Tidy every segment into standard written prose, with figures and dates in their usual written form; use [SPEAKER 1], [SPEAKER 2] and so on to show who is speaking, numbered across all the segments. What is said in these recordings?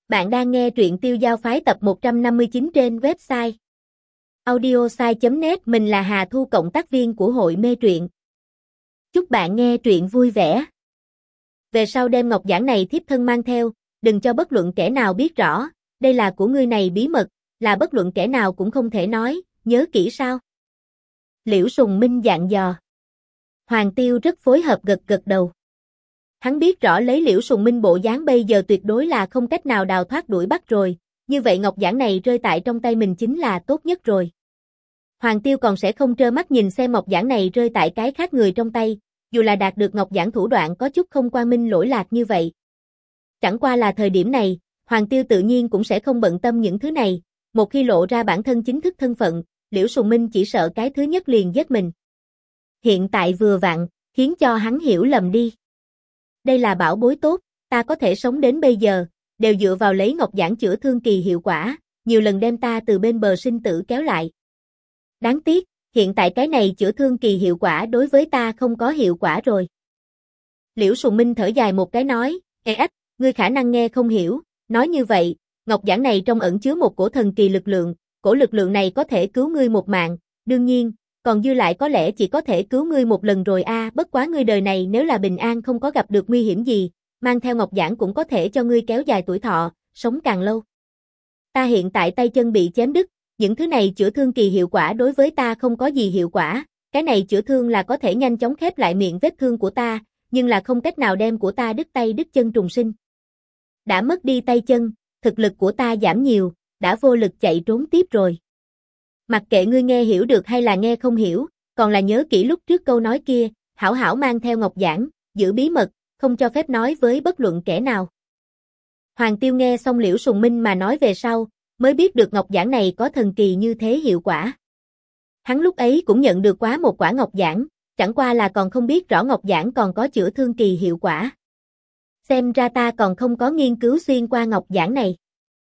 [SPEAKER 1] Bạn đang nghe truyện Tiêu Giao Phái tập 159 trên website audiosai.net. Mình là Hà Thu, cộng tác viên của hội mê truyện. Chúc bạn nghe truyện vui vẻ. Về sau đem ngọc giản này thiếp thân mang theo, đừng cho bất luận kẻ nào biết rõ, đây là của ngươi này bí mật, là bất luận kẻ nào cũng không thể nói, nhớ kỹ sao? Liễu Sùng Minh dặn dò. Hoàng Tiêu rất phối hợp gật gật đầu. Hắn biết rõ lấy Liễu Sùng Minh bộ dáng bây giờ tuyệt đối là không cách nào đào thoát đuổi bắt rồi, như vậy ngọc giản này rơi tại trong tay mình chính là tốt nhất rồi. Hoàng Tiêu còn sẽ không trơ mắt nhìn xem ngọc giản này rơi tại cái khác người trong tay, dù là đạt được ngọc giản thủ đoạn có chút không quang minh lỗi lạc như vậy. Chẳng qua là thời điểm này, Hoàng Tiêu tự nhiên cũng sẽ không bận tâm những thứ này, một khi lộ ra bản thân chính thức thân phận, Liễu Sùng Minh chỉ sợ cái thứ nhất liền giết mình. Hiện tại vừa vặn, khiến cho hắn hiểu lầm đi. Đây là bảo bối tốt, ta có thể sống đến bây giờ, đều dựa vào lấy ngọc giản chữa thương kỳ hiệu quả, nhiều lần đem ta từ bên bờ sinh tử kéo lại. Đáng tiếc, hiện tại cái này chữa thương kỳ hiệu quả đối với ta không có hiệu quả rồi. Liễu Sùng Minh thở dài một cái nói, ngươi khả năng nghe không hiểu, nói như vậy, ngọc giản này trong ẩn chứa một cổ thần kỳ lực lượng, cổ lực lượng này có thể cứu ngươi một mạng, đương nhiên, còn dư lại có lẽ chỉ có thể cứu ngươi một lần rồi bất quá ngươi đời này nếu là bình an không có gặp được nguy hiểm gì, mang theo ngọc giản cũng có thể cho ngươi kéo dài tuổi thọ, sống càng lâu. Ta hiện tại tay chân bị chém đứt, những thứ này chữa thương kỳ hiệu quả đối với ta không có gì hiệu quả, cái này chữa thương là có thể nhanh chóng khép lại miệng vết thương của ta, nhưng là không cách nào đem của ta đứt tay đứt chân trùng sinh. Đã mất đi tay chân, thực lực của ta giảm nhiều, đã vô lực chạy trốn tiếp rồi. Mặc kệ ngươi nghe hiểu được hay là nghe không hiểu, còn là nhớ kỹ lúc trước câu nói kia, hảo hảo mang theo ngọc giản, giữ bí mật, không cho phép nói với bất luận kẻ nào. Hoàng Tiêu nghe xong Liễu Sùng Minh mà nói về sau, mới biết được ngọc giản này có thần kỳ như thế hiệu quả. Hắn lúc ấy cũng nhận được quá một quả ngọc giản, chẳng qua là còn không biết rõ ngọc giản còn có chữa thương kỳ hiệu quả. Xem ra ta còn không có nghiên cứu xuyên qua ngọc giản này.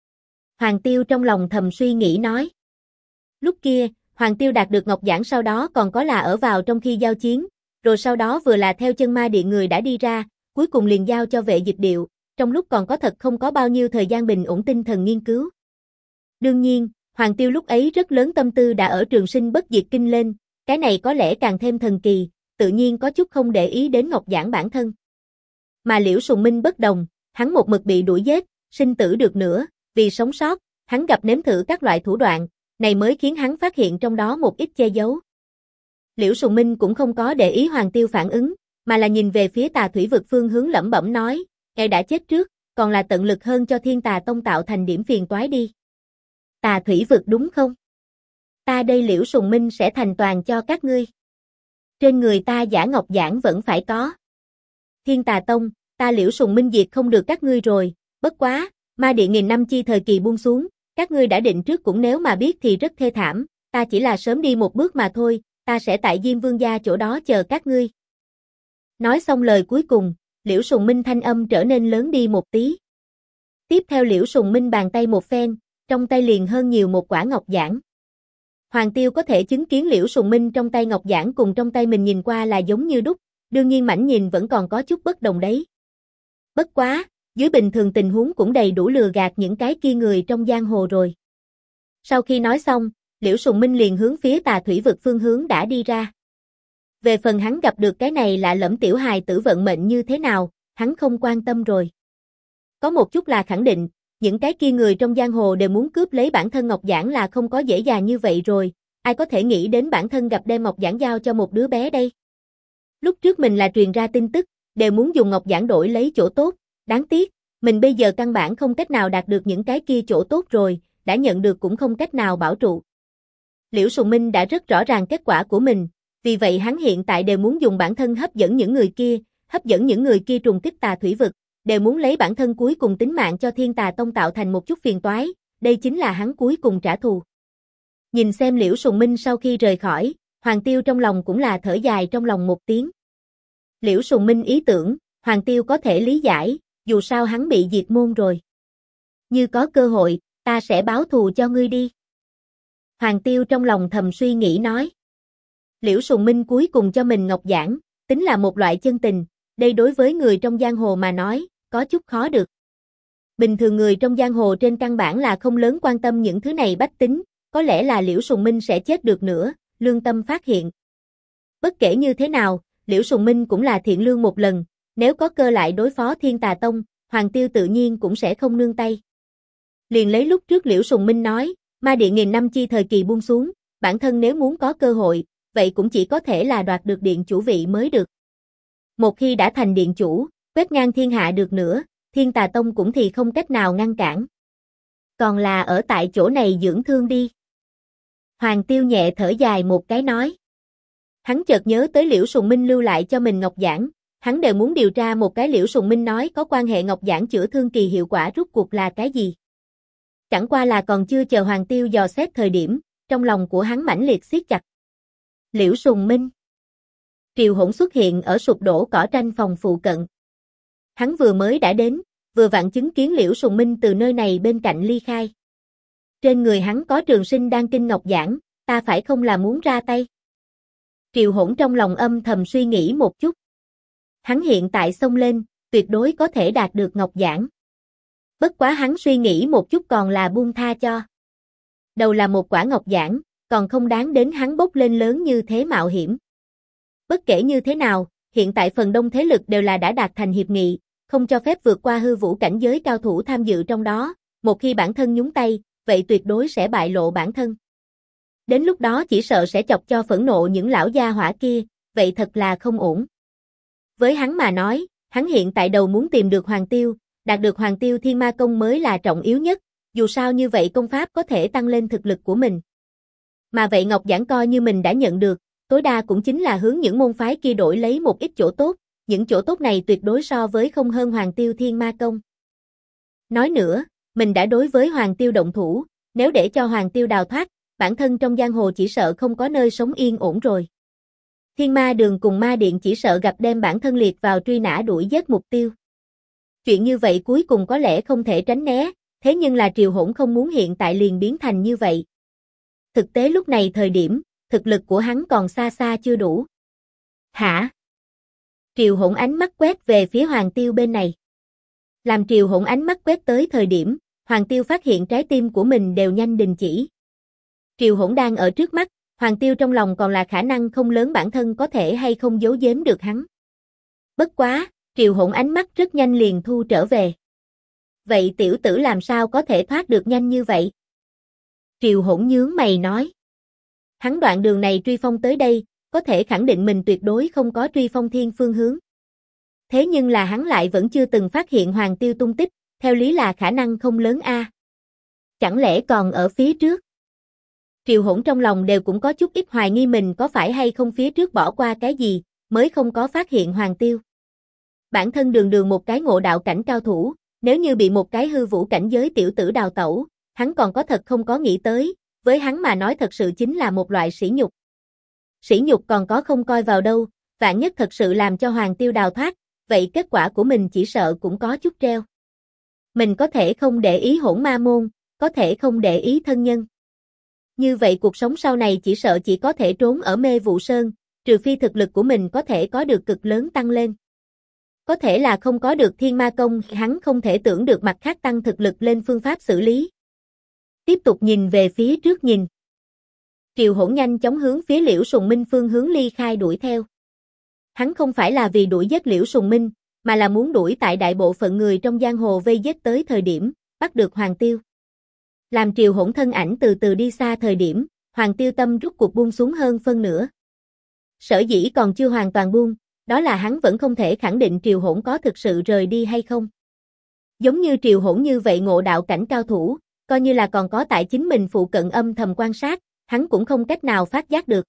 [SPEAKER 1] Hoàng Tiêu trong lòng thầm suy nghĩ nói. Lúc kia, Hoàng Tiêu đạt được ngọc giản sau đó còn có là ở vào trong khi giao chiến, rồi sau đó vừa là theo chân ma điện người đã đi ra, cuối cùng liền giao cho vệ dịch điệu, trong lúc còn có thật không có bao nhiêu thời gian bình ổn tinh thần nghiên cứu. Đương nhiên, Hoàng Tiêu lúc ấy rất lớn tâm tư đã ở Trường Sinh Bất Diệt Kinh lên, cái này có lẽ càng thêm thần kỳ, tự nhiên có chút không để ý đến ngọc giản bản thân. Mà Liễu Sùng Minh bất đồng, hắn một mực bị đuổi giết, sinh tử được nữa, vì sống sót, hắn gặp nếm thử các loại thủ đoạn, này mới khiến hắn phát hiện trong đó một ít che giấu. Liễu Sùng Minh cũng không có để ý Hoàng Tiêu phản ứng, mà là nhìn về phía Tà Thủy Vực phương hướng lẩm bẩm nói, ngài đã chết trước, còn là tận lực hơn cho Thiên Tà Tông tạo thành điểm phiền toái đi. Tà Thủy Vực đúng không? Ta đây Liễu Sùng Minh sẽ thành toàn cho các ngươi. Trên người ta giả ngọc giản vẫn phải có. Thiên Tà Tông, ta Liễu Sùng Minh diệt không được các ngươi rồi, bất quá, ma điện nghìn năm chi thời kỳ buông xuống, các ngươi đã định trước cũng nếu mà biết thì rất thê thảm, ta chỉ là sớm đi một bước mà thôi, ta sẽ tại Diêm Vương gia chỗ đó chờ các ngươi. Nói xong lời cuối cùng, Liễu Sùng Minh thanh âm trở nên lớn đi một tí. Tiếp theo Liễu Sùng Minh bàn tay một phen, trong tay liền hơn nhiều một quả ngọc giản. Hoàng Tiêu có thể chứng kiến Liễu Sùng Minh trong tay ngọc giản cùng trong tay mình nhìn qua là giống như đúc, đương nhiên mảnh nhìn vẫn còn có chút bất đồng đấy. Bất quá, dưới bình thường tình huống cũng đầy đủ lừa gạt những cái kia người trong giang hồ rồi. Sau khi nói xong, Liễu Sùng Minh liền hướng phía Tà Thủy Vực phương hướng đã đi ra. Về phần hắn gặp được cái này lạ lẫm tiểu hài tử vận mệnh như thế nào, hắn không quan tâm rồi. Có một chút là khẳng định, những cái kia người trong giang hồ đều muốn cướp lấy bản thân ngọc giản là không có dễ dàng như vậy rồi, ai có thể nghĩ đến bản thân gặp đem ngọc giản giao cho một đứa bé đây. Lúc trước mình là truyền ra tin tức, đều muốn dùng ngọc giản đổi lấy chỗ tốt, đáng tiếc, mình bây giờ căn bản không cách nào đạt được những cái kia chỗ tốt rồi, đã nhận được cũng không cách nào bảo trụ. Liễu Sùng Minh đã rất rõ ràng kết quả của mình, vì vậy hắn hiện tại đều muốn dùng bản thân hấp dẫn những người kia trùng kích Tà Thủy Vực, đều muốn lấy bản thân cuối cùng tính mạng cho Thiên Tà Tông tạo thành một chút phiền toái, đây chính là hắn cuối cùng trả thù. Nhìn xem Liễu Sùng Minh sau khi rời khỏi, Hoàng Tiêu trong lòng cũng là thở dài trong lòng một tiếng. Liễu Sùng Minh ý tưởng, Hoàng Tiêu có thể lý giải, dù sao hắn bị diệt môn rồi. Như có cơ hội, ta sẽ báo thù cho ngươi đi. Hoàng Tiêu trong lòng thầm suy nghĩ nói. Liễu Sùng Minh cuối cùng cho mình ngọc giản, tính là một loại chân tình, đây đối với người trong giang hồ mà nói, có chút khó được. Bình thường người trong giang hồ trên căn bản là không lớn quan tâm những thứ này bách tính, có lẽ là Liễu Sùng Minh sẽ chết được nữa, lương tâm phát hiện. Bất kể như thế nào, Liễu Sùng Minh cũng là thiện lương một lần, nếu có cơ lại đối phó Thiên Tà Tông, Hoàng Tiêu tự nhiên cũng sẽ không nương tay. Liền lấy lúc trước Liễu Sùng Minh nói, ma điện nghìn năm chi thời kỳ buông xuống, bản thân nếu muốn có cơ hội, vậy cũng chỉ có thể là đoạt được điện chủ vị mới được. Một khi đã thành điện chủ, quét ngang thiên hạ được nữa, Thiên Tà Tông cũng thì không cách nào ngăn cản. Còn là ở tại chỗ này dưỡng thương đi. Hoàng Tiêu nhẹ thở dài một cái nói. Hắn chợt nhớ tới Liễu Sùng Minh lưu lại cho mình ngọc giản, hắn đều muốn điều tra một cái Liễu Sùng Minh nói có quan hệ ngọc giản chữa thương kỳ hiệu quả rút cuộc là cái gì. Chẳng qua là còn chưa chờ Hoàng Tiêu dò xét thời điểm, trong lòng của hắn mãnh liệt siết chặt. Liễu Sùng Minh. Triều Hỗn xuất hiện ở sụp đổ cỏ tranh phòng phụ cận. Hắn vừa mới đã đến, vừa vặn chứng kiến Liễu Sùng Minh từ nơi này bên cạnh ly khai. Trên người hắn có Trường Sinh Đan Kinh ngọc giản, ta phải không là muốn ra tay. Triều Hỗn trong lòng âm thầm suy nghĩ một chút. Hắn hiện tại xông lên, tuyệt đối có thể đạt được ngọc giản. Bất quá hắn suy nghĩ một chút còn là buông tha cho. Đầu là một quả ngọc giản, còn không đáng đến hắn bốc lên lớn như thế mạo hiểm. Bất kể như thế nào, hiện tại phần đông thế lực đều là đã đạt thành hiệp nghị, không cho phép vượt qua hư vũ cảnh giới cao thủ tham dự trong đó, một khi bản thân nhúng tay, vậy tuyệt đối sẽ bại lộ bản thân. Đến lúc đó chỉ sợ sẽ chọc cho phẫn nộ những lão gia hỏa kia, vậy thật là không ổn. Với hắn mà nói, hắn hiện tại đầu muốn tìm được Hoàng Tiêu, đạt được Hoàng Tiêu Thiên Ma Công mới là trọng yếu nhất, dù sao như vậy công pháp có thể tăng lên thực lực của mình. Mà vậy ngọc giản coi như mình đã nhận được, tối đa cũng chính là hướng những môn phái kia đổi lấy một ít chỗ tốt, những chỗ tốt này tuyệt đối so với không hơn Hoàng Tiêu Thiên Ma Công. Nói nữa, mình đã đối với Hoàng Tiêu động thủ, nếu để cho Hoàng Tiêu đào thoát, bản thân trong giang hồ chỉ sợ không có nơi sống yên ổn rồi. Thiên Ma Đường cùng Ma Điện chỉ sợ gặp đem bản thân liệt vào truy nã đuổi giết mục tiêu. Chuyện như vậy cuối cùng có lẽ không thể tránh né, thế nhưng là Triều Hỗn không muốn hiện tại liền biến thành như vậy. Thực tế lúc này thời điểm, thực lực của hắn còn xa xa chưa đủ. Hả? Triều Hỗn ánh mắt quét về phía Hoàng Tiêu bên này. Làm Triều Hỗn ánh mắt quét tới thời điểm, Hoàng Tiêu phát hiện trái tim của mình đều nhanh đình chỉ. Triều Hỗn đang ở trước mắt, Hoàng Tiêu trong lòng còn là khả năng không lớn bản thân có thể hay không giấu giếm được hắn. Bất quá, Triều Hỗn ánh mắt rất nhanh liền thu trở về. Vậy tiểu tử làm sao có thể thoát được nhanh như vậy? Triều Hỗn nhướng mày nói. Hắn đoạn đường này truy phong tới đây, có thể khẳng định mình tuyệt đối không có truy phong thiên phương hướng. Thế nhưng là hắn lại vẫn chưa từng phát hiện Hoàng Tiêu tung tích, theo lý là khả năng không lớn a. Chẳng lẽ còn ở phía trước? Triều Hỗn trong lòng đều cũng có chút ít hoài nghi mình có phải hay không phía trước bỏ qua cái gì, mới không có phát hiện Hoàng Tiêu. Bản thân đường đường một cái ngộ đạo cảnh cao thủ, nếu như bị một cái hư vũ cảnh giới tiểu tử đào tẩu, hắn còn có thật không có nghĩ tới, với hắn mà nói thật sự chính là một loại sỉ nhục. Sỉ nhục còn có không coi vào đâu, vạn nhất thật sự làm cho Hoàng Tiêu đào thoát, vậy kết quả của mình chỉ sợ cũng có chút treo. Mình có thể không để ý hỗn ma môn, có thể không để ý thân nhân. Như vậy cuộc sống sau này chỉ sợ chỉ có thể trốn ở Mê Vụ Sơn, trừ phi thực lực của mình có thể có được cực lớn tăng lên. Có thể là không có được Thiên Ma Công, hắn không thể tưởng được mặt khác tăng thực lực lên phương pháp xử lý. Tiếp tục nhìn về phía trước nhìn. Triều Hỗn nhanh chóng hướng phía Liễu Sùng Minh phương hướng ly khai đuổi theo. Hắn không phải là vì đuổi giết Liễu Sùng Minh, mà là muốn đuổi tại đại bộ phận người trong giang hồ vây giết tới thời điểm, bắt được Hoàng Tiêu. Làm Triều Hỗn thân ảnh từ từ đi xa thời điểm, Hoàng Tiêu tâm rút cuộc buông xuống hơn phân nửa. Sở dĩ còn chưa hoàn toàn buông, đó là hắn vẫn không thể khẳng định Triều Hỗn có thực sự rời đi hay không. Giống như Triều Hỗn như vậy ngộ đạo cảnh cao thủ, coi như là còn có tại chính mình phụ cận âm thầm quan sát, hắn cũng không cách nào phát giác được.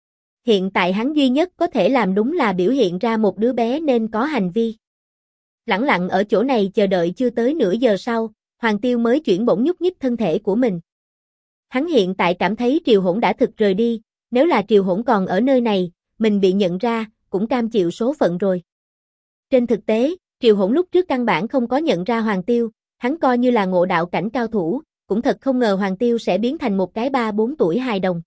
[SPEAKER 1] Hiện tại hắn duy nhất có thể làm đúng là biểu hiện ra một đứa bé nên có hành vi. Lẳng lặng ở chỗ này chờ đợi chưa tới nửa giờ sau, Hoàng Tiêu mới chuyển bổng nhúc nhích thân thể của mình. Hắn hiện tại cảm thấy Triều Hỗn đã thực rời đi, nếu là Triều Hỗn còn ở nơi này, mình bị nhận ra, cũng cam chịu số phận rồi. Trên thực tế, Triều Hỗn lúc trước căn bản không có nhận ra Hoàng Tiêu, hắn coi như là ngộ đạo cảnh cao thủ, cũng thật không ngờ Hoàng Tiêu sẽ biến thành một cái 3-4 tuổi hài đồng.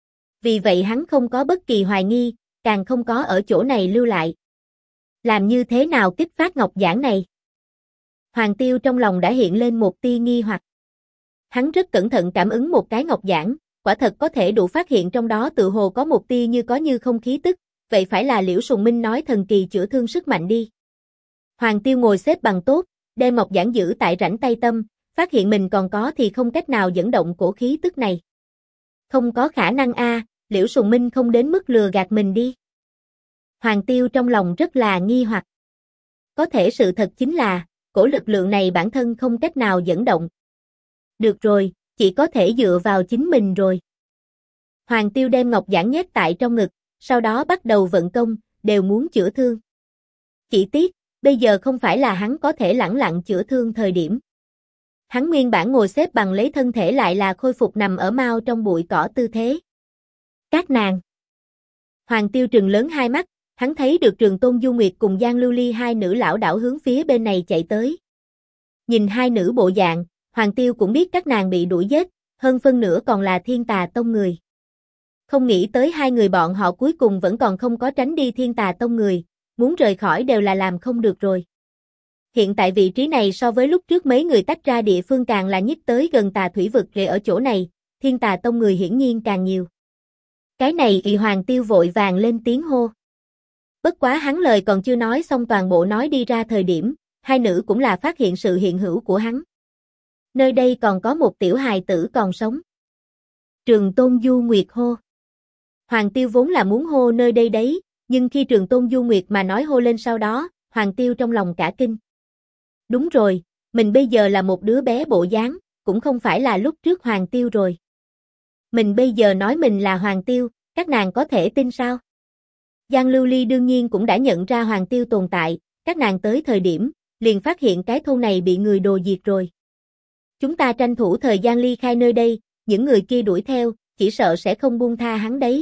[SPEAKER 1] Vì vậy hắn không có bất kỳ hoài nghi, càng không có ở chỗ này lưu lại. Làm như thế nào kích phát ngọc giản này? Hoàng Tiêu trong lòng đã hiện lên một tia nghi hoặc. Hắn rất cẩn thận cảm ứng một cái ngọc giản, quả thật có thể đủ phát hiện trong đó tự hồ có một tia như có như không khí tức, vậy phải là Liễu Sùng Minh nói thần kỳ chữa thương sức mạnh đi. Hoàng Tiêu ngồi xếp bằng tốt, đem ngọc giản giữ tại rãnh tay tâm, phát hiện mình còn có thì không cách nào dẫn động cổ khí tức này. Không có khả năng a, Liễu Sùng Minh không đến mức lừa gạt mình đi. Hoàng Tiêu trong lòng rất là nghi hoặc. Có thể sự thật chính là, cổ lực lượng này bản thân không cách nào dẫn động. Được rồi, chỉ có thể dựa vào chính mình rồi. Hoàng Tiêu đem ngọc giản nhét tại trong ngực, sau đó bắt đầu vận công, đều muốn chữa thương. Chỉ tiếc, bây giờ không phải là hắn có thể lẳng lặng chữa thương thời điểm. Hắn nguyên bản ngồi xếp bằng lấy thân thể lại là khôi phục nằm ở mao trong bụi cỏ tư thế. Các nàng. Hoàng Tiêu trừng lớn hai mắt, hắn thấy được Trường Tôn Du Nguyệt cùng Giang Lưu Ly hai nữ lão đảo hướng phía bên này chạy tới. Nhìn hai nữ bộ dạng, Hoàng Tiêu cũng biết các nàng bị đuổi giết, hơn phân nửa còn là Thiên Tà Tông người. Không nghĩ tới hai người bọn họ cuối cùng vẫn còn không có tránh đi Thiên Tà Tông người, muốn rời khỏi đều là làm không được rồi. Hiện tại vị trí này so với lúc trước mấy người tách ra địa phương càng là nhích tới gần Tà Thủy Vực để ở chỗ này, Thiên Tà Tông người hiển nhiên càng nhiều. Cái này Hoàng Tiêu vội vàng lên tiếng hô. Bất quá hắn lời còn chưa nói xong toàn bộ nói đi ra thời điểm, hai nữ cũng là phát hiện sự hiện hữu của hắn. Nơi đây còn có một tiểu hài tử còn sống. Trường Tôn Du Nguyệt hô. Hoàng Tiêu vốn là muốn hô nơi đây đấy, nhưng khi Trường Tôn Du Nguyệt mà nói hô lên sau đó, Hoàng Tiêu trong lòng cả kinh. Đúng rồi, mình bây giờ là một đứa bé bộ dáng, cũng không phải là lúc trước Hoàng Tiêu rồi. Mình bây giờ nói mình là Hoàng Tiêu, các nàng có thể tin sao? Giang Lưu Ly đương nhiên cũng đã nhận ra Hoàng Tiêu tồn tại, các nàng tới thời điểm, liền phát hiện cái thôn này bị người đồ diệt rồi. Chúng ta tranh thủ thời gian ly khai nơi đây, những người kia đuổi theo, chỉ sợ sẽ không buông tha hắn đấy.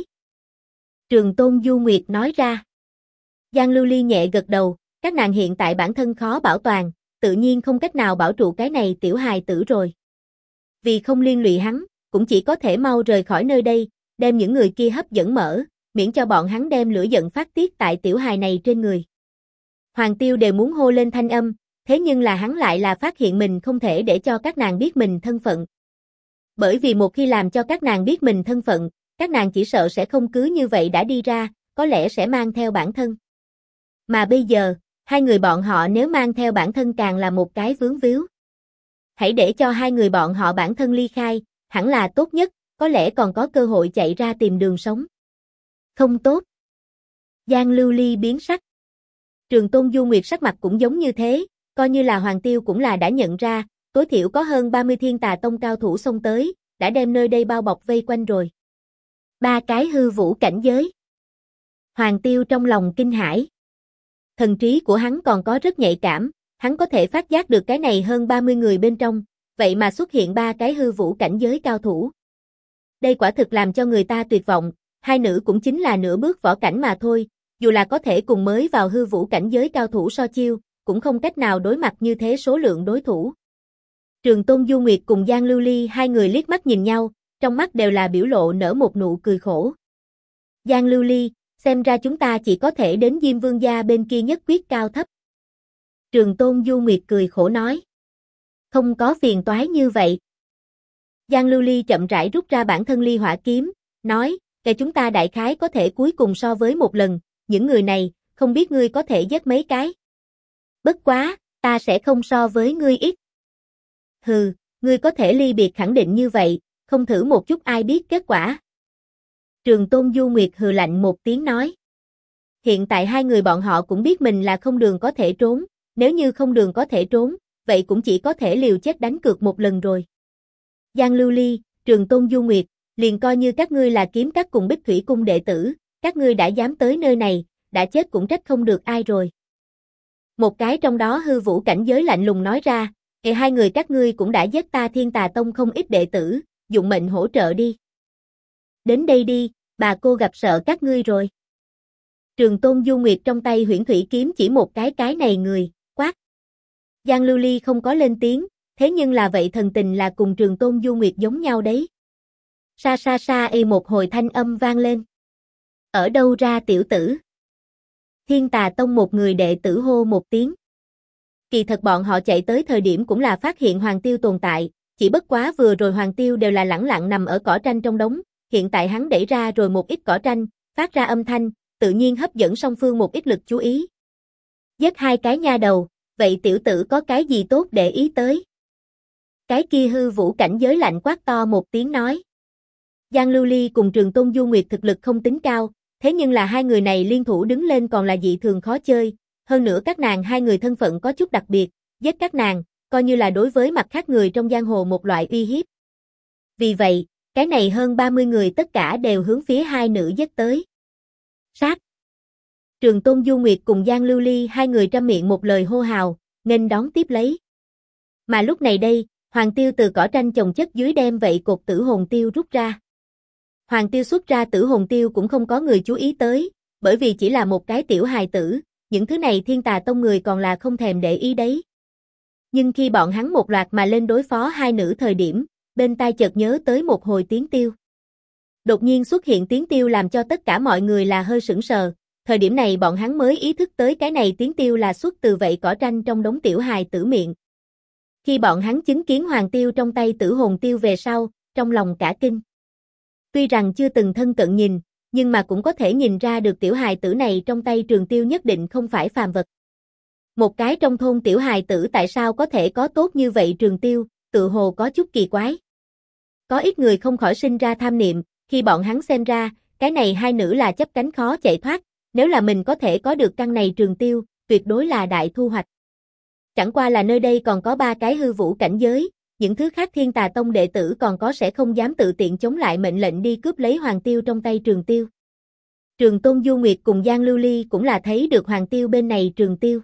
[SPEAKER 1] Trường Tôn Du Nguyệt nói ra. Giang Lưu Ly nhẹ gật đầu, các nàng hiện tại bản thân khó bảo toàn, tự nhiên không cách nào bảo trụ cái này tiểu hài tử rồi. Vì không liên lụy hắn, cũng chỉ có thể mau rời khỏi nơi đây, đem những người kia hấp dẫn mở, miễn cho bọn hắn đem lửa giận phát tiết tại tiểu hài này trên người. Hoàng Tiêu đều muốn hô lên thanh âm, thế nhưng là hắn lại là phát hiện mình không thể để cho các nàng biết mình thân phận. Bởi vì một khi làm cho các nàng biết mình thân phận, các nàng chỉ sợ sẽ không cứ như vậy đã đi ra, có lẽ sẽ mang theo bản thân. Mà bây giờ, hai người bọn họ nếu mang theo bản thân càng là một cái vướng víu. Hãy để cho hai người bọn họ bản thân ly khai, hẳn là tốt nhất, có lẽ còn có cơ hội chạy ra tìm đường sống. Không tốt. Giang Lưu Ly biến sắc. Trường Tôn Du Nguyệt sắc mặt cũng giống như thế, coi như là Hoàng Tiêu cũng là đã nhận ra, tối thiểu có hơn 30 Thiên Tà Tông cao thủ xông tới, đã đem nơi đây bao bọc vây quanh rồi. Ba cái hư vũ cảnh giới. Hoàng Tiêu trong lòng kinh hãi. Thần trí của hắn còn có rất nhạy cảm, hắn có thể phát giác được cái này hơn 30 người bên trong, vậy mà xuất hiện ba cái hư vũ cảnh giới cao thủ. Đây quả thực làm cho người ta tuyệt vọng, hai nữ cũng chính là nửa bước võ cảnh mà thôi, dù là có thể cùng mới vào hư vũ cảnh giới cao thủ so chiêu, cũng không cách nào đối mặt như thế số lượng đối thủ. Trường Tôn Du Nguyệt cùng Giang Lưu Ly hai người liếc mắt nhìn nhau, trong mắt đều là biểu lộ nở một nụ cười khổ. Giang Lưu Ly, xem ra chúng ta chỉ có thể đến Diêm Vương gia bên kia nhất quyết cao thấp. Trường Tôn Du Nguyệt cười khổ nói. Không có phiền toái như vậy. Giang Lưu Ly chậm rãi rút ra bản thân ly hỏa kiếm, nói, kể chúng ta đại khái có thể cuối cùng so với một lần, những người này, không biết ngươi có thể giết mấy cái. Bất quá, ta sẽ không so với ngươi ít. Hừ, ngươi có thể ly biệt khẳng định như vậy, không thử một chút ai biết kết quả. Trường Tôn Du Nguyệt hừ lạnh một tiếng nói. Hiện tại hai người bọn họ cũng biết mình là không đường có thể trốn, nếu như không đường có thể trốn, vậy cũng chỉ có thể liều chết đánh cược một lần rồi. Giang Lưu Ly, Trường Tôn Du Nguyệt, liền coi như các ngươi là kiếm các cùng Bích Thủy cung đệ tử, các ngươi đã dám tới nơi này, đã chết cũng trách không được ai rồi. Một cái trong đó hư vũ cảnh giới lạnh lùng nói ra, hai người các ngươi cũng đã giết ta Thiên Tà Tông không ít đệ tử, dụng mệnh hỗ trợ đi. Đến đây đi, bà cô gặp sợ các ngươi rồi. Trường Tôn Du Nguyệt trong tay huyễn thủy kiếm chỉ một cái này người, quát. Giang Lưu Ly không có lên tiếng, thế nhưng là vậy thần tình là cùng Trường Tôn Du Nguyệt giống nhau đấy. Sa sa sa một hồi thanh âm vang lên. Ở đâu ra tiểu tử? Thiên Tà Tông một người đệ tử hô một tiếng. Kỳ thật bọn họ chạy tới thời điểm cũng là phát hiện Hoàng Tiêu tồn tại, chỉ bất quá vừa rồi Hoàng Tiêu đều là lẳng lặng nằm ở cỏ tranh trong đống, hiện tại hắn đẩy ra rồi một ít cỏ tranh, phát ra âm thanh, tự nhiên hấp dẫn song phương một ít lực chú ý. Giết hai cái nha đầu, vậy tiểu tử có cái gì tốt để ý tới? Cái kia hư vũ cảnh giới lạnh quát to một tiếng nói. Giang Lưu Ly cùng Trường Tôn Du Nguyệt thực lực không tính cao, thế nhưng là hai người này liên thủ đứng lên còn là dị thường khó chơi, hơn nữa các nàng hai người thân phận có chút đặc biệt, giết các nàng, coi như là đối với mặt khác người trong giang hồ một loại uy hiếp. Vì vậy, cái này hơn 30 người tất cả đều hướng phía hai nữ giết tới. Sát! Trường Tôn Du Nguyệt cùng Giang Lưu Ly hai người trăm miệng một lời hô hào, nghênh đón tiếp lấy. Mà lúc này đây, Hoàng Tiêu từ cỏ tranh chồng chất dưới đem vậy cột tử hồn tiêu rút ra. Hoàng Tiêu xuất ra tử hồn tiêu cũng không có người chú ý tới, bởi vì chỉ là một cái tiểu hài tử, những thứ này Thiên Tà Tông người còn là không thèm để ý đấy. Nhưng khi bọn hắn một loạt mà lên đối phó hai nữ thời điểm, bên tai chợt nhớ tới một hồi tiếng tiêu. Đột nhiên xuất hiện tiếng tiêu làm cho tất cả mọi người là hơi sững sờ, thời điểm này bọn hắn mới ý thức tới cái này tiếng tiêu là xuất từ vậy cỏ tranh trong đống tiểu hài tử miệng. Khi bọn hắn chứng kiến Hoàng Tiêu trong tay tử hồn tiêu về sau, trong lòng cả kinh. Tuy rằng chưa từng thân cận nhìn, nhưng mà cũng có thể nhìn ra được tiểu hài tử này trong tay trường tiêu nhất định không phải phàm vật. Một cái trong thôn tiểu hài tử tại sao có thể có tốt như vậy trường tiêu, tự hồ có chút kỳ quái. Có ít người không khỏi sinh ra tham niệm, khi bọn hắn xem ra, cái này hai nữ là chấp cánh khó chạy thoát, nếu là mình có thể có được căn này trường tiêu, tuyệt đối là đại thu hoạch. Chẳng qua là nơi đây còn có ba cái hư vũ cảnh giới, những thứ khác Thiên Tà Tông đệ tử còn có sẽ không dám tự tiện chống lại mệnh lệnh đi cướp lấy Hoàng Tiêu trong tay trường tiêu. Trường Tôn Du Nguyệt cùng Giang Lưu Ly cũng là thấy được Hoàng Tiêu bên này trường tiêu.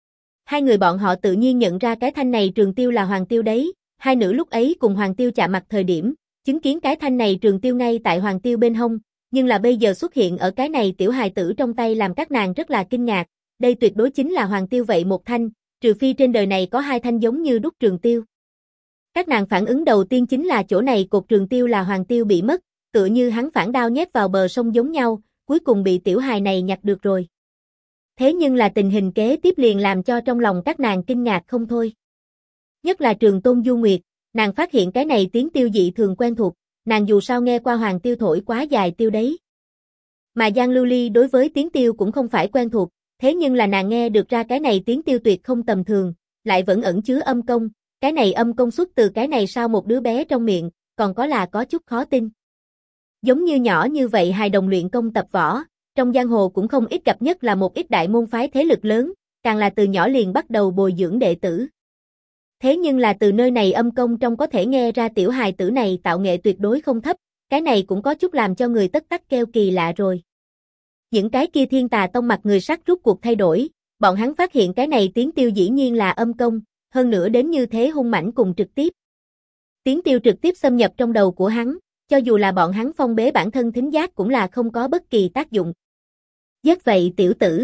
[SPEAKER 1] Hai người bọn họ tự nhiên nhận ra cái thanh này trường tiêu là Hoàng Tiêu đấy, hai nữ lúc ấy cùng Hoàng Tiêu chạm mặt thời điểm, chứng kiến cái thanh này trường tiêu ngay tại Hoàng Tiêu bên hông, nhưng là bây giờ xuất hiện ở cái này tiểu hài tử trong tay làm các nàng rất là kinh ngạc, đây tuyệt đối chính là Hoàng Tiêu vậy một thanh, trừ phi trên đời này có hai thanh giống như đúc trường tiêu. Các nàng phản ứng đầu tiên chính là chỗ này cột trường tiêu là Hoàng Tiêu bị mất, tựa như hắn phản đao nhét vào bờ sông giống nhau, cuối cùng bị tiểu hài này nhặt được rồi. Thế nhưng là tình hình kế tiếp liền làm cho trong lòng các nàng kinh ngạc không thôi. Nhất là Trường Tôn Du Nguyệt, nàng phát hiện cái này tiếng tiêu dị thường quen thuộc, nàng dù sao nghe qua Hoàng Tiêu thổi quá dài tiêu đấy. Mà Giang Lưu Ly đối với tiếng tiêu cũng không phải quen thuộc, thế nhưng là nàng nghe được ra cái này tiếng tiêu tuyệt không tầm thường, lại vẫn ẩn chứa âm công, cái này âm công xuất từ cái này sao một đứa bé trong miệng, còn có là có chút khó tin. Giống như nhỏ như vậy hài đồng luyện công tập võ, trong giang hồ cũng không ít gặp, nhất là một ít đại môn phái thế lực lớn, càng là từ nhỏ liền bắt đầu bồi dưỡng đệ tử. Thế nhưng là từ nơi này âm công trong có thể nghe ra tiểu hài tử này tạo nghệ tuyệt đối không thấp, cái này cũng có chút làm cho người tất tắc kêu kỳ lạ rồi. Những cái kia Thiên Tà Tông mặt người sắc rút cuộc thay đổi, bọn hắn phát hiện cái này tiếng tiêu dĩ nhiên là âm công, hơn nữa đến như thế hung mãnh cùng trực tiếp. Tiếng tiêu trực tiếp xâm nhập trong đầu của hắn, cho dù là bọn hắn phong bế bản thân thính giác cũng là không có bất kỳ tác dụng. Giết vậy tiểu tử.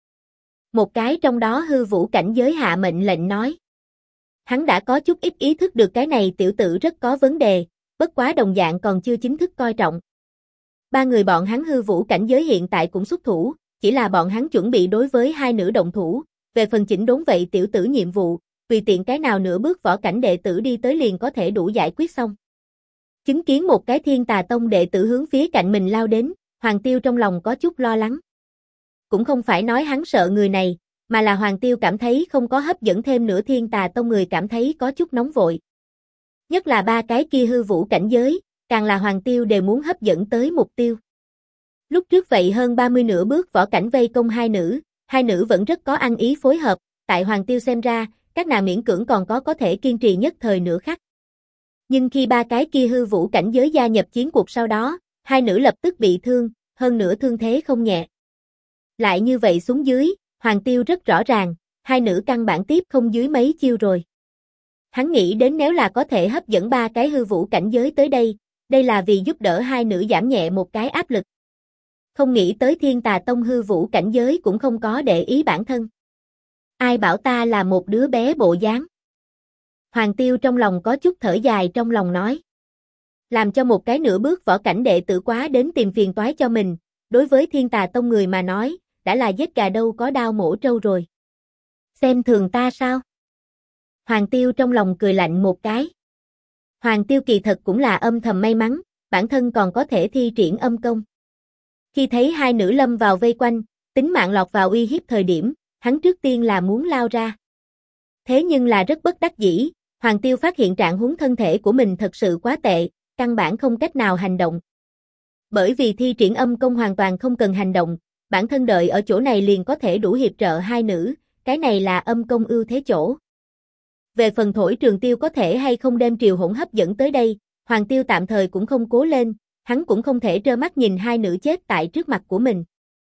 [SPEAKER 1] Một cái trong đó hư vũ cảnh giới hạ mệnh lệnh nói. Hắn đã có chút ít ý thức được cái này tiểu tử rất có vấn đề, bất quá đồng dạng còn chưa chính thức coi trọng. Ba người bọn hắn hư vũ cảnh giới hiện tại cũng xuất thủ, chỉ là bọn hắn chuẩn bị đối với hai nữ động thủ, về phần chỉnh đốn vậy tiểu tử nhiệm vụ, tùy tiện cái nào nửa bước võ cảnh đệ tử đi tới liền có thể đủ giải quyết xong. Chứng kiến một cái Thiên Tà Tông đệ tử hướng phía cạnh mình lao đến, Hoàng Tiêu trong lòng có chút lo lắng. Cũng không phải nói hắn sợ người này, mà là Hoàng Tiêu cảm thấy không có hấp dẫn thêm nữa Thiên Tà Tông người cảm thấy có chút nóng vội. Nhất là ba cái kia hư vũ cảnh giới, càng là Hoàng Tiêu đều muốn hấp dẫn tới mục tiêu. Lúc trước vậy hơn 30 nửa bước võ cảnh vây công hai nữ vẫn rất có ăn ý phối hợp, tại Hoàng Tiêu xem ra, các nàng miễn cưỡng còn có thể kiên trì nhất thời nửa khắc. Nhưng khi ba cái kia hư vũ cảnh giới gia nhập chiến cuộc sau đó, hai nữ lập tức bị thương, hơn nữa thương thế không nhẹ. Lại như vậy xuống dưới, Hoàng Tiêu rất rõ ràng, hai nữ căn bản tiếp không dưới mấy chiêu rồi. Hắn nghĩ đến nếu là có thể hấp dẫn ba cái hư vũ cảnh giới tới đây, đây là vì giúp đỡ hai nữ giảm nhẹ một cái áp lực. Không nghĩ tới Thiên Tà Tông hư vũ cảnh giới cũng không có để ý bản thân. Ai bảo ta là một đứa bé bộ dáng. Hoàng Tiêu trong lòng có chút thở dài trong lòng nói. Làm cho một cái nửa bước võ cảnh đệ tử quá đến tìm phiền toái cho mình, đối với Thiên Tà Tông người mà nói, đã là giết gà đâu có đao mổ trâu rồi. Xem thường ta sao? Hoàng Tiêu trong lòng cười lạnh một cái. Hoàng Tiêu kỳ thật cũng là âm thầm may mắn, bản thân còn có thể thi triển âm công. Khi thấy hai nữ lâm vào vây quanh, tính mạng lọt vào uy hiếp thời điểm, hắn trước tiên là muốn lao ra. Thế nhưng là rất bất đắc dĩ, Hoàng Tiêu phát hiện trạng huống thân thể của mình thật sự quá tệ, căn bản không cách nào hành động. Bởi vì thi triển âm công hoàn toàn không cần hành động, bản thân đợi ở chỗ này liền có thể đủ hiệp trợ hai nữ, cái này là âm công ưu thế chỗ. Về phần Thổi Trường Tiêu có thể hay không đem Triều Hỗn hấp dẫn tới đây, Hoàng Tiêu tạm thời cũng không cố lên, hắn cũng không thể trơ mắt nhìn hai nữ chết tại trước mặt của mình.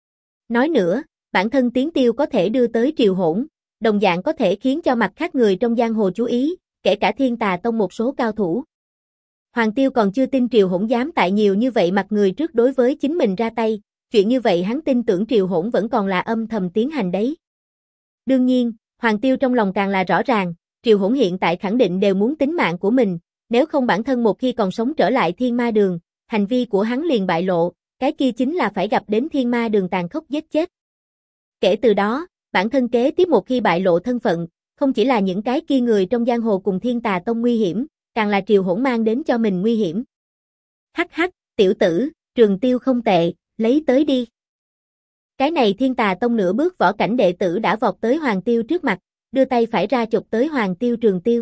[SPEAKER 1] Nói nữa, bản thân Tiến Tiêu có thể đưa tới Triều Hỗn, đồng dạng có thể khiến cho mặt khác người trong giang hồ chú ý, kể cả Thiên Tà Tông một số cao thủ. Hoàng Tiêu còn chưa tin Triều Hỗn dám tại nhiều như vậy mặt người trước đối với chính mình ra tay, chuyện như vậy hắn tin tưởng Triều Hỗn vẫn còn là âm thầm tiến hành đấy. Đương nhiên, Hoàng Tiêu trong lòng càng là rõ ràng, Triều Hỗn hiện tại khẳng định đều muốn tính mạng của mình, nếu không bản thân một khi còn sống trở lại Thiên Ma Đường, hành vi của hắn liền bại lộ, cái kia chính là phải gặp đến Thiên Ma Đường tàn khốc giết chết. Kể từ đó, bản thân kế tiếp một khi bại lộ thân phận, không chỉ là những cái kia người trong giang hồ cùng Thiên Tà Tông nguy hiểm, càng là Triều Hỗn mang đến cho mình nguy hiểm. Hắc hắc, tiểu tử, Trường Tiêu không tệ, lấy tới đi. Cái này Thiên Tà Tông nửa bước võ cảnh đệ tử đã vọt tới Hoàng Tiêu trước mặt, đưa tay phải ra chụp tới Hoàng Tiêu Trường Tiêu.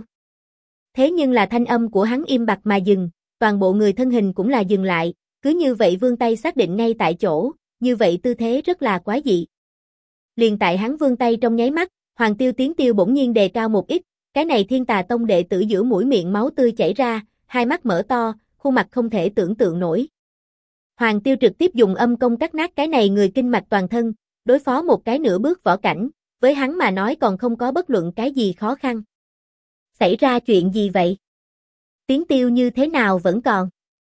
[SPEAKER 1] Thế nhưng là thanh âm của hắn im bặt mà dừng, toàn bộ người thân hình cũng là dừng lại, cứ như vậy vươn tay xác định ngay tại chỗ, như vậy tư thế rất là quái dị. Liền tại hắn vươn tay trong nháy mắt, Hoàng Tiêu Tiến Tiêu bỗng nhiên đề cao một ít, cái này Thiên Tà Tông đệ tử giữa mũi miệng máu tươi chảy ra, hai mắt mở to, khuôn mặt không thể tưởng tượng nổi. Hoàng Tiêu trực tiếp dùng âm công cắt nát cái này người kinh mạch toàn thân, đối phó một cái nửa bước võ cảnh, với hắn mà nói còn không có bất luận cái gì khó khăn. Xảy ra chuyện gì vậy? Tiến Tiêu như thế nào vẫn còn?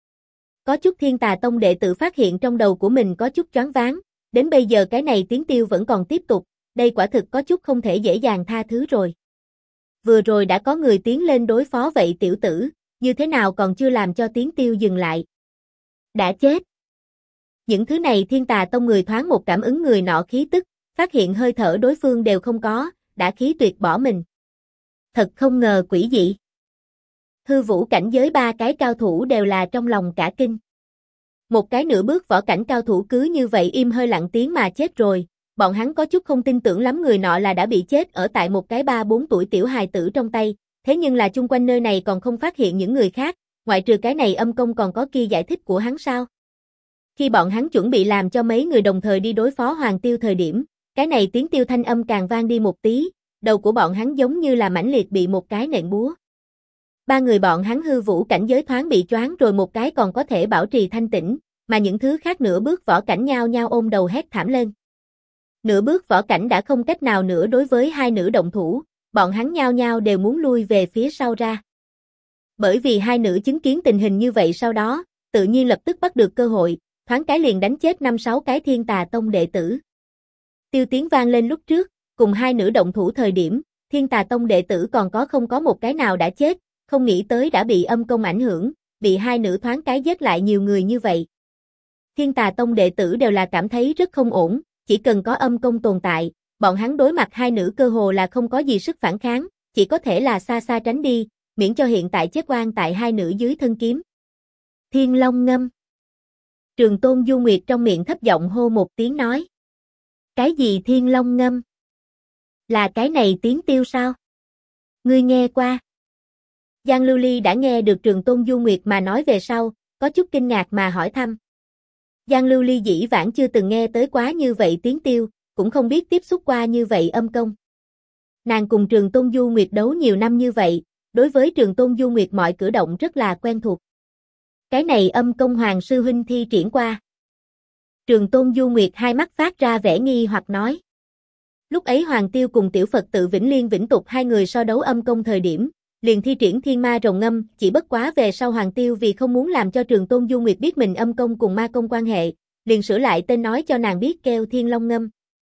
[SPEAKER 1] Có chút Thiên Tà Tông đệ tử phát hiện trong đầu của mình có chút choáng váng, đến bây giờ cái này Tiến Tiêu vẫn còn tiếp tục, đây quả thực có chút không thể dễ dàng tha thứ rồi. Vừa rồi đã có người tiến lên đối phó vậy tiểu tử, như thế nào còn chưa làm cho Tiến Tiêu dừng lại? Đã chết. Những thứ này Thiên Tà Tông người thoáng một cảm ứng người nọ khí tức, phát hiện hơi thở đối phương đều không có, đã khí tuyệt bỏ mình. Thật không ngờ quỷ dị. Hư vũ cảnh giới ba cái cao thủ đều là trong lòng cả kinh. Một cái nửa bước võ cảnh cao thủ cứ như vậy im hơi lặng tiếng mà chết rồi, bọn hắn có chút không tin tưởng lắm người nọ là đã bị chết ở tại một cái 3-4 tuổi tiểu hài tử trong tay, thế nhưng là chung quanh nơi này còn không phát hiện những người khác, ngoại trừ cái này âm công còn có kia giải thích của hắn sao? Khi bọn hắn chuẩn bị làm cho mấy người đồng thời đi đối phó Hoàng Tiêu thời điểm, cái này Tiến Tiêu thanh âm càng vang đi một tí, đầu của bọn hắn giống như là mãnh liệt bị một cái nện búa. Ba người bọn hắn hư vũ cảnh giới thoáng bị choáng rồi một cái còn có thể bảo trì thanh tĩnh, mà những thứ khác nửa bước võ cảnh nhao nhao ôm đầu hét thảm lên. Nửa bước võ cảnh đã không cách nào nữa đối với hai nữ động thủ, bọn hắn nhao nhao đều muốn lui về phía sau ra. Bởi vì hai nữ chứng kiến tình hình như vậy sau đó, tự nhiên lập tức bắt được cơ hội, thoáng cái liền đánh chết 5-6 cái Thiên Tà Tông đệ tử. Tiêu tiếng vang lên lúc trước, cùng hai nữ động thủ thời điểm, Thiên Tà Tông đệ tử còn không có một cái nào đã chết, không nghĩ tới đã bị âm công ảnh hưởng, bị hai nữ thoáng cái giết lại nhiều người như vậy. Thiên Tà Tông đệ tử đều là cảm thấy rất không ổn, chỉ cần có âm công tồn tại, bọn hắn đối mặt hai nữ cơ hồ là không có gì sức phản kháng, chỉ có thể là xa xa tránh đi, miễn cho hiện tại chết oan tại hai nữ dưới thân kiếm. Thiên Long ngâm. Trường Tôn Du Nguyệt trong miệng thấp giọng hô một tiếng nói. Cái gì Thiên Long ngâm? Là cái này Tiến Tiêu sao? Ngươi nghe qua. Giang Lưu Ly đã nghe được Trường Tôn Du Nguyệt mà nói về sau, có chút kinh ngạc mà hỏi thăm. Giang Lưu Ly dĩ vãng chưa từng nghe tới quá như vậy Tiến Tiêu, cũng không biết tiếp xúc qua như vậy âm công. Nàng cùng Trường Tôn Du Nguyệt đấu nhiều năm như vậy, đối với Trường Tôn Du Nguyệt mọi cử động rất là quen thuộc. Cái này âm công Hoàng sư huynh thi triển qua. Trường Tôn Du Nguyệt hai mắt phát ra vẻ nghi hoặc nói. Lúc ấy Hoàng Tiêu cùng Tiểu Phật tự Vĩnh Liên Vĩnh Tục hai người so đấu âm công thời điểm, liền thi triển Thiên Ma Rồng Ngâm, chỉ bất quá về sau Hoàng Tiêu vì không muốn làm cho Trường Tôn Du Nguyệt biết mình âm công cùng ma công quan hệ, liền sửa lại tên nói cho nàng biết kêu Thiên Long Ngâm.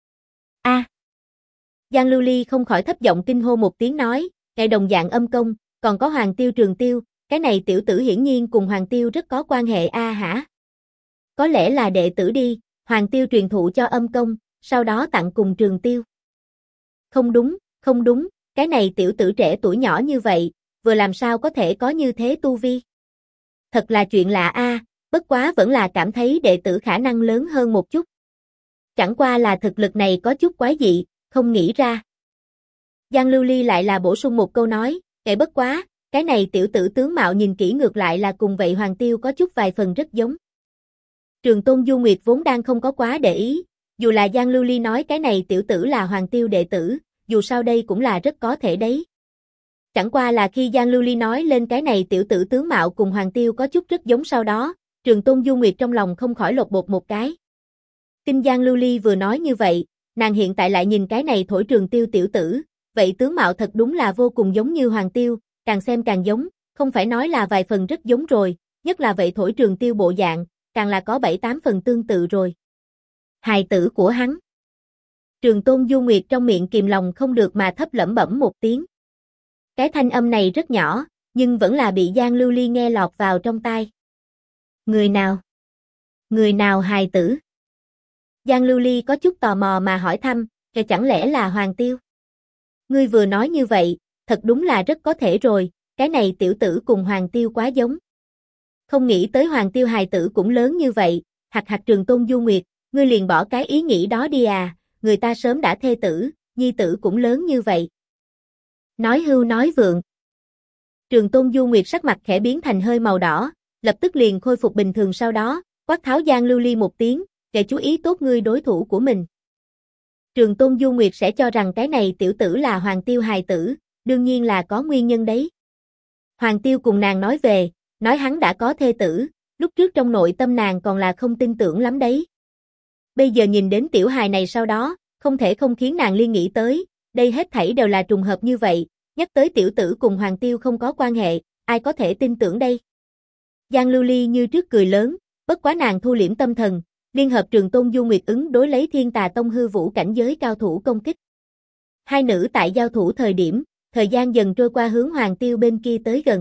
[SPEAKER 1] A. Giang Lưu Ly không khỏi thấp giọng kinh hô một tiếng nói, ngày đồng dạng âm công, còn có Hoàng Tiêu Trường Tiêu, cái này tiểu tử hiển nhiên cùng Hoàng Tiêu rất có quan hệ a hả? Có lẽ là đệ tử đi, Hoàng Tiêu truyền thụ cho âm công, sau đó tặng cùng Trường Tiêu. Không đúng, cái này tiểu tử trẻ tuổi nhỏ như vậy, vừa làm sao có thể có như thế tu vi. Thật là chuyện lạ a, bất quá vẫn là cảm thấy đệ tử khả năng lớn hơn một chút. Chẳng qua là thực lực này có chút quái dị, không nghĩ ra. Giang Lưu Ly lại là bổ sung một câu nói, bất quá, cái này tiểu tử tướng mạo nhìn kỹ ngược lại là cùng vậy Hoàng Tiêu có chút vài phần rất giống. Trường Tôn Du Nguyệt vốn đang không có quá để ý, dù là Giang Lưu Ly nói cái này tiểu tử là Hoàng Tiêu đệ tử, dù sao đây cũng là rất có thể đấy. Chẳng qua là khi Giang Lưu Ly nói lên cái này tiểu tử tướng mạo cùng Hoàng Tiêu có chút rất giống sau đó, Trường Tôn Du Nguyệt trong lòng không khỏi lột bột một cái. Kinh Giang Lưu Ly vừa nói như vậy, nàng hiện tại lại nhìn cái này thổi Trường Tiêu tiểu tử, vậy tướng mạo thật đúng là vô cùng giống như Hoàng Tiêu, càng xem càng giống, không phải nói là vài phần rất giống rồi, nhất là vậy thổi Trường Tiêu bộ dạng, càng là có 7-8 phần tương tự rồi. Hài tử của hắn. Trường Tôn Du Nguyệt trong miệng kìm lòng không được mà thấp lẩm bẩm một tiếng. Cái thanh âm này rất nhỏ, nhưng vẫn là bị Giang Lưu Ly nghe lọt vào trong tai. Người nào? Người nào hài tử? Giang Lưu Ly có chút tò mò mà hỏi thăm, chẳng lẽ là Hoàng Tiêu? Ngươi vừa nói như vậy, thật đúng là rất có thể rồi, cái này tiểu tử cùng Hoàng Tiêu quá giống. Không nghĩ tới Hoàng Tiêu hài tử cũng lớn như vậy, hạc Trường Tôn Du Nguyệt, ngươi liền bỏ cái ý nghĩ đó đi à, người ta sớm đã thê tử, nhi tử cũng lớn như vậy. Nói hưu nói vượng. Trường Tôn Du Nguyệt sắc mặt khẽ biến thành hơi màu đỏ, lập tức liền khôi phục bình thường sau đó, quát tháo Giang Lưu Ly một tiếng, để chú ý tốt ngươi đối thủ của mình. Trường Tôn Du Nguyệt sẽ cho rằng cái này tiểu tử là Hoàng Tiêu hài tử, đương nhiên là có nguyên nhân đấy. Hoàng Tiêu cùng nàng nói về, nói hắn đã có thê tử, lúc trước trong nội tâm nàng còn là không tin tưởng lắm đấy. Bây giờ nhìn đến tiểu hài này sau đó, không thể không khiến nàng liên nghĩ tới, đây hết thảy đều là trùng hợp như vậy, nhắc tới tiểu tử cùng Hoàng Tiêu không có quan hệ, ai có thể tin tưởng đây. Giang Lưu Ly như trước cười lớn, bất quá nàng thu liễm tâm thần, liên hợp Trường Tôn Du Nguyệt ứng đối lấy Thiên Tà Tông hư vũ cảnh giới cao thủ công kích. Hai nữ tại giao thủ thời điểm, thời gian dần trôi qua hướng Hoàng Tiêu bên kia tới gần.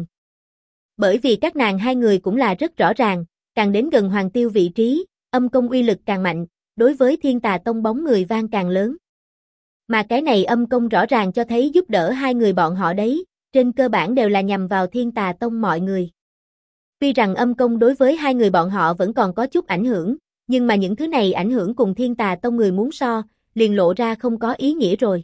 [SPEAKER 1] Bởi vì các nàng hai người cũng là rất rõ ràng, càng đến gần Hoàng Tiêu vị trí, âm công uy lực càng mạnh, đối với Thiên Tà Tông bóng người vang càng lớn. Mà cái này âm công rõ ràng cho thấy giúp đỡ hai người bọn họ đấy, trên cơ bản đều là nhằm vào Thiên Tà Tông mọi người. Tuy rằng âm công đối với hai người bọn họ vẫn còn có chút ảnh hưởng, nhưng mà những thứ này ảnh hưởng cùng Thiên Tà Tông người muốn so, liền lộ ra không có ý nghĩa rồi.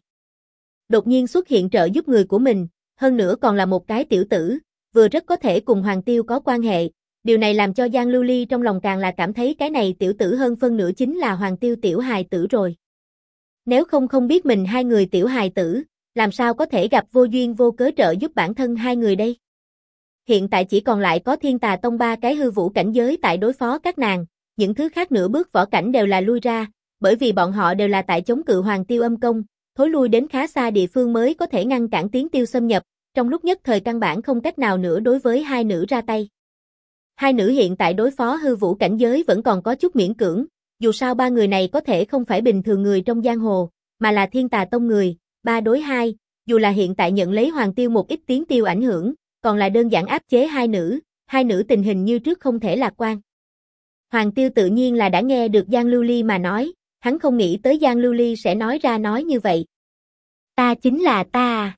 [SPEAKER 1] Đột nhiên xuất hiện trợ giúp người của mình, hơn nữa còn là một cái tiểu tử, vừa rất có thể cùng Hoàng Tiêu có quan hệ, điều này làm cho Giang Lưu Ly trong lòng càng là cảm thấy cái này tiểu tử hơn phân nửa chính là Hoàng Tiêu tiểu hài tử rồi. Nếu không biết mình hai người tiểu hài tử, làm sao có thể gặp vô duyên vô cớ trợ giúp bản thân hai người đây? Hiện tại chỉ còn lại có Thiên Tà Tông 3 cái hư vũ cảnh giới tại đối phó các nàng, những thứ khác nửa bước võ cảnh đều là lui ra, bởi vì bọn họ đều là tại chống cự Hoàng Tiêu âm công, thối lui đến khá xa địa phương mới có thể ngăn cản Tiến Tiêu xâm nhập, trong lúc nhất thời căn bản không cách nào nữa đối với hai nữ ra tay. Hai nữ hiện tại đối phó hư vũ cảnh giới vẫn còn có chút miễn cưỡng, dù sao ba người này có thể không phải bình thường người trong giang hồ, mà là Thiên Tà Tông người, 3 đối 2, dù là hiện tại nhận lấy Hoàng Tiêu một ít Tiến Tiêu ảnh hưởng, còn là đơn giản áp chế hai nữ tình hình như trước không thể lạc quan. Hoàng Tiêu tự nhiên là đã nghe được Giang Lưu Ly mà nói, hắn không nghĩ tới Giang Lưu Ly sẽ nói ra nói như vậy. Ta chính là ta.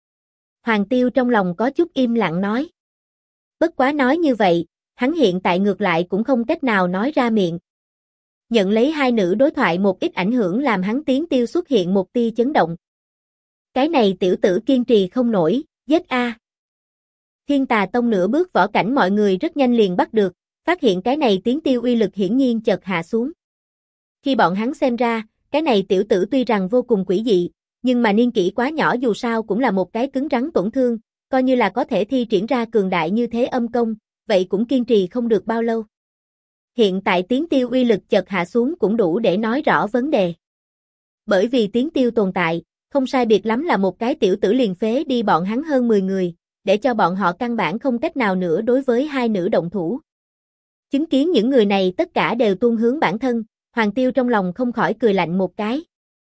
[SPEAKER 1] Hoàng Tiêu trong lòng có chút im lặng nói. Bất quá nói như vậy, hắn hiện tại ngược lại cũng không cách nào nói ra miệng. Nhận lấy hai nữ đối thoại một ít ảnh hưởng làm hắn Tiến Tiêu xuất hiện một tia chấn động. Cái này tiểu tử kiên trì không nổi, giết a. Thiên Tà Tông nửa bước võ cảnh mọi người rất nhanh liền bắt được, phát hiện cái này Tiến Tiêu uy lực hiển nhiên chợt hạ xuống. Khi bọn hắn xem ra, cái này tiểu tử tuy rằng vô cùng quỷ dị, nhưng mà niên kỷ quá nhỏ dù sao cũng là một cái cứng rắn tổn thương, coi như là có thể thi triển ra cường đại như thế âm công, vậy cũng kiên trì không được bao lâu. Hiện tại Tiến Tiêu uy lực chợt hạ xuống cũng đủ để nói rõ vấn đề. Bởi vì Tiến Tiêu tồn tại, không sai biệt lắm là một cái tiểu tử liền phế đi bọn hắn hơn 10 người, để cho bọn họ căn bản không cách nào nữa đối với hai nữ động thủ. Chứng kiến những người này tất cả đều tuôn hướng bản thân, Hoàng Tiêu trong lòng không khỏi cười lạnh một cái.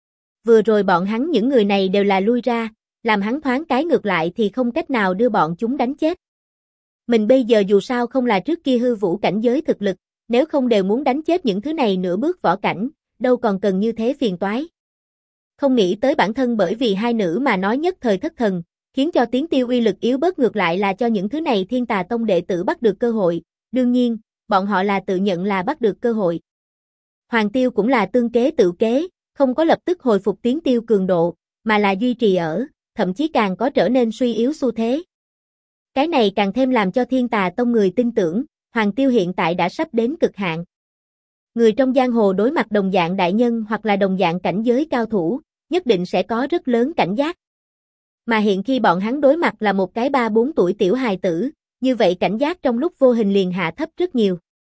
[SPEAKER 1] Vừa rồi bọn hắn những người này đều là lui ra, làm hắn thoáng cái ngược lại thì không cách nào đưa bọn chúng đánh chết. Mình bây giờ dù sao không là trước kia hư vũ cảnh giới thực lực, nếu không đều muốn đánh chết những thứ này nửa bước võ cảnh, đâu còn cần như thế phiền toái. Không nghĩ tới bản thân bởi vì hai nữ mà nói nhất thời thất thần, khiến cho tiếng tiêu uy lực yếu bớt, ngược lại là cho những thứ này Thiên Tà Tông đệ tử bắt được cơ hội, đương nhiên, bọn họ là tự nhận là bắt được cơ hội. Hoàng Tiêu cũng là tương kế tự kế, không có lập tức hồi phục tiếng tiêu cường độ, mà là duy trì ở, thậm chí càng có trở nên suy yếu xu thế. Cái này càng thêm làm cho Thiên Tà Tông người tin tưởng, Hoàng Tiêu hiện tại đã sắp đến cực hạn. Người trong giang hồ đối mặt đồng dạng đại nhân hoặc là đồng dạng cảnh giới cao thủ, nhất định sẽ có rất lớn cảnh giác. Mà hiện khi bọn hắn đối mặt là một cái 3-4 tuổi tiểu hài tử, như vậy cảnh giác trong lúc vô hình liền hạ thấp rất nhiều.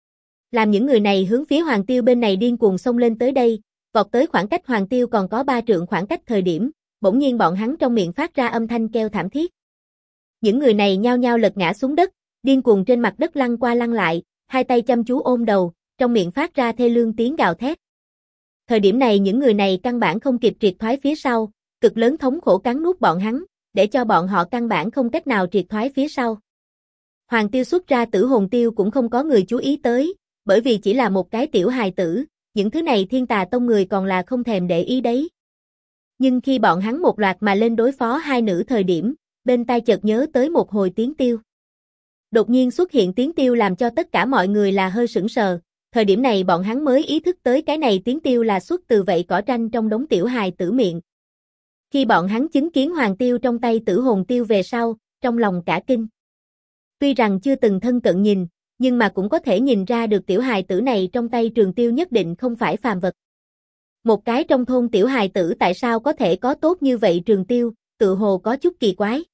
[SPEAKER 1] Làm những người này hướng phía Hoàng Tiêu bên này điên cuồng xông lên tới đây, vọt tới khoảng cách Hoàng Tiêu còn có 3 trượng khoảng cách thời điểm, bỗng nhiên bọn hắn trong miệng phát ra âm thanh kêu thảm thiết. Những người này nhao nhao lật ngã xuống đất, điên cuồng trên mặt đất lăn qua lăn lại, hai tay chăm chú ôm đầu, trong miệng phát ra thê lương tiếng gào thét. Thời điểm này những người này căn bản không kịp triệt thoái phía sau, cực lớn thống khổ cắn nuốt bọn hắn, để cho bọn họ căn bản không cách nào triệt thoái phía sau. Hoàng Tiêu xuất ra Tử Hồn Tiêu cũng không có người chú ý tới, bởi vì chỉ là một cái tiểu hài tử, những thứ này Thiên Tà Tông người còn là không thèm để ý đấy. Nhưng khi bọn hắn một loạt mà lên đối phó hai nữ thời điểm, bên tai chợt nhớ tới một hồi tiếng tiêu. Đột nhiên xuất hiện tiếng tiêu làm cho tất cả mọi người là hơi sững sờ, thời điểm này bọn hắn mới ý thức tới cái này tiếng tiêu là xuất từ vậy cỏ tranh trong đống tiểu hài tử miệng. Khi bọn hắn chứng kiến Hoàng Tiêu trong tay Tử Hồn Tiêu về sau, trong lòng cả kinh. Tuy rằng chưa từng thân cận nhìn, nhưng mà cũng có thể nhìn ra được tiểu hài tử này trong tay trường tiêu nhất định không phải phàm vật. Một cái trong thôn tiểu hài tử tại sao có thể có tốt như vậy trường tiêu, tự hồ có chút kỳ quái.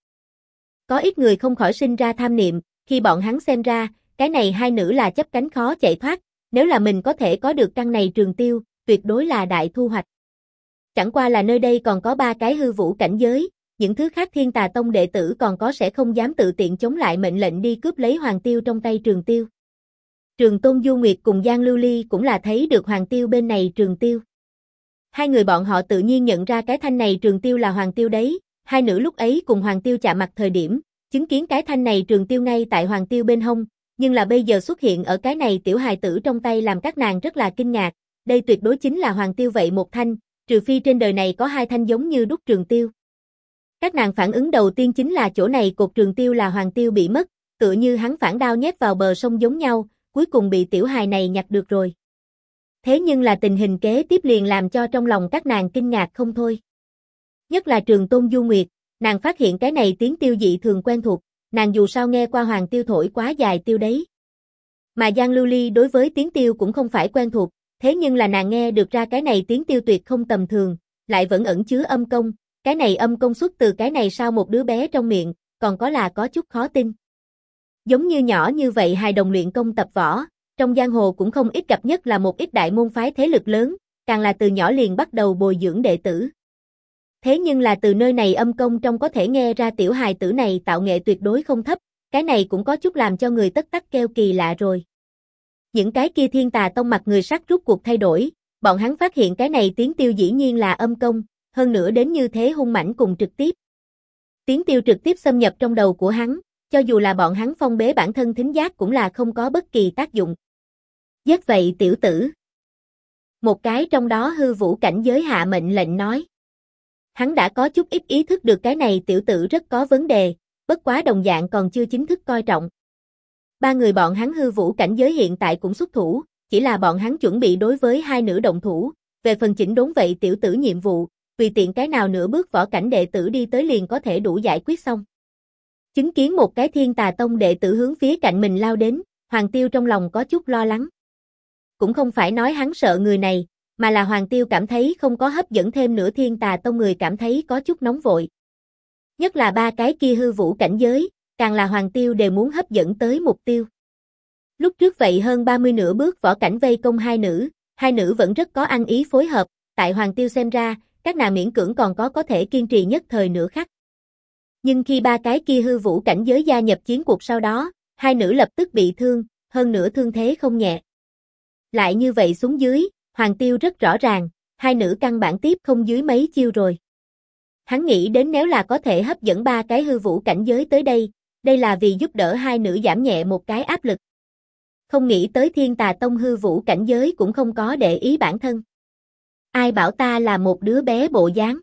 [SPEAKER 1] Có ít người không khỏi sinh ra tham niệm, khi bọn hắn xem ra, cái này hai nữ là chấp cánh khó chạy thoát, nếu là mình có thể có được căn này trường tiêu, tuyệt đối là đại thu hoạch. Chẳng qua là nơi đây còn có 3 cái hư vũ cảnh giới, những thứ khác Thiên Tà Tông đệ tử còn có sẽ không dám tự tiện chống lại mệnh lệnh đi cướp lấy Hoàng Tiêu trong tay trường tiêu. Trường Tôn Du Nguyệt cùng Giang Lưu Ly cũng là thấy được Hoàng Tiêu bên này trường tiêu. Hai người bọn họ tự nhiên nhận ra cái thanh này trường tiêu là Hoàng Tiêu đấy, hai nữ lúc ấy cùng Hoàng Tiêu chạm mặt thời điểm, chứng kiến cái thanh này trường tiêu ngay tại Hoàng Tiêu bên hông, nhưng là bây giờ xuất hiện ở cái này tiểu hài tử trong tay làm các nàng rất là kinh ngạc, đây tuyệt đối chính là Hoàng Tiêu vậy một thanh, trừ phi trên đời này có hai thanh giống như đúc trường tiêu. Các nàng phản ứng đầu tiên chính là chỗ này cột trường tiêu là Hoàng Tiêu bị mất, tựa như hắn phản đao nhét vào bờ sông giống nhau, cuối cùng bị tiểu hài này nhặt được rồi. Thế nhưng là tình hình kế tiếp liền làm cho trong lòng các nàng kinh ngạc không thôi. Nhất là Trường Tôn Du Nguyệt, nàng phát hiện cái này tiếng tiêu dị thường quen thuộc, nàng dù sao nghe qua Hoàng Tiêu thổi quá dài tiêu đấy. Mà Giang Lưu Ly đối với tiếng tiêu cũng không phải quen thuộc, thế nhưng là nàng nghe được ra cái này tiếng tiêu tuyệt không tầm thường, lại vẫn ẩn chứa âm công, cái này âm công xuất từ cái này sao một đứa bé trong miệng, còn có là có chút khó tin. Giống như nhỏ như vậy hài đồng luyện công tập võ, trong giang hồ cũng không ít gặp, nhất là một ít đại môn phái thế lực lớn, càng là từ nhỏ liền bắt đầu bồi dưỡng đệ tử. Thế nhưng là từ nơi này âm công trong có thể nghe ra tiểu hài tử này tạo nghệ tuyệt đối không thấp, cái này cũng có chút làm cho người tất tắc kêu kỳ lạ rồi. Những cái kia Thiên Tà Tông mặt người sắc rút cuộc thay đổi, bọn hắn phát hiện cái này tiếng tiêu dĩ nhiên là âm công, hơn nữa đến như thế hung mãnh cùng trực tiếp. Tiếng tiêu trực tiếp xâm nhập trong đầu của hắn, cho dù là bọn hắn phong bế bản thân thính giác cũng là không có bất kỳ tác dụng. Giết vậy tiểu tử. Một cái trong đó hư vũ cảnh giới hạ mệnh lệnh nói. Hắn đã có chút ít ý thức được cái này tiểu tử rất có vấn đề, bất quá đồng dạng còn chưa chính thức coi trọng. 3 người bọn hắn hư vũ cảnh giới hiện tại cũng xuất thủ, chỉ là bọn hắn chuẩn bị đối với hai nữ động thủ, về phần chỉnh đốn vậy tiểu tử nhiệm vụ, tùy tiện cái nào nửa bước võ cảnh đệ tử đi tới liền có thể đủ giải quyết xong. Chứng kiến một cái Thiên Tà Tông đệ tử hướng phía cạnh mình lao đến, Hoàng Tiêu trong lòng có chút lo lắng. Cũng không phải nói hắn sợ người này, mà là Hoàng Tiêu cảm thấy không có hấp dẫn thêm nữa Thiên Tà Tông người cảm thấy có chút nóng vội. Nhất là 3 cái kia hư vũ cảnh giới, càng là Hoàng Tiêu đều muốn hấp dẫn tới mục tiêu. Lúc trước vậy hơn 30 nửa bước võ cảnh vây công hai nữ vẫn rất có ăn ý phối hợp, tại Hoàng Tiêu xem ra, các nàng miễn cưỡng còn có thể kiên trì nhất thời nửa khắc. Nhưng khi 3 cái kia hư vũ cảnh giới gia nhập chiến cuộc sau đó, hai nữ lập tức bị thương, hơn nữa thương thế không nhẹ. Lại như vậy xuống dưới, Hoàng Tiêu rất rõ ràng, hai nữ căn bản tiếp không dưới mấy chiêu rồi. Hắn nghĩ đến nếu là có thể hấp dẫn 3 cái hư vũ cảnh giới tới đây là vì giúp đỡ hai nữ giảm nhẹ một cái áp lực. Không nghĩ tới Thiên Tà Tông hư vũ cảnh giới cũng không có để ý bản thân. Ai bảo ta là một đứa bé bộ dáng?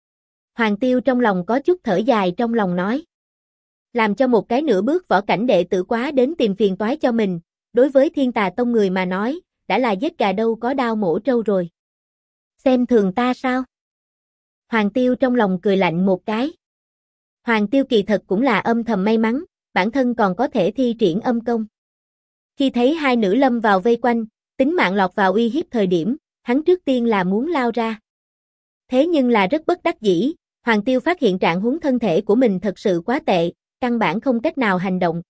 [SPEAKER 1] Hoàng Tiêu trong lòng có chút thở dài trong lòng nói. Làm cho một cái nửa bước võ cảnh đệ tử quá đến tìm phiền toái cho mình, đối với Thiên Tà Tông người mà nói, đã là giết gà đâu có đao mổ trâu rồi. Xem thường ta sao? Hoàng Tiêu trong lòng cười lạnh một cái. Hoàng Tiêu kỳ thật cũng là âm thầm may mắn, bản thân còn có thể thi triển âm công. Khi thấy hai nữ lâm vào vây quanh, tính mạng lọt vào uy hiếp thời điểm, hắn trước tiên là muốn lao ra. Thế nhưng là rất bất đắc dĩ, Hoàng Tiêu phát hiện trạng huống thân thể của mình thật sự quá tệ, căn bản không cách nào hành động.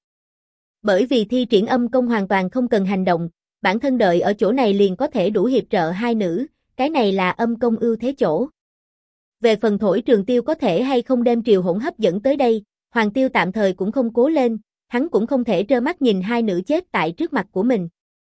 [SPEAKER 1] Bởi vì thi triển âm công hoàn toàn không cần hành động, bản thân đợi ở chỗ này liền có thể đủ hiệp trợ hai nữ, cái này là âm công ưu thế chỗ. Về phần Thổi Trường Tiêu có thể hay không đem Triều Hỗn hấp dẫn tới đây, Hoàng Tiêu tạm thời cũng không cố lên, hắn cũng không thể trơ mắt nhìn hai nữ chết tại trước mặt của mình.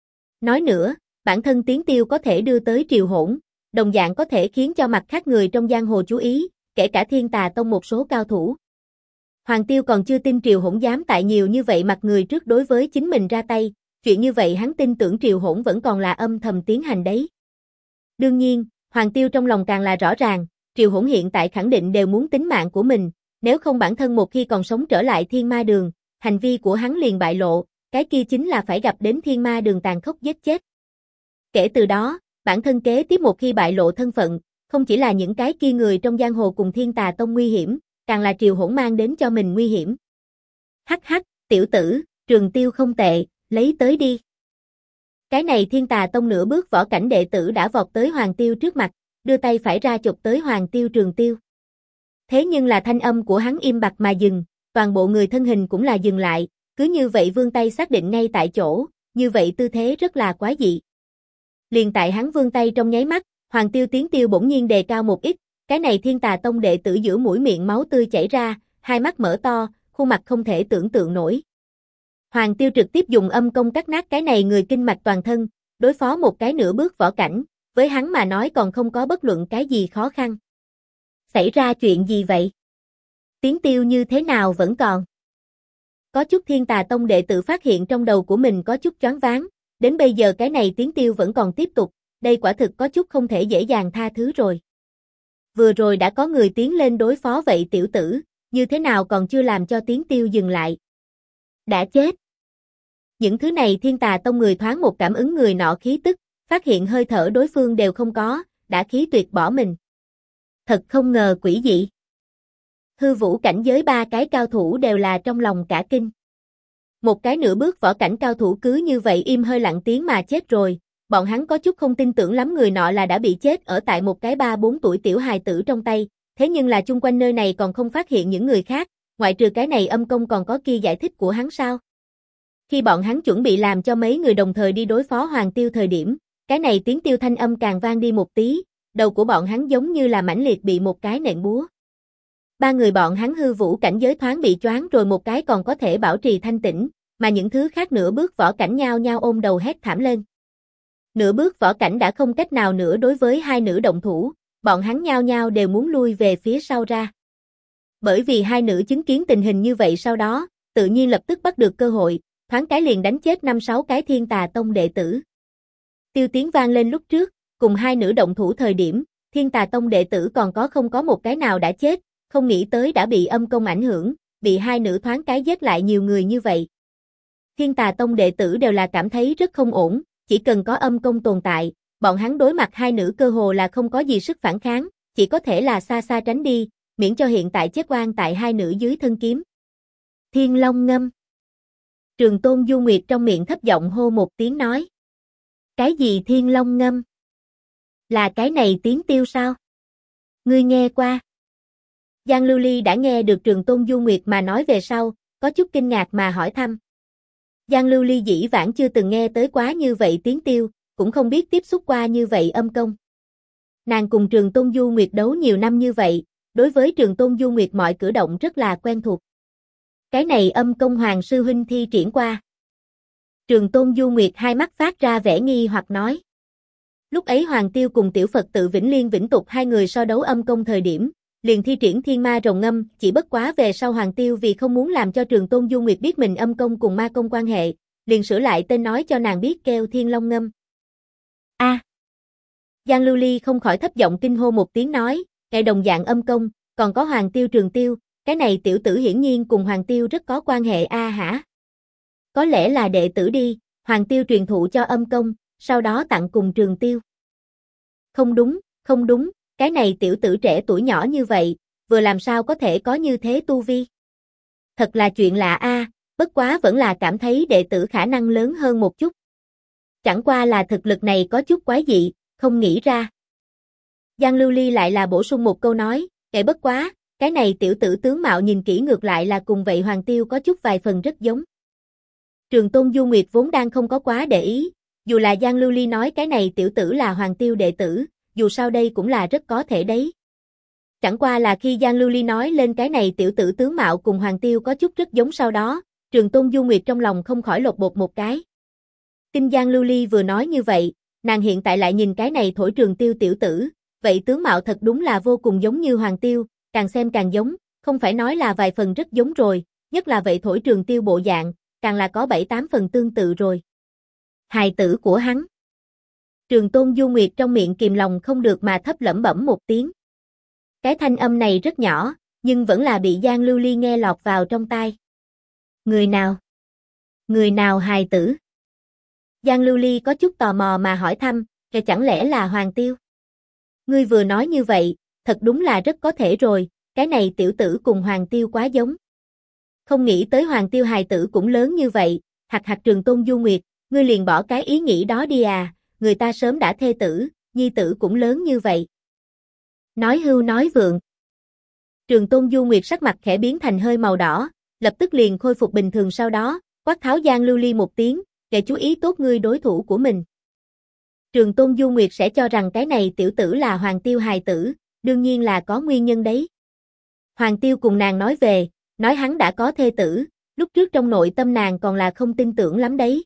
[SPEAKER 1] Nói nữa, bản thân Tiến Tiêu có thể đưa tới Triều Hỗn, đồng dạng có thể khiến cho mặt khác người trong giang hồ chú ý, kể cả Thiên Tà Tông một số cao thủ. Hoàng Tiêu còn chưa tin Triều Hỗn dám tại nhiều như vậy mặt người trước đối với chính mình ra tay, chuyện như vậy hắn tin tưởng Triều Hỗn vẫn còn là âm thầm tiến hành đấy. Đương nhiên, Hoàng Tiêu trong lòng càng là rõ ràng, Triều Hỗn hiện tại khẳng định đều muốn tính mạng của mình, nếu không bản thân một khi còn sống trở lại Thiên Ma Đường, hành vi của hắn liền bại lộ, cái kia chính là phải gặp đến Thiên Ma Đường tàn khốc giết chết. Kể từ đó, bản thân kế tiếp một khi bại lộ thân phận, không chỉ là những cái kia người trong giang hồ cùng Thiên Tà Tông nguy hiểm, càng là Triều Hỗn mang đến cho mình nguy hiểm. Hắc hắc, tiểu tử, Trường Tiêu không tệ, lấy tới đi. Cái này Thiên Tà Tông nửa bước võ cảnh đệ tử đã vọt tới Hoàng Tiêu trước mặt, đưa tay phải ra chụp tới Hoàng Tiêu Trường Tiêu. Thế nhưng là thanh âm của hắn im bặt mà dừng, toàn bộ người thân hình cũng là dừng lại, cứ như vậy vươn tay xác định ngay tại chỗ, như vậy tư thế rất là quái dị. Liền tại hắn vươn tay trong nháy mắt, Hoàng Tiêu Tiến Tiêu bỗng nhiên đề cao một ít, cái này Thiên Tà Tông đệ tử giữa mũi miệng máu tươi chảy ra, hai mắt mở to, khuôn mặt không thể tưởng tượng nổi. Hoàng Tiêu trực tiếp dùng âm công cắt nát cái này người kinh mạch toàn thân, đối phó một cái nửa bước võ cảnh, với hắn mà nói còn không có bất luận cái gì khó khăn. Xảy ra chuyện gì vậy? Tiến Tiêu như thế nào vẫn còn? Có chút Thiên Tà Tông đệ tử phát hiện trong đầu của mình có chút choáng váng, đến bây giờ cái này Tiến Tiêu vẫn còn tiếp tục, đây quả thực có chút không thể dễ dàng tha thứ rồi. Vừa rồi đã có người tiến lên đối phó vậy tiểu tử, như thế nào còn chưa làm cho Tiến Tiêu dừng lại? Đã chết. Những thứ này Thiên Tà Tông người thoáng một cảm ứng người nọ khí tức, phát hiện hơi thở đối phương đều không có, đã khí tuyệt bỏ mình. Thật không ngờ quỷ dị. Hư vũ cảnh giới ba cái cao thủ đều là trong lòng cả kinh. Một cái nửa bước võ cảnh cao thủ cứ như vậy im hơi lặng tiếng mà chết rồi, bọn hắn có chút không tin tưởng lắm người nọ là đã bị chết ở tại một cái 3-4 tuổi tiểu hài tử trong tay, thế nhưng là chung quanh nơi này còn không phát hiện những người khác, ngoại trừ cái này âm công còn có kia giải thích của hắn sao? Khi bọn hắn chuẩn bị làm cho mấy người đồng thời đi đối phó Hoàng Tiêu thời điểm, cái này Tiến Tiêu thanh âm càng vang đi một tí, đầu của bọn hắn giống như là mãnh liệt bị một cái nện búa. Ba người bọn hắn hư vũ cảnh giới thoáng bị choáng rồi một cái còn có thể bảo trì thanh tĩnh, mà những thứ khác nửa bước võ cảnh nhao nhao ôm đầu hét thảm lên. Nửa bước võ cảnh đã không cách nào nữa đối với hai nữ động thủ, bọn hắn nhao nhao đều muốn lui về phía sau ra. Bởi vì hai nữ chứng kiến tình hình như vậy sau đó, tự nhiên lập tức bắt được cơ hội, thoáng cái liền đánh chết 5-6 cái Thiên Tà Tông đệ tử. Tiêu tiếng vang lên lúc trước, cùng hai nữ động thủ thời điểm, Thiên Tà Tông đệ tử còn không có một cái nào đã chết, không nghĩ tới đã bị âm công ảnh hưởng, bị hai nữ thoáng cái giết lại nhiều người như vậy. Thiên Tà Tông đệ tử đều là cảm thấy rất không ổn, chỉ cần có âm công tồn tại, bọn hắn đối mặt hai nữ cơ hồ là không có gì sức phản kháng, chỉ có thể là xa xa tránh đi, miễn cho hiện tại chết oan tại hai nữ dưới thân kiếm. Thiên Long ngâm. Trường Tôn Du Nguyệt trong miệng thấp giọng hô một tiếng nói. Cái gì Thiên Long ngâm? Là cái này Tiến Tiêu sao? Ngươi nghe qua? Giang Lưu Ly đã nghe được Trường Tôn Du Nguyệt mà nói về sau, có chút kinh ngạc mà hỏi thăm. Giang Lưu Ly dĩ vãng chưa từng nghe tới quá như vậy Tiến Tiêu, cũng không biết tiếp xúc qua như vậy âm công. Nàng cùng Trường Tôn Du Nguyệt đấu nhiều năm như vậy, đối với Trường Tôn Du Nguyệt mọi cử động rất là quen thuộc. Cái này âm công Hoàng sư huynh thi triển qua. Trường Tôn Du Nguyệt hai mắt phát ra vẻ nghi hoặc nói. Lúc ấy Hoàng Tiêu cùng tiểu Phật tự Vĩnh Liên Vĩnh Tục hai người so đấu âm công thời điểm, liền thi triển Thiên Ma Rồng Ngâm, chỉ bất quá về sau Hoàng Tiêu vì không muốn làm cho Trường Tôn Du Nguyệt biết mình âm công cùng ma công quan hệ, liền sửa lại tên nói cho nàng biết kêu Thiên Long Ngâm. Giang Lưu Ly không khỏi thấp giọng kinh hô một tiếng nói, kẻ đồng dạng âm công, còn có Hoàng Tiêu Trường Tiêu, cái này tiểu tử hiển nhiên cùng Hoàng Tiêu rất có quan hệ a hả? Có lẽ là đệ tử đi, Hoàng Tiêu truyền thụ cho âm công, sau đó tặng cùng Trường Tiêu. Không đúng, cái này tiểu tử trẻ tuổi nhỏ như vậy, vừa làm sao có thể có như thế tu vi? Thật là chuyện lạ a, bất quá vẫn là cảm thấy đệ tử khả năng lớn hơn một chút. Chẳng qua là thực lực này có chút quái dị, không nghĩ ra. Giang Lưu Ly lại là bổ sung một câu nói, kệ bất quá, cái này tiểu tử tướng mạo nhìn kỹ ngược lại là cùng vậy Hoàng Tiêu có chút vài phần rất giống. Trường Tôn Du Nguyệt vốn đang không có quá để ý, dù là Giang Lưu Ly nói cái này tiểu tử là Hoàng Tiêu đệ tử, dù sao đây cũng là rất có thể đấy. Chẳng qua là khi Giang Lưu Ly nói lên cái này tiểu tử tướng mạo cùng Hoàng Tiêu có chút rất giống sau đó, Trường Tôn Du Nguyệt trong lòng không khỏi lột bột một cái. Kinh Giang Lưu Ly vừa nói như vậy, nàng hiện tại lại nhìn cái này thổi Trường Tiêu tiểu tử, vậy tướng mạo thật đúng là vô cùng giống như Hoàng Tiêu, càng xem càng giống, không phải nói là vài phần rất giống rồi, nhất là vậy thổi Trường Tiêu bộ dạng, càng là có 7-8 phần tương tự rồi. Hài tử của hắn. Trường Tôn Du Nguyệt trong miệng kìm lòng không được mà thấp lẩm bẩm một tiếng. Cái thanh âm này rất nhỏ, nhưng vẫn là bị Giang Lưu Ly nghe lọt vào trong tai. Người nào? Người nào hài tử? Giang Lưu Ly có chút tò mò mà hỏi thăm, kẻ chẳng lẽ là Hoàng Tiêu? Ngươi vừa nói như vậy, thật đúng là rất có thể rồi, cái này tiểu tử cùng Hoàng Tiêu quá giống. Không nghĩ tới Hoàng Tiêu hài tử cũng lớn như vậy, hạc Trường Tôn Du Nguyệt, ngươi liền bỏ cái ý nghĩ đó đi à, người ta sớm đã thê tử, nhi tử cũng lớn như vậy. Nói hưu nói vượng. Trường Tôn Du Nguyệt sắc mặt khẽ biến thành hơi màu đỏ, lập tức liền khôi phục bình thường sau đó, quát tháo Giang Lưu Ly một tiếng, để chú ý tốt ngươi đối thủ của mình. Trường Tôn Du Nguyệt sẽ cho rằng cái này tiểu tử là Hoàng Tiêu hài tử, đương nhiên là có nguyên nhân đấy. Hoàng Tiêu cùng nàng nói về, nói hắn đã có thê tử, lúc trước trong nội tâm nàng còn là không tin tưởng lắm đấy.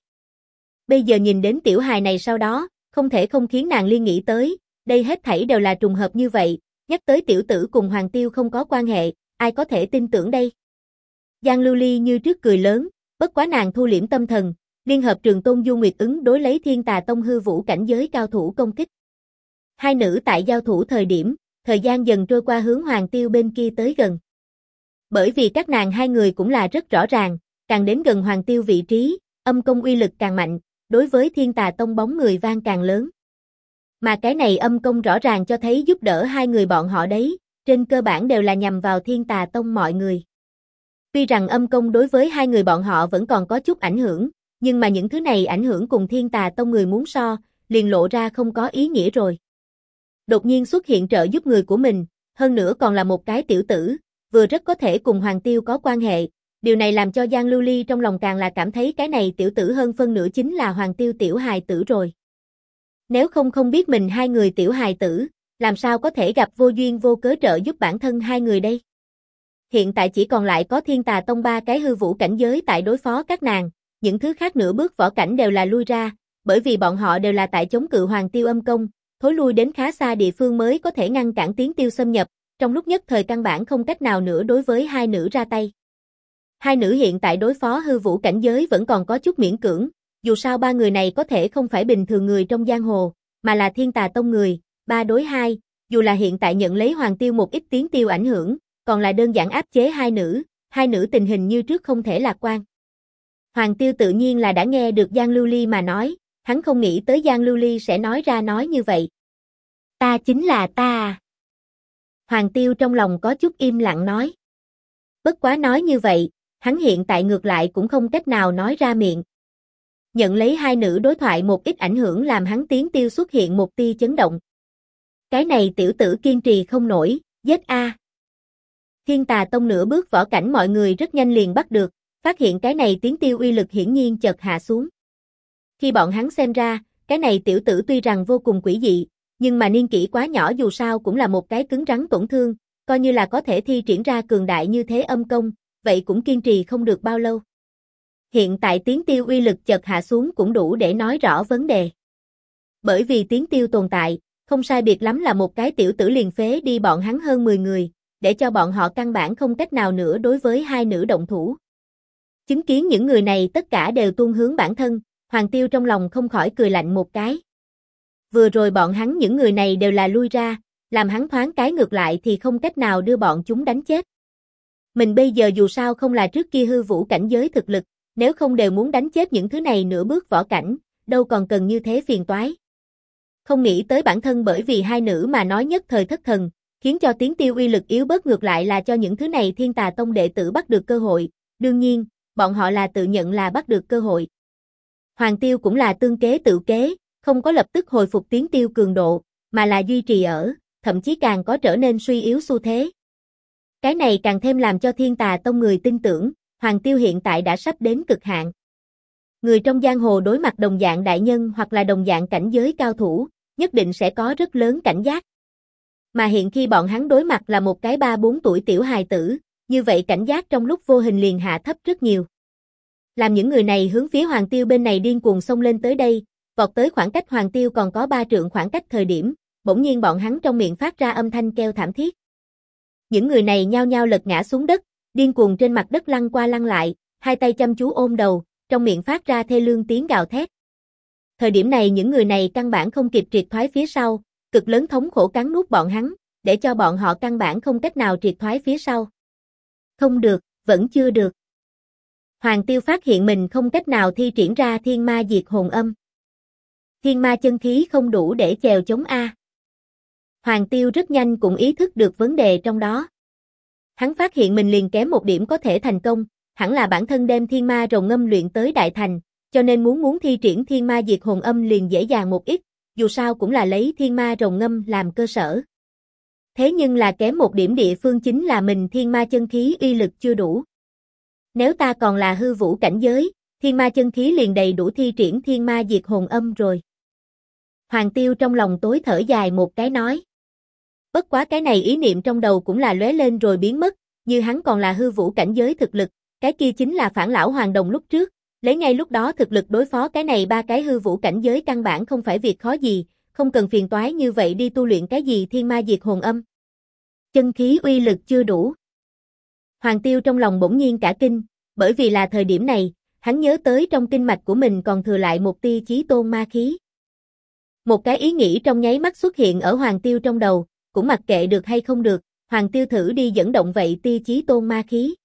[SPEAKER 1] Bây giờ nhìn đến tiểu hài này sau đó, không thể không khiến nàng liên nghĩ tới, đây hết thảy đều là trùng hợp như vậy, nhắc tới tiểu tử cùng Hoàng Tiêu không có quan hệ, ai có thể tin tưởng đây. Giang Lưu Ly như trước cười lớn, bất quá nàng thu liễm tâm thần, liên hợp Trường Tôn Du Nguyệt ứng đối lấy Thiên Tà Tông hư vũ cảnh giới cao thủ công kích. Hai nữ tại giao thủ thời điểm, thời gian dần trôi qua hướng Hoàng Tiêu bên kia tới gần. Bởi vì các nàng hai người cũng là rất rõ ràng, càng đến gần Hoàng Tiêu vị trí, âm công uy lực càng mạnh, đối với Thiên Tà Tông bóng người vang càng lớn. Mà cái này âm công rõ ràng cho thấy giúp đỡ hai người bọn họ đấy, trên cơ bản đều là nhằm vào Thiên Tà Tông mọi người. Tuy rằng âm công đối với hai người bọn họ vẫn còn có chút ảnh hưởng, nhưng mà những thứ này ảnh hưởng cùng Thiên Tà Tông người muốn so, liền lộ ra không có ý nghĩa rồi. Đột nhiên xuất hiện trợ giúp người của mình, hơn nữa còn là một cái tiểu tử, vừa rất có thể cùng Hoàng Tiêu có quan hệ, điều này làm cho Giang Lưu Ly trong lòng càng là cảm thấy cái này tiểu tử hơn phân nửa chính là Hoàng Tiêu tiểu hài tử rồi. Nếu không biết mình hai người tiểu hài tử, làm sao có thể gặp vô duyên vô cớ trợ giúp bản thân hai người đây? Hiện tại chỉ còn lại có Thiên Tà Tông 3 cái hư vũ cảnh giới tại đối phó các nàng, những thứ khác nửa bước võ cảnh đều là lui ra, bởi vì bọn họ đều là tại chống cự Hoàng Tiêu âm công, thối lui đến khá xa địa phương mới có thể ngăn cản Tiến Tiêu xâm nhập, trong lúc nhất thời căn bản không cách nào nữa đối với hai nữ ra tay. Hai nữ hiện tại đối phó hư vũ cảnh giới vẫn còn có chút miễn cưỡng, dù sao ba người này có thể không phải bình thường người trong giang hồ, mà là Thiên Tà Tông người, 3 đối 2, dù là hiện tại nhận lấy Hoàng Tiêu một ít Tiến Tiêu ảnh hưởng, còn là đơn giản áp chế hai nữ tình hình như trước không thể lạc quan. Hoàng Tiêu tự nhiên là đã nghe được Giang Lưu Ly mà nói, hắn không nghĩ tới Giang Lưu Ly sẽ nói ra nói như vậy. Ta chính là ta à. Hoàng Tiêu trong lòng có chút im lặng nói. Bất quá nói như vậy, hắn hiện tại ngược lại cũng không cách nào nói ra miệng. Nhận lấy hai nữ đối thoại một ít ảnh hưởng làm hắn Tiến Tiêu xuất hiện một tia chấn động. Cái này tiểu tử kiên trì không nổi, giết a. Thiên Tà Tông nửa bước võ cảnh mọi người rất nhanh liền bắt được, phát hiện cái này Tiến Tiêu uy lực hiển nhiên chợt hạ xuống. Khi bọn hắn xem ra, cái này tiểu tử tuy rằng vô cùng quỷ dị, nhưng mà niên kỷ quá nhỏ dù sao cũng là một cái cứng rắn tổn thương, coi như là có thể thi triển ra cường đại như thế âm công, vậy cũng kiên trì không được bao lâu. Hiện tại Tiến Tiêu uy lực chợt hạ xuống cũng đủ để nói rõ vấn đề. Bởi vì Tiến Tiêu tồn tại, không sai biệt lắm là một cái tiểu tử liền phế đi bọn hắn hơn 10 người, để cho bọn họ căn bản không cách nào nữa đối với hai nữ động thủ. Chứng kiến những người này tất cả đều tuôn hướng bản thân, Hoàng Tiêu trong lòng không khỏi cười lạnh một cái. Vừa rồi bọn hắn những người này đều là lui ra, làm hắn thoáng cái ngược lại thì không cách nào đưa bọn chúng đánh chết. Mình bây giờ dù sao không là trước kia hư vũ cảnh giới thực lực, nếu không đều muốn đánh chết những thứ này nửa bước võ cảnh, đâu còn cần như thế phiền toái. Không nghĩ tới bản thân bởi vì hai nữ mà nói nhất thời thất thần, khiến cho tiếng tiêu uy lực yếu bớt ngược lại là cho những thứ này Thiên Tà Tông đệ tử bắt được cơ hội, đương nhiên, bọn họ là tự nhận là bắt được cơ hội. Hoàng Tiêu cũng là tương kế tự kế, không có lập tức hồi phục tiếng tiêu cường độ, mà là duy trì ở, thậm chí càng có trở nên suy yếu xu thế. Cái này càng thêm làm cho Thiên Tà Tông người tin tưởng, Hoàng Tiêu hiện tại đã sắp đến cực hạn. Người trong giang hồ đối mặt đồng dạng đại nhân hoặc là đồng dạng cảnh giới cao thủ, nhất định sẽ có rất lớn cảnh giác. Mà hiện khi bọn hắn đối mặt là một cái 3-4 tuổi tiểu hài tử, như vậy cảnh giác trong lúc vô hình liền hạ thấp rất nhiều. Làm những người này hướng phía Hoàng Tiêu bên này điên cuồng xông lên tới đây, vọt tới khoảng cách Hoàng Tiêu còn có 3 trượng khoảng cách thời điểm, bỗng nhiên bọn hắn trong miệng phát ra âm thanh kêu thảm thiết. Những người này nhao nhao lật ngã xuống đất, điên cuồng trên mặt đất lăn qua lăn lại, hai tay chăm chú ôm đầu, trong miệng phát ra thê lương tiếng gào thét. Thời điểm này những người này căn bản không kịp triệt thoái phía sau, cực lớn thống khổ cắn nuốt bọn hắn, để cho bọn họ căn bản không cách nào triệt thoái phía sau. Không được, vẫn chưa được. Hoàng Tiêu phát hiện mình không cách nào thi triển ra thiên ma diệt hồn âm. Thiên ma chân khí không đủ để chèo chống A. Hoàng Tiêu rất nhanh cũng ý thức được vấn đề trong đó. Hắn phát hiện mình liền kém một điểm có thể thành công, hẳn là bản thân đem thiên ma rồng âm luyện tới đại thành, cho nên muốn thi triển thiên ma diệt hồn âm liền dễ dàng một ít, dù sao cũng là lấy thiên ma rồng ngâm làm cơ sở. Thế nhưng là kém một điểm địa phương chính là mình thiên ma chân khí uy lực chưa đủ. Nếu ta còn là hư vũ cảnh giới, thiên ma chân khí liền đầy đủ thi triển thiên ma diệt hồn âm rồi. Hoàng Tiêu trong lòng tối thở dài một cái nói. Bất quá cái này ý niệm trong đầu cũng là lóe lên rồi biến mất, như hắn còn là hư vũ cảnh giới thực lực, cái kia chính là phản lão hoàng đồng lúc trước, lấy ngay lúc đó thực lực đối phó cái này 3 cái hư vũ cảnh giới căn bản không phải việc khó gì, không cần phiền toái như vậy đi tu luyện cái gì thiên ma diệt hồn âm. Chân khí uy lực chưa đủ. Hoàng Tiêu trong lòng bỗng nhiên cả kinh, bởi vì là thời điểm này, hắn nhớ tới trong kinh mạch của mình còn thừa lại một tia chí tôn ma khí. Một cái ý nghĩ trong nháy mắt xuất hiện ở Hoàng Tiêu trong đầu, cũng mặc kệ được hay không được, Hoàng Tiêu thử đi dẫn động vậy tia chí tôn ma khí.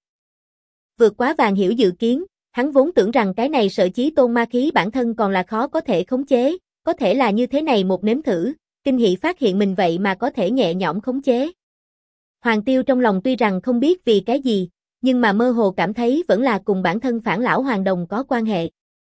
[SPEAKER 1] Vượt quá Vàng Hiểu dự kiến, hắn vốn tưởng rằng cái này sợ chí tôn ma khí bản thân còn là khó có thể khống chế, có thể là như thế này một nếm thử, kinh hỉ phát hiện mình vậy mà có thể nhẹ nhõm khống chế. Hoàng Tiêu trong lòng tuy rằng không biết vì cái gì, nhưng mà mơ hồ cảm thấy vẫn là cùng bản thân phản lão hoàng đồng có quan hệ.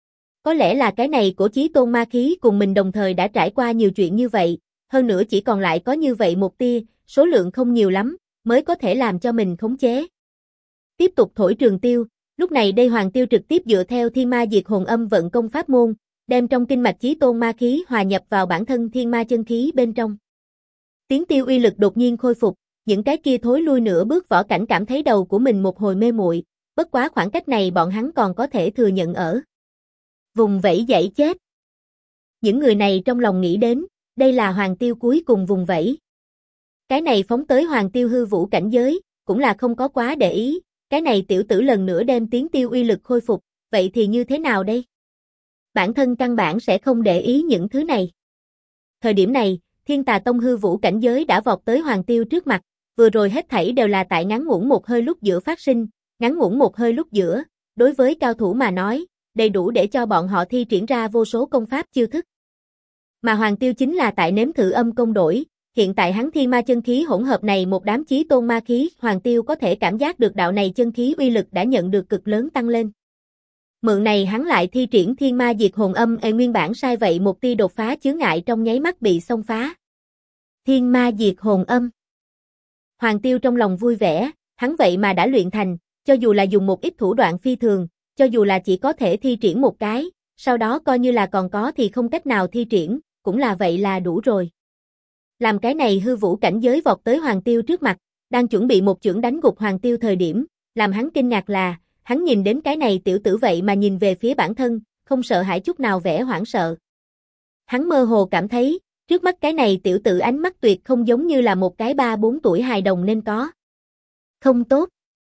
[SPEAKER 1] Có lẽ là cái này của chí tôn ma khí cùng mình đồng thời đã trải qua nhiều chuyện như vậy, hơn nữa chỉ còn lại có như vậy một tia, số lượng không nhiều lắm, mới có thể làm cho mình khống chế. Tiếp tục thổi trường tiêu, lúc này đây Hoàng Tiêu trực tiếp dựa theo thiên ma diệt hồn âm vận công pháp môn, đem trong kinh mạch chí tôn ma khí hòa nhập vào bản thân thiên ma chân khí bên trong. Tiếng tiêu uy lực đột nhiên khôi phục, những cái kia thối lui nửa bước võ cảnh cảm thấy đầu của mình một hồi mê muội, bất quá khoảng cách này bọn hắn còn có thể thừa nhận ở. Vùng vẫy dãy chết. Những người này trong lòng nghĩ đến, đây là Hoàng Tiêu cuối cùng vùng vẫy. Cái này phóng tới Hoàng Tiêu hư vũ cảnh giới, cũng là không có quá để ý, cái này tiểu tử lần nữa đem tiếng tiêu uy lực khôi phục, vậy thì như thế nào đây? Bản thân căn bản sẽ không để ý những thứ này. Thời điểm này, Thiên Tà Tông hư vũ cảnh giới đã vọt tới Hoàng Tiêu trước mặt, vừa rồi hết thảy đều là tại ngắn ngủn một hơi lúc giữa phát sinh, ngắn ngủn một hơi lúc giữa, đối với cao thủ mà nói, đầy đủ để cho bọn họ thi triển ra vô số công pháp chiêu thức. Mà Hoàng Tiêu chính là tại nếm thử âm công đổi, hiện tại hắn thiên ma chân khí hỗn hợp này một đám chí tôn ma khí, Hoàng Tiêu có thể cảm giác được đạo này chân khí uy lực đã nhận được cực lớn tăng lên. Mượn này hắn lại thi triển thiên ma diệt hồn âm, nguyên bản sai vậy một tia đột phá chướng ngại trong nháy mắt bị xông phá. Thiên ma diệt hồn âm. Hoàng Tiêu trong lòng vui vẻ, hắn vậy mà đã luyện thành, cho dù là dùng một ít thủ đoạn phi thường, cho dù là chỉ có thể thi triển một cái, sau đó coi như là còn có thì không cách nào thi triển, cũng là vậy là đủ rồi. Làm cái này hư vũ cảnh giới vọt tới Hoàng Tiêu trước mặt, đang chuẩn bị một chưởng đánh gục Hoàng Tiêu thời điểm, làm hắn kinh ngạc là, hắn nhìn đến cái này tiểu tử vậy mà nhìn về phía bản thân, không sợ hãi chút nào vẻ hoảng sợ. Hắn mơ hồ cảm thấy, trước mắt cái này tiểu tử ánh mắt tuyệt không giống như là một cái 3-4 tuổi hài đồng nên có. Không tốt.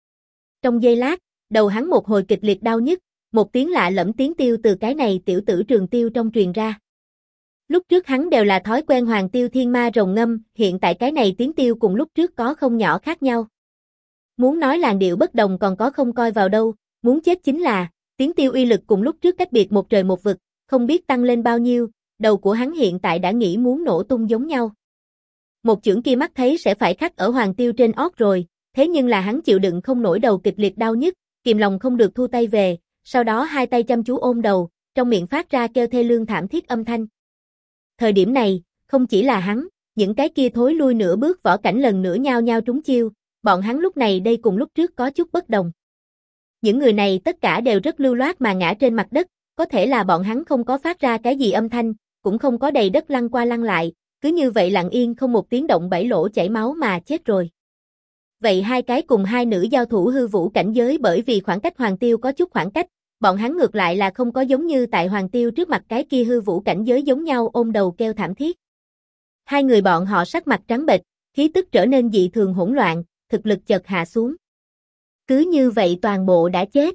[SPEAKER 1] Trong giây lát, đầu hắn một hồi kịch liệt đau nhức, một tiếng lạ lẫm tiếng tiêu từ cái này tiểu tử trường tiêu trong truyền ra. Lúc trước hắn đều là thói quen Hoàng Tiêu Thiên Ma rồng ngâm, hiện tại cái này tiếng tiêu cùng lúc trước có không nhỏ khác nhau. Muốn nói làn điệu bất đồng còn có không coi vào đâu, muốn chết chính là, tiếng tiêu uy lực cùng lúc trước cách biệt một trời một vực, không biết tăng lên bao nhiêu, đầu của hắn hiện tại đã nghĩ muốn nổ tung giống nhau. Một chưởng kia mắt thấy sẽ phải khắc ở Hoàng Tiêu trên ót rồi, thế nhưng là hắn chịu đựng không nổi đầu kịch liệt đau nhức, kìm lòng không được thu tay về, sau đó hai tay chăm chú ôm đầu, trong miệng phát ra kêu thê lương thảm thiết âm thanh. Thời điểm này, không chỉ là hắn, những cái kia thối lui nửa bước võ cảnh lần nữa nhao nhao trúng chiêu, bọn hắn lúc này đây cùng lúc trước có chút bất đồng. Những người này tất cả đều rất lưu loát mà ngã trên mặt đất, có thể là bọn hắn không có phát ra cái gì âm thanh, cũng không có đầy đất lăn qua lăn lại, cứ như vậy lặng yên không một tiếng động bảy lỗ chảy máu mà chết rồi. Vậy hai cái cùng hai nữ giao thủ hư vũ cảnh giới bởi vì khoảng cách Hoàng Tiêu có chút khoảng cách, bọn hắn ngược lại là không có giống như tại Hoàng Tiêu trước mặt cái kia hư vũ cảnh giới giống nhau ôm đầu kêu thảm thiết. Hai người bọn họ sắc mặt trắng bệch, khí tức trở nên dị thường hỗn loạn, thực lực chợt hạ xuống. Cứ như vậy toàn bộ đã chết.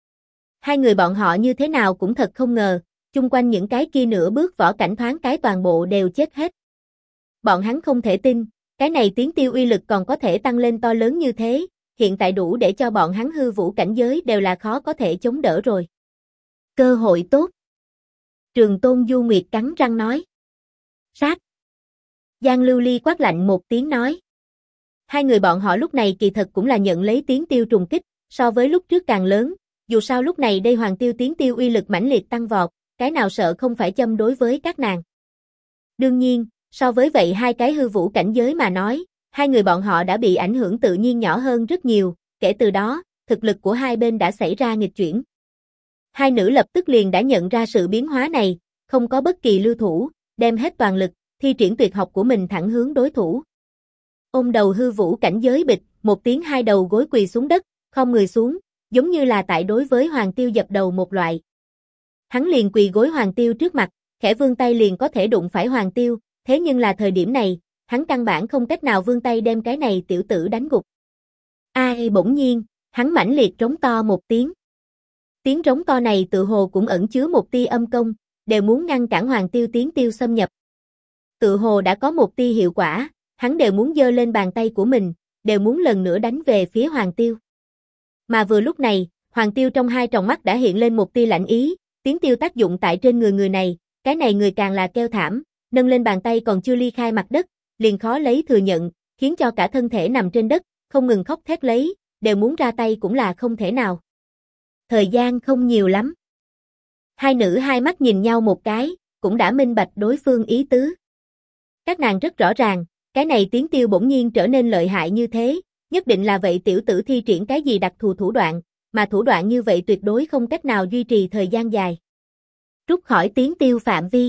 [SPEAKER 1] Hai người bọn họ như thế nào cũng thật không ngờ, chung quanh những cái kia nửa bước võ cảnh thoáng cái toàn bộ đều chết hết. Bọn hắn không thể tin, cái này tiếng tiêu uy lực còn có thể tăng lên to lớn như thế, hiện tại đủ để cho bọn hắn hư vũ cảnh giới đều là khó có thể chống đỡ rồi. Cơ hội tốt. Trường Tôn Du Nguyệt cắn răng nói. Sát. Giang Lưu Ly quát lạnh một tiếng nói. Hai người bọn họ lúc này kỳ thật cũng là nhận lấy tiếng tiêu trùng kích, so với lúc trước càng lớn, dù sao lúc này đây Hoàng Tiêu tiếng tiêu uy lực mãnh liệt tăng vọt, cái nào sợ không phải châm đối với các nàng. Đương nhiên, so với vậy hai cái hư vũ cảnh giới mà nói, hai người bọn họ đã bị ảnh hưởng tự nhiên nhỏ hơn rất nhiều, kể từ đó, thực lực của hai bên đã xảy ra nghịch chuyển. Hai nữ lập tức liền đã nhận ra sự biến hóa này, không có bất kỳ lưu thủ, đem hết toàn lực, thi triển tuyệt học của mình thẳng hướng đối thủ. Ôm đầu hư vũ cảnh giới bịch, một tiếng hai đầu gối quỳ xuống đất, khom người xuống, giống như là tại đối với Hoàng Tiêu dập đầu một loại. Hắn liền quỳ gối Hoàng Tiêu trước mặt, khẽ vươn tay liền có thể đụng phải Hoàng Tiêu, thế nhưng là thời điểm này, hắn căn bản không cách nào vươn tay đem cái này tiểu tử đánh gục. Ai bỗng nhiên, hắn mãnh liệt trống to một tiếng. Tiếng trống to này tự hồ cũng ẩn chứa một tia âm công, đều muốn ngăn cản Hoàng Tiêu tiếng tiêu xâm nhập. Tự hồ đã có một tia hiệu quả, hắn đều muốn giơ lên bàn tay của mình, đều muốn lần nữa đánh về phía Hoàng Tiêu. Mà vừa lúc này, Hoàng Tiêu trong hai tròng mắt đã hiện lên một tia lạnh ý, tiếng tiêu tác dụng tại trên người này, cái này người càng là kêu thảm, nâng lên bàn tay còn chưa ly khai mặt đất, liền khó lấy thừa nhận, khiến cho cả thân thể nằm trên đất, không ngừng khóc thét lấy, đều muốn ra tay cũng là không thể nào. Thời gian không nhiều lắm. Hai nữ hai mắt nhìn nhau một cái, cũng đã minh bạch đối phương ý tứ. Các nàng rất rõ ràng, cái này tiếng tiêu bỗng nhiên trở nên lợi hại như thế, nhất định là vậy tiểu tử thi triển cái gì đặc thù thủ đoạn, mà thủ đoạn như vậy tuyệt đối không cách nào duy trì thời gian dài. Rút khỏi tiếng tiêu phạm vi.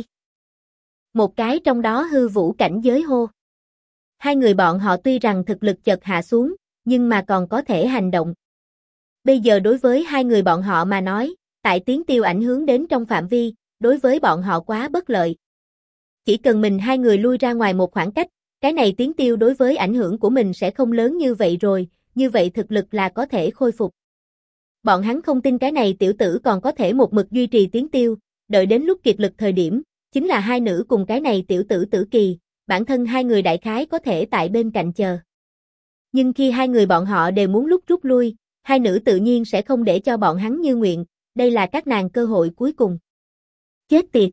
[SPEAKER 1] Một cái trong đó hư vũ cảnh giới hô. Hai người bọn họ tuy rằng thực lực chợt hạ xuống, nhưng mà còn có thể hành động. Bây giờ đối với hai người bọn họ mà nói, tại tiếng tiêu ảnh hưởng đến trong phạm vi, đối với bọn họ quá bất lợi. Chỉ cần mình hai người lui ra ngoài một khoảng cách, cái này tiếng tiêu đối với ảnh hưởng của mình sẽ không lớn như vậy rồi, như vậy thực lực là có thể khôi phục. Bọn hắn không tin cái này tiểu tử còn có thể một mực duy trì tiếng tiêu, đợi đến lúc kiệt lực thời điểm, chính là hai nữ cùng cái này tiểu tử Tử Kỳ, bản thân hai người đại khái có thể tại bên cạnh chờ. Nhưng khi hai người bọn họ đều muốn lúc rút lui, hai nữ tự nhiên sẽ không để cho bọn hắn như nguyện, đây là các nàng cơ hội cuối cùng. Chết tiệt!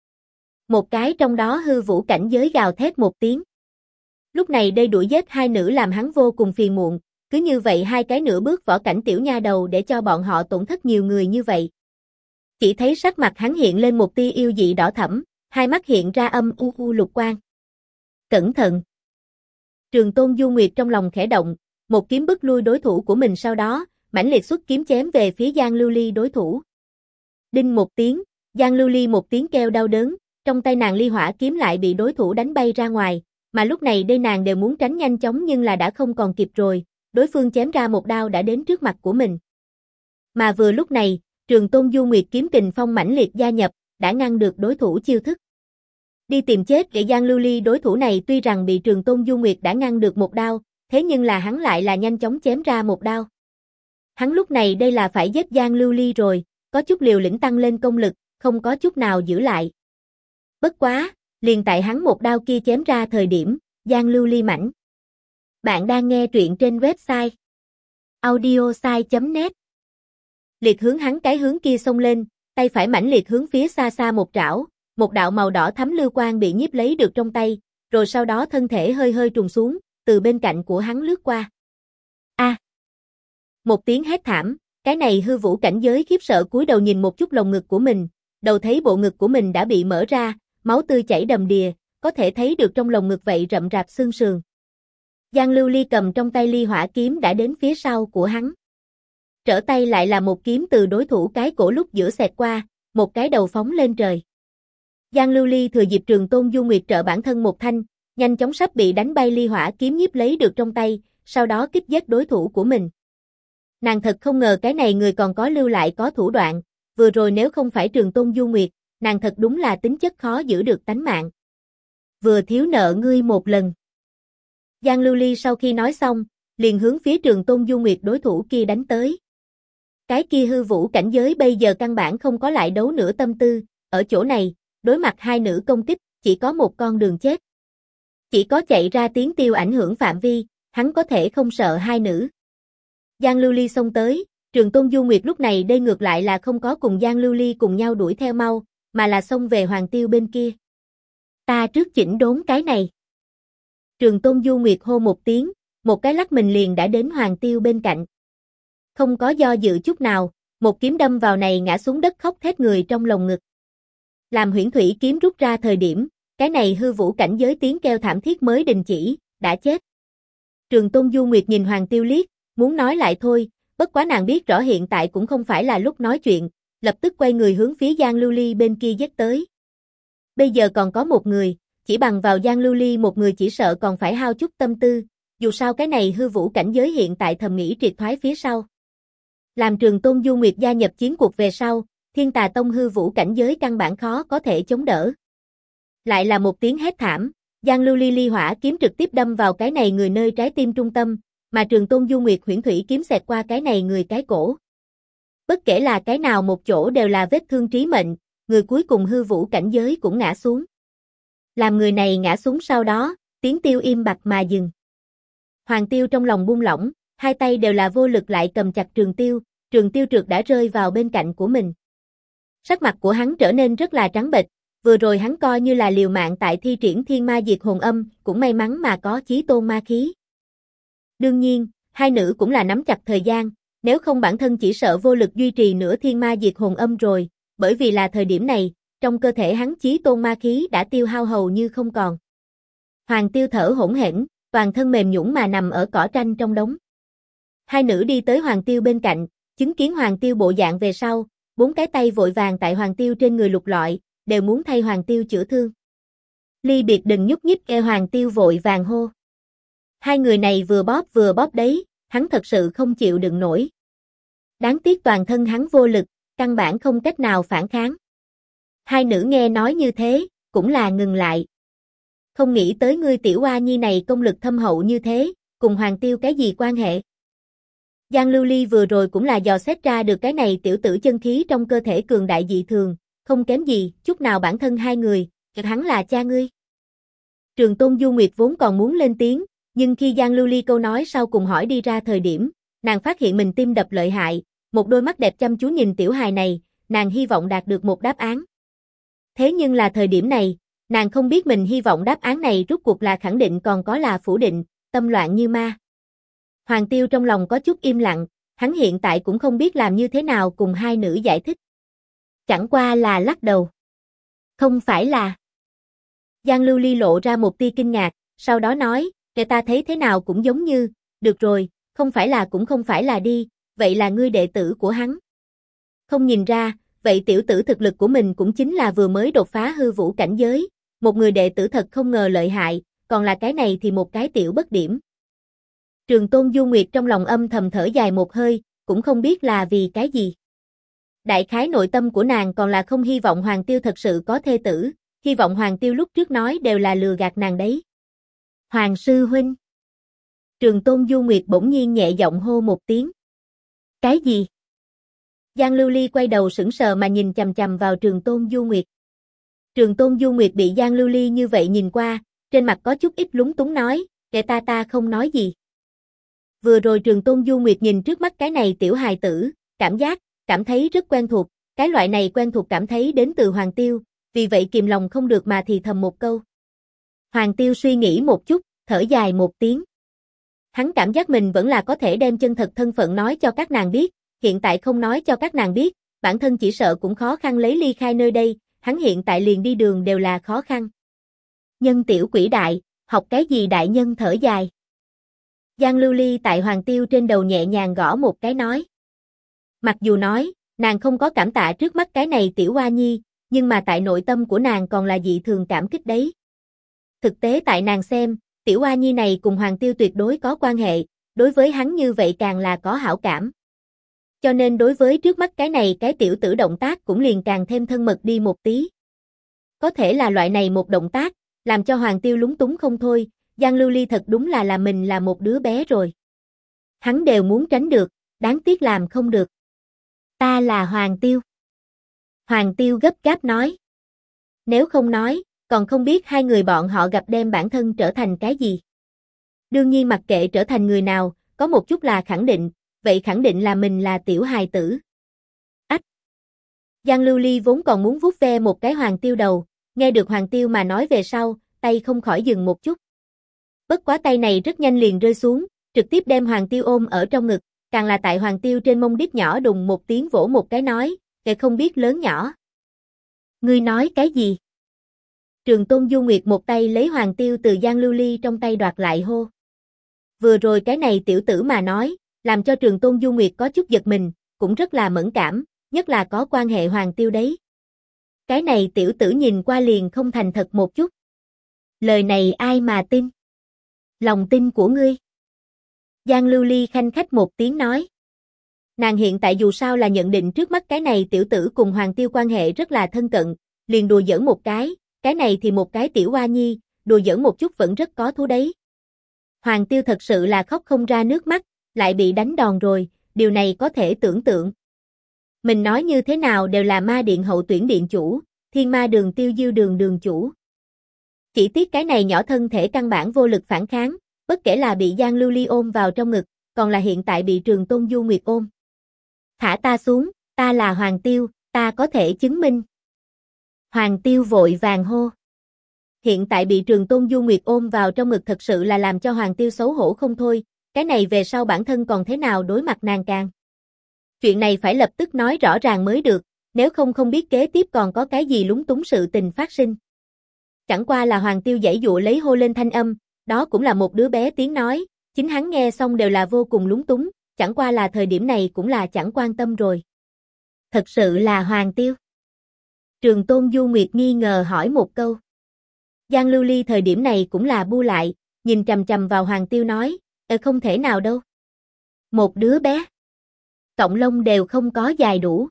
[SPEAKER 1] Một cái trong đó hư vũ cảnh giới gào thét một tiếng. Lúc này đây đuổi giết hai nữ làm hắn vô cùng phiền muộn, cứ như vậy hai cái nửa bước võ cảnh tiểu nha đầu để cho bọn họ tổn thất nhiều người như vậy. Chỉ thấy sắc mặt hắn hiện lên một tia yêu dị đỏ thẫm, hai mắt hiện ra âm u lục quang. Cẩn thận! Trường Tôn Du Nguyệt trong lòng khẽ động, một kiếm bức lui đối thủ của mình sau đó, mãnh liệt xuất kiếm chém về phía Giang Lưu Ly đối thủ. Đinh một tiếng, Giang Lưu Ly một tiếng kêu đau đớn, trong tay nàng ly hỏa kiếm lại bị đối thủ đánh bay ra ngoài, mà lúc này đây nàng đều muốn tránh nhanh chóng nhưng là đã không còn kịp rồi, đối phương chém ra một đao đã đến trước mặt của mình. Mà vừa lúc này, Trường Tôn Du Nguyệt kiếm kình phong mãnh liệt gia nhập, đã ngăn được đối thủ chiêu thức. Đi tìm chết để Giang Lưu Ly đối thủ này tuy rằng bị Trường Tôn Du Nguyệt đã ngăn được một đao, thế nhưng là hắn lại là nhanh chóng chém ra một đao. Hắn lúc này đây là phải giết Giang Lưu Ly rồi, có chút liều lĩnh tăng lên công lực, không có chút nào giữ lại. Bất quá, Liền tại hắn một đao kia chém ra thời điểm, Giang Lưu Ly mảnh. Bạn đang nghe truyện trên website audiosai.net. Liệt hướng hắn cái hướng kia xông lên, tay phải mãnh liệt hướng phía xa xa một trảo, một đạo màu đỏ thắm lưu quang bị nhiếp lấy được trong tay, rồi sau đó thân thể hơi hơi trùng xuống, từ bên cạnh của hắn lướt qua. A! Một tiếng hét thảm, cái này hư vũ cảnh giới khiếp sợ cúi đầu nhìn một chút lồng ngực của mình, đầu thấy bộ ngực của mình đã bị mở ra, máu tươi chảy đầm đìa, có thể thấy được trong lồng ngực vậy rậm rạp xương sườn. Giang Lưu Ly cầm trong tay ly hỏa kiếm đã đến phía sau của hắn. Trở tay lại là một kiếm từ đối thủ cái cổ lúc giữa xẹt qua, một cái đầu phóng lên trời. Giang Lưu Ly thừa dịp Trường Tôn Du Nguyệt trợ bản thân một thanh, nhanh chóng sắp bị đánh bay ly hỏa kiếm nhiếp lấy được trong tay, sau đó kích giết đối thủ của mình. Nàng thật không ngờ cái này người còn có lưu lại có thủ đoạn, vừa rồi nếu không phải Trường Tôn Du Nguyệt, nàng thật đúng là tính chất khó giữ được tánh mạng. Vừa thiếu nợ ngươi một lần. Giang Lưu Ly sau khi nói xong, liền hướng phía Trường Tôn Du Nguyệt đối thủ kia đánh tới. Cái kia hư vũ cảnh giới bây giờ căn bản không có lại đấu nữa tâm tư, ở chỗ này, đối mặt hai nữ công kích, chỉ có một con đường chết. Chỉ có chạy ra tiếng tiêu ảnh hưởng phạm vi, hắn có thể không sợ hai nữ. Giang Lưu Ly xông tới, Trường Tôn Du Nguyệt lúc này đây ngược lại là không có cùng Giang Lưu Ly cùng nhau đuổi theo mau, mà là xông về Hoàng Tiêu bên kia. Ta trước chỉnh đốn cái này. Trường Tôn Du Nguyệt hô một tiếng, một cái lắc mình liền đã đến Hoàng Tiêu bên cạnh. Không có do dự chút nào, một kiếm đâm vào này ngã xuống đất khóc thét người trong lồng ngực. Làm huyễn thủy kiếm rút ra thời điểm, cái này hư vũ cảnh giới tiếng kêu thảm thiết mới đình chỉ, đã chết. Trường Tôn Du Nguyệt nhìn Hoàng Tiêu liếc, muốn nói lại thôi, bất quá nàng biết rõ hiện tại cũng không phải là lúc nói chuyện, lập tức quay người hướng phía Giang Lưu Ly bên kia giết tới. Bây giờ còn có một người, chỉ bằng vào Giang Lưu Ly một người chỉ sợ còn phải hao chút tâm tư, dù sao cái này hư vũ cảnh giới hiện tại thầm nghĩ triệt thoái phía sau. Làm Trường Tôn Du Nguyệt gia nhập chiến cuộc về sau, Thiên Tà Tông hư vũ cảnh giới căn bản khó có thể chống đỡ. Lại là một tiếng hét thảm, Giang Lưu Ly ly hỏa kiếm trực tiếp đâm vào cái này người nơi trái tim trung tâm, mà Trường Tôn Du Nguyệt huyễn thủy kiếm xẹt qua cái này người cái cổ. Bất kể là cái nào một chỗ đều là vết thương trí mệnh, người cuối cùng hư vũ cảnh giới cũng ngã xuống. Làm người này ngã xuống sau đó, tiếng tiêu im bặt mà dừng. Hoàng Tiêu trong lòng buông lỏng, hai tay đều là vô lực lại cầm chặt Trường Tiêu trượt đã rơi vào bên cạnh của mình. Sắc mặt của hắn trở nên rất là trắng bệch, vừa rồi hắn coi như là liều mạng tại thi triển thiên ma diệt hồn âm, cũng may mắn mà có chí tôn ma khí. Đương nhiên, hai nữ cũng là nắm chặt thời gian, nếu không bản thân chỉ sợ vô lực duy trì nửa thiên ma diệt hồn âm rồi, bởi vì là thời điểm này, trong cơ thể hắn chí tôn ma khí đã tiêu hao hầu như không còn. Hoàng Tiêu thở hổn hển, toàn thân mềm nhũn mà nằm ở cỏ tranh trong đống. Hai nữ đi tới Hoàng Tiêu bên cạnh, chứng kiến Hoàng Tiêu bộ dạng về sau, bốn cái tay vội vàng tại Hoàng Tiêu trên người lục lọi, đều muốn thay Hoàng Tiêu chữa thương. Ly biệt đừng nhúc nhích, Hoàng Tiêu vội vàng hô. Hai người này vừa bóp đấy, hắn thật sự không chịu đựng nổi. Đáng tiếc toàn thân hắn vô lực, căn bản không cách nào phản kháng. Hai nữ nghe nói như thế, cũng là ngừng lại. Không nghĩ tới ngươi tiểu oa nhi này công lực thâm hậu như thế, cùng Hoàng Tiêu cái gì quan hệ? Giang Lưu Ly vừa rồi cũng là dò xét ra được cái này tiểu tử chân khí trong cơ thể cường đại dị thường, không kém gì, chút nào bản thân hai người, hắn là cha ngươi. Trường Tôn Du Nguyệt vốn còn muốn lên tiếng, nhưng khi Giang Lưu Ly câu nói sau cùng hỏi đi ra thời điểm, nàng phát hiện mình tim đập lợi hại, một đôi mắt đẹp chăm chú nhìn tiểu hài này, nàng hy vọng đạt được một đáp án. Thế nhưng là thời điểm này, nàng không biết mình hy vọng đáp án này rốt cuộc là khẳng định còn có là phủ định, tâm loạn như ma. Hoàng Tiêu trong lòng có chút im lặng, hắn hiện tại cũng không biết làm như thế nào cùng hai nữ giải thích. Chẳng qua là lắc đầu. Không phải là. Giang Lưu Ly lộ ra một tia kinh ngạc, sau đó nói, kẻ ta thấy thế nào cũng giống như, được rồi, không phải là cũng không phải là đi, vậy là ngươi đệ tử của hắn. Không nhìn ra, vậy tiểu tử thực lực của mình cũng chính là vừa mới đột phá hư vũ cảnh giới, một người đệ tử thật không ngờ lợi hại, còn là cái này thì một cái tiểu bất điểm. Trường Tôn Du Nguyệt trong lòng âm thầm thở dài một hơi, cũng không biết là vì cái gì. Đại khái nội tâm của nàng còn là không hy vọng Hoàng Tiêu thật sự có thê tử, hy vọng Hoàng Tiêu lúc trước nói đều là lừa gạt nàng đấy. Hoàng sư huynh. Trường Tôn Du Nguyệt bỗng nhiên nhẹ giọng hô một tiếng. Cái gì? Giang Lưu Ly quay đầu sững sờ mà nhìn chằm chằm vào Trường Tôn Du Nguyệt. Trường Tôn Du Nguyệt bị Giang Lưu Ly như vậy nhìn qua, trên mặt có chút ít lúng túng nói, kệ ta không nói gì. Vừa rồi Trường Tôn Du Nguyệt nhìn trước mắt cái này tiểu hài tử, cảm thấy rất quen thuộc, cái loại này quen thuộc cảm thấy đến từ Hoàng Tiêu, vì vậy kìm lòng không được mà thì thầm một câu. Hoàng Tiêu suy nghĩ một chút, thở dài một tiếng. Hắn cảm giác mình vẫn là có thể đem chân thật thân phận nói cho các nàng biết, hiện tại không nói cho các nàng biết, bản thân chỉ sợ cũng khó khăn lấy ly khai nơi đây, hắn hiện tại liền đi đường đều là khó khăn. Nhân tiểu quỷ đại, học cái gì đại nhân thở dài. Giang Lưu Ly tại Hoàng Tiêu trên đầu nhẹ nhàng gõ một cái nói. Mặc dù nói, nàng không có cảm tạ trước mắt cái này tiểu hoa nhi, nhưng mà tại nội tâm của nàng còn là dị thường cảm kích đấy. Thực tế tại nàng xem, tiểu hoa nhi này cùng Hoàng Tiêu tuyệt đối có quan hệ, đối với hắn như vậy càng là có hảo cảm. Cho nên đối với trước mắt cái này cái tiểu tử động tác cũng liền càng thêm thân mật đi một tí. Có thể là loại này một động tác, làm cho Hoàng Tiêu lúng túng không thôi, Giang Lưu Ly thật đúng là mình là một đứa bé rồi. Hắn đều muốn tránh được, đáng tiếc làm không được. Ta là Hoàng Tiêu. Hoàng Tiêu gấp gáp nói. Nếu không nói, còn không biết hai người bọn họ gặp đem bản thân trở thành cái gì. Đương nhiên mặc kệ trở thành người nào, có một chút là khẳng định, vậy khẳng định là mình là tiểu hài tử. Ách! Giang Lưu Ly vốn còn muốn vuốt ve một cái Hoàng Tiêu đầu, nghe được Hoàng Tiêu mà nói về sau, tay không khỏi dừng một chút. Bất quá tay này rất nhanh liền rơi xuống, trực tiếp đem Hoàng Tiêu ôm ở trong ngực, càng là tại Hoàng Tiêu trên mông đít nhỏ đùng một tiếng vỗ một cái nói, kệ không biết lớn nhỏ. Ngươi nói cái gì? Trường Tôn Du Nguyệt một tay lấy Hoàng Tiêu từ Giang Lưu Ly trong tay đoạt lại hô. Vừa rồi cái này tiểu tử mà nói, làm cho Trường Tôn Du Nguyệt có chút giật mình, cũng rất là mẫn cảm, nhất là có quan hệ Hoàng Tiêu đấy. Cái này tiểu tử nhìn qua liền không thành thật một chút. Lời này ai mà tin? Lòng tin của ngươi. Giang Lưu Ly khanh khách một tiếng nói. Nàng hiện tại dù sao là nhận định trước mắt cái này tiểu tử cùng Hoàng Tiêu quan hệ rất là thân cận, liền đùa giỡn một cái này thì một cái tiểu hoa nhi, đùa giỡn một chút vẫn rất có thú đấy. Hoàng Tiêu thật sự là khóc không ra nước mắt, lại bị đánh đòn rồi, điều này có thể tưởng tượng. Mình nói như thế nào đều là ma điện hậu tuyển điện chủ, thiên ma đường Tiêu Diêu đường đường chủ. Chỉ tiếc cái này nhỏ thân thể căn bản vô lực phản kháng, bất kể là bị Giang Lưu Ly ôm vào trong ngực, còn là hiện tại bị Trường Tôn Du Nguyệt ôm. Thả ta xuống, ta là Hoàng Tiêu, ta có thể chứng minh. Hoàng Tiêu vội vàng hô. Hiện tại bị Trường Tôn Du Nguyệt ôm vào trong ngực thật sự là làm cho Hoàng Tiêu xấu hổ không thôi, cái này về sau bản thân còn thế nào đối mặt nàng càng. Chuyện này phải lập tức nói rõ ràng mới được, nếu không biết kế tiếp còn có cái gì lúng túng sự tình phát sinh. Chẳng qua là Hoàng Tiêu giãy dụa lấy hô lên thanh âm, đó cũng là một đứa bé tiếng nói, chính hắn nghe xong đều là vô cùng lúng túng, chẳng qua là thời điểm này cũng là chẳng quan tâm rồi. Thật sự là Hoàng Tiêu. Trường Tôn Du Nguyệt nghi ngờ hỏi một câu. Giang Lưu Ly thời điểm này cũng là bu lại, nhìn chằm chằm vào Hoàng Tiêu nói, không thể nào đâu. Một đứa bé. Cọng lông đều không có dài đủ.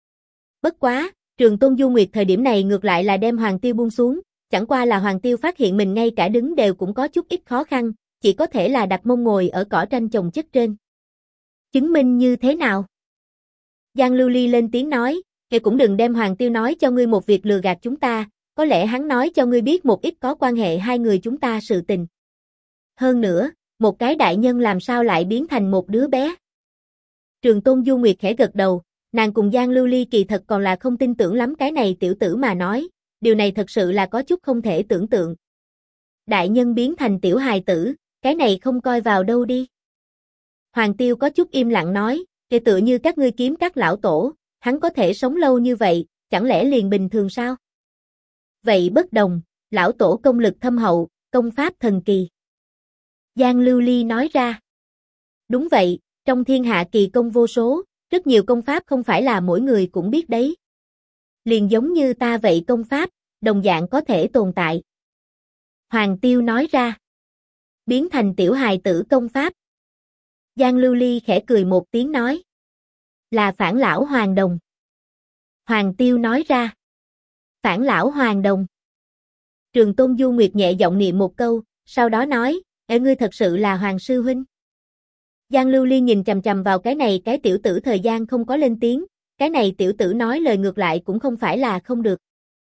[SPEAKER 1] Bất quá, Trường Tôn Du Nguyệt thời điểm này ngược lại là đem Hoàng Tiêu buông xuống, chẳng qua là Hoàng Tiêu phát hiện mình ngay cả đứng đều cũng có chút ít khó khăn, chỉ có thể là đặt mông ngồi ở cỏ tranh chồng chất trên. Chứng minh như thế nào? Giang Lưu Ly lên tiếng nói, kệ cũng đừng đem Hoàng Tiêu nói cho ngươi một việc lừa gạt chúng ta, có lẽ hắn nói cho ngươi biết một ít có quan hệ hai người chúng ta sự tình. Hơn nữa, một cái đại nhân làm sao lại biến thành một đứa bé? Trường Tôn Du Nguyệt khẽ gật đầu, nàng cùng Giang Lưu Ly kỳ thật còn là không tin tưởng lắm cái này tiểu tử mà nói, điều này thật sự là có chút không thể tưởng tượng. Đại nhân biến thành tiểu hài tử, cái này không coi vào đâu đi. Hoàng Tiêu có chút im lặng nói, kể tựa như các ngươi kiếm các lão tổ, hắn có thể sống lâu như vậy, chẳng lẽ liền bình thường sao? Vậy bất đồng, lão tổ công lực thâm hậu, công pháp thần kỳ. Giang Lưu Ly nói ra. Đúng vậy, trong thiên hạ kỳ công vô số, rất nhiều công pháp không phải là mỗi người cũng biết đấy. Liền giống như ta vậy công pháp, đồng dạng có thể tồn tại. Hoàng Tiêu nói ra. Biến thành tiểu hài tử công pháp. Giang Lưu Ly khẽ cười một tiếng nói. Là phản lão Hoàng Đồng. Hoàng Tiêu nói ra. Phản lão Hoàng Đồng. Trường Tôn Du Nguyệt nhẹ giọng niệm một câu, sau đó nói, ngươi thật sự là Hoàng Sư Huynh. Giang Lưu Ly nhìn chằm chằm vào cái này cái tiểu tử thời gian không có lên tiếng, cái này tiểu tử nói lời ngược lại cũng không phải là không được.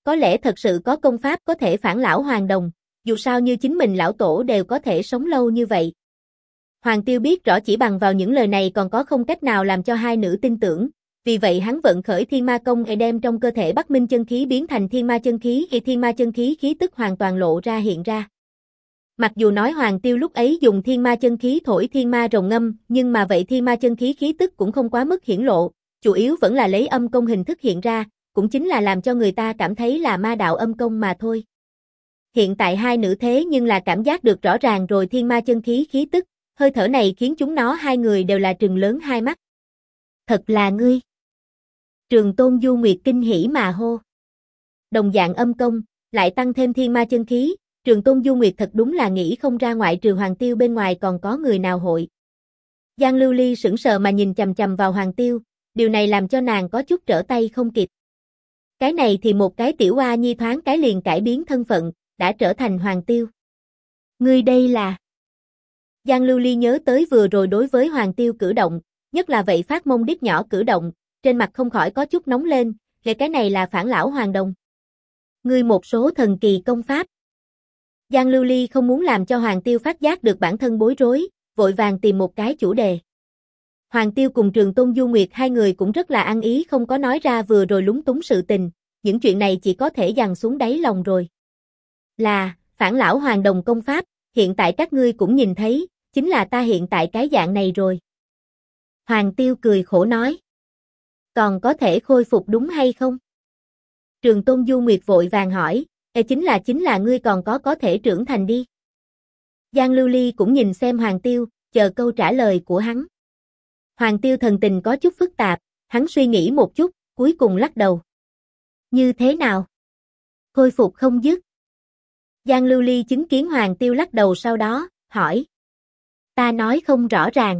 [SPEAKER 1] Có lẽ thật sự có công pháp có thể phản lão hoàn đồng, dù sao như chính mình lão tổ đều có thể sống lâu như vậy. Hoàng Tiêu biết rõ chỉ bằng vào những lời này còn có không cách nào làm cho hai nữ tin tưởng, vì vậy hắn vận khởi Thiên Ma Công đem trong cơ thể Bắc Minh chân khí biến thành Thiên Ma chân khí, Thiên Ma chân khí khí tức hoàn toàn lộ ra hiện ra. Mặc dù nói Hoàng Tiêu lúc ấy dùng Thiên Ma chân khí thổi Thiên Ma rồng ngâm, nhưng mà vậy Thiên Ma chân khí khí tức cũng không quá mức hiển lộ, chủ yếu vẫn là lấy âm công hình thức hiện ra, cũng chính là làm cho người ta cảm thấy là ma đạo âm công mà thôi. Hiện tại hai nữ thế nhưng là cảm giác được rõ ràng rồi Thiên Ma chân khí khí tức, hơi thở này khiến chúng nó hai người đều là trừng lớn hai mắt. Thật là ngươi. Trường Tôn Du Nguyệt kinh hỉ mà hô. Đồng dạng âm công, lại tăng thêm Thiên Ma chân khí, Trường Tôn Du Nguyệt thật đúng là nghĩ không ra ngoại trừ Hoàng Tiêu bên ngoài còn có người nào hội. Giang Lưu Ly sững sờ mà nhìn chằm chằm vào Hoàng Tiêu, điều này làm cho nàng có chút trở tay không kịp. Cái này thì một cái tiểu oa nhi thoáng cái liền cải biến thân phận, đã trở thành Hoàng Tiêu. Ngươi đây là... Giang Lưu Ly nhớ tới vừa rồi đối với Hoàng Tiêu cử động, nhất là vậy phát mông đít nhỏ cử động, trên mặt không khỏi có chút nóng lên, cái này là phản lão hoàng đồng. Ngươi một số thần kỳ công pháp. Giang Lưu Ly không muốn làm cho Hoàng Tiêu phát giác được bản thân bối rối, vội vàng tìm một cái chủ đề. Hoàng Tiêu cùng Trường Tôn Du Nguyệt hai người cũng rất là ăn ý không có nói ra vừa rồi lúng túng sự tình, những chuyện này chỉ có thể dằn xuống đáy lòng rồi. Là, phản lão hoàng đồng công pháp, hiện tại các ngươi cũng nhìn thấy, chính là ta hiện tại cái dạng này rồi. Hoàng Tiêu cười khổ nói. Còn có thể khôi phục đúng hay không? Trường Tôn Du Nguyệt vội vàng hỏi, chính là ngươi còn có thể trưởng thành đi. Giang Lưu Ly cũng nhìn xem Hoàng Tiêu, chờ câu trả lời của hắn. Hoàng Tiêu thần tình có chút phức tạp, hắn suy nghĩ một chút, cuối cùng lắc đầu. Như thế nào? Khôi phục không dứt. Giang Lưu Ly chứng kiến Hoàng Tiêu lắc đầu sau đó, hỏi. Ta nói không rõ ràng.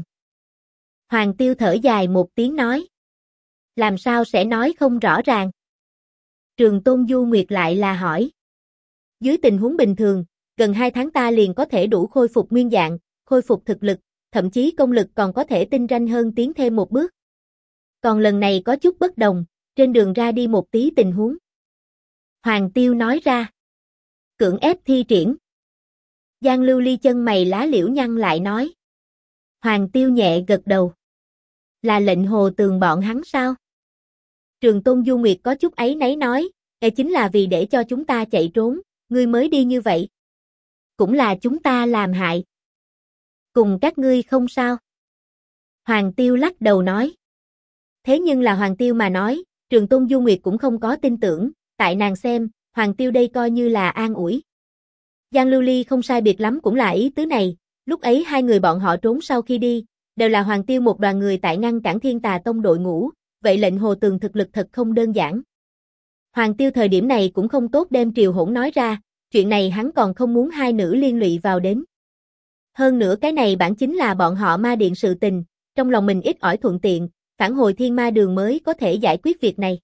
[SPEAKER 1] Hoàng Tiêu thở dài một tiếng nói. Làm sao sẽ nói không rõ ràng? Trường Tôn Du Nguyệt lại là hỏi. Dưới tình huống bình thường, gần 2 tháng ta liền có thể đủ khôi phục nguyên dạng, khôi phục thực lực, thậm chí công lực còn có thể tinh ranh hơn tiến thêm một bước. Còn lần này có chút bất đồng, trên đường ra đi một tí tình huống. Hoàng Tiêu nói ra. Cưỡng ép thi triển. Giang Lưu Ly chân mày lá liễu nhăn lại nói. Hoàng Tiêu nhẹ gật đầu. Là lệnh Hồ Tường bọn hắn sao? Trường Tôn Du Nguyệt có chút áy náy nói, chính là vì để cho chúng ta chạy trốn, ngươi mới đi như vậy. Cũng là chúng ta làm hại. Cùng các ngươi không sao. Hoàng Tiêu lắc đầu nói. Thế nhưng là Hoàng Tiêu mà nói, Trường Tôn Du Nguyệt cũng không có tin tưởng, tại nàng xem, Hoàng Tiêu đây coi như là an ủi. Giang Lưu Ly không sai biệt lắm cũng là ý tứ này, lúc ấy hai người bọn họ trốn sau khi đi, đều là Hoàng Tiêu một đoàn người tại ngăn cản Thiên Tà Tông đội ngũ, vậy lệnh Hồ Tường thực lực thật không đơn giản. Hoàng Tiêu thời điểm này cũng không tốt đem Triều Hỗn nói ra, chuyện này hắn còn không muốn hai nữ liên lụy vào đến. Hơn nữa cái này bản chính là bọn họ ma điện sự tình, trong lòng mình ít ỏi thuận tiện, phản hồi Thiên Ma Đường mới có thể giải quyết việc này.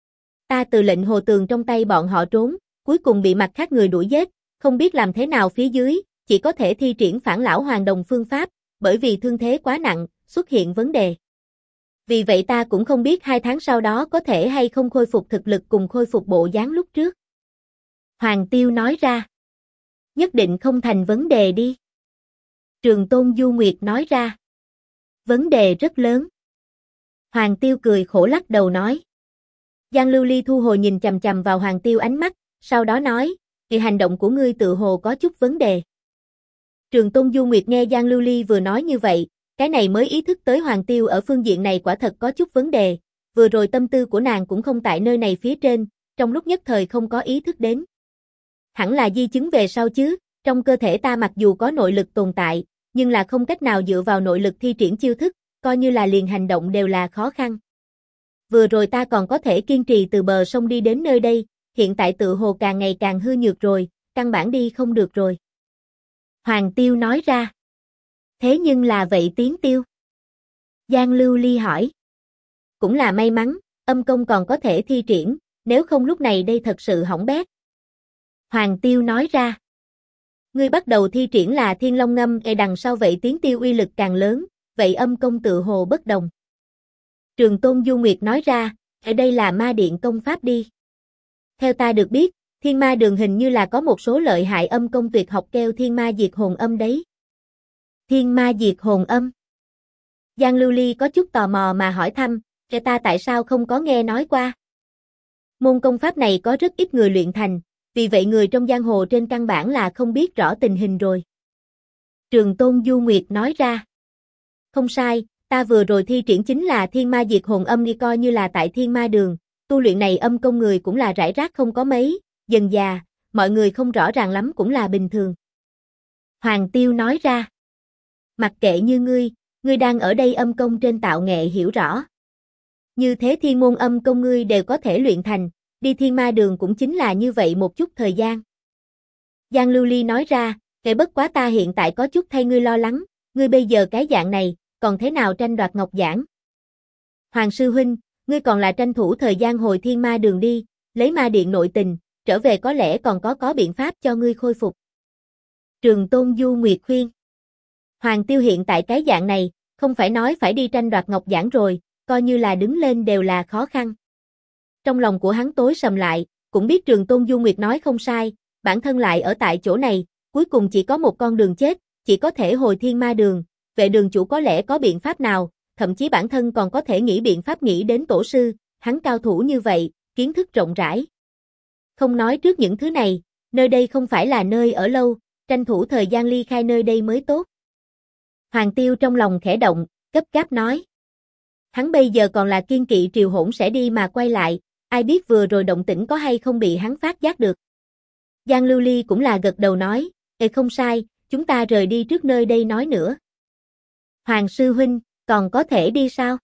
[SPEAKER 1] Ta từ lệnh Hồ Tường trong tay bọn họ trốn, cuối cùng bị mặt khác người đuổi giết, không biết làm thế nào phía dưới, chỉ có thể thi triển phản lão hoàng đồng phương pháp, bởi vì thương thế quá nặng, xuất hiện vấn đề. Vì vậy ta cũng không biết 2 tháng sau đó có thể hay không khôi phục thực lực cùng khôi phục bộ dáng lúc trước. Hoàng Tiêu nói ra. Nhất định không thành vấn đề đi. Trường Tôn Du Nguyệt nói ra. Vấn đề rất lớn. Hoàng Tiêu cười khổ lắc đầu nói. Giang Lưu Ly thu hồi nhìn chằm chằm vào Hoàng Tiêu ánh mắt, sau đó nói, thì hành động của ngươi tự hồ có chút vấn đề. Trường Tôn Du Nguyệt nghe Giang Lưu Ly vừa nói như vậy, cái này mới ý thức tới Hoàng Tiêu ở phương diện này quả thật có chút vấn đề, vừa rồi tâm tư của nàng cũng không tại nơi này phía trên, trong lúc nhất thời không có ý thức đến. Hẳn là di chứng về sau chứ, trong cơ thể ta mặc dù có nội lực tồn tại, nhưng là không cách nào dựa vào nội lực thi triển chiêu thức, coi như là liền hành động đều là khó khăn. Vừa rồi ta còn có thể kiên trì từ bờ sông đi đến nơi đây, hiện tại tự hồ càng ngày càng hư nhược rồi, căn bản đi không được rồi. Hoàng Tiêu nói ra. Thế nhưng là vậy Tiến Tiêu? Giang Lưu Ly hỏi. Cũng là may mắn, âm công còn có thể thi triển, nếu không lúc này đây thật sự hỏng bét. Hoàng Tiêu nói ra. Ngươi bắt đầu thi triển là Thiên Long Ngâm, đằng sau vậy Tiến Tiêu uy lực càng lớn, vậy âm công tự hồ bất đồng. Trường Tôn Du Nguyệt nói ra, ở đây là ma điện công pháp đi. Theo ta được biết, Thiên Ma Đường hình như là có một số lợi hại âm công tuyệt học kêu Thiên Ma Diệt Hồn Âm đấy. Thiên Ma Diệt Hồn Âm. Giang Lưu Ly có chút tò mò mà hỏi thăm, ta tại sao không có nghe nói qua? Môn công pháp này có rất ít người luyện thành, vì vậy người trong giang hồ trên căn bản là không biết rõ tình hình rồi. Trường Tôn Du Nguyệt nói ra. Không sai, ta vừa rồi thi triển chính là Thiên Ma Diệt Hồn Âm đi, coi như là tại Thiên Ma Đường, tu luyện này âm công người cũng là rải rác không có mấy, dần già, mọi người không rõ ràng lắm cũng là bình thường. Hoàng Tiêu nói ra. Mặc kệ như ngươi đang ở đây âm công trên tạo nghệ hiểu rõ. Như thế thiên môn âm công ngươi đều có thể luyện thành, đi Thiên Ma Đường cũng chính là như vậy một chút thời gian. Giang Lưu Ly nói ra, bất quá ta hiện tại có chút thay ngươi lo lắng, ngươi bây giờ cái dạng này, còn thế nào tranh đoạt ngọc giản? Hoàng sư huynh, ngươi còn là tranh thủ thời gian hồi Thiên Ma Đường đi, lấy ma điện nội tình, trở về có lẽ còn có biện pháp cho ngươi khôi phục. Trường Tôn Du Nguyệt khuyên. Hoàng Tiêu hiện tại cái dạng này, không phải nói phải đi tranh đoạt ngọc giản rồi, coi như là đứng lên đều là khó khăn. Trong lòng của hắn tối sầm lại, cũng biết Trường Tôn Du Nguyệt nói không sai, bản thân lại ở tại chỗ này, cuối cùng chỉ có một con đường chết, chỉ có thể hồi Thiên Ma Đường, vệ đường chủ có lẽ có biện pháp nào, thậm chí bản thân còn có thể nghĩ biện pháp nghĩ đến tổ sư, hắn cao thủ như vậy, kiến thức rộng rãi. Không nói trước những thứ này, nơi đây không phải là nơi ở lâu, tranh thủ thời gian ly khai nơi đây mới tốt. Hoàng Tiêu trong lòng khẽ động, gấp gáp nói. Hắn bây giờ còn là kiên kỵ Triều Hỗn sẽ đi mà quay lại, ai biết vừa rồi động tĩnh có hay không bị hắn phát giác được. Giang Lưu Ly cũng là gật đầu nói, không sai, chúng ta rời đi trước nơi đây nói nữa. Hoàng sư huynh, còn có thể đi sao?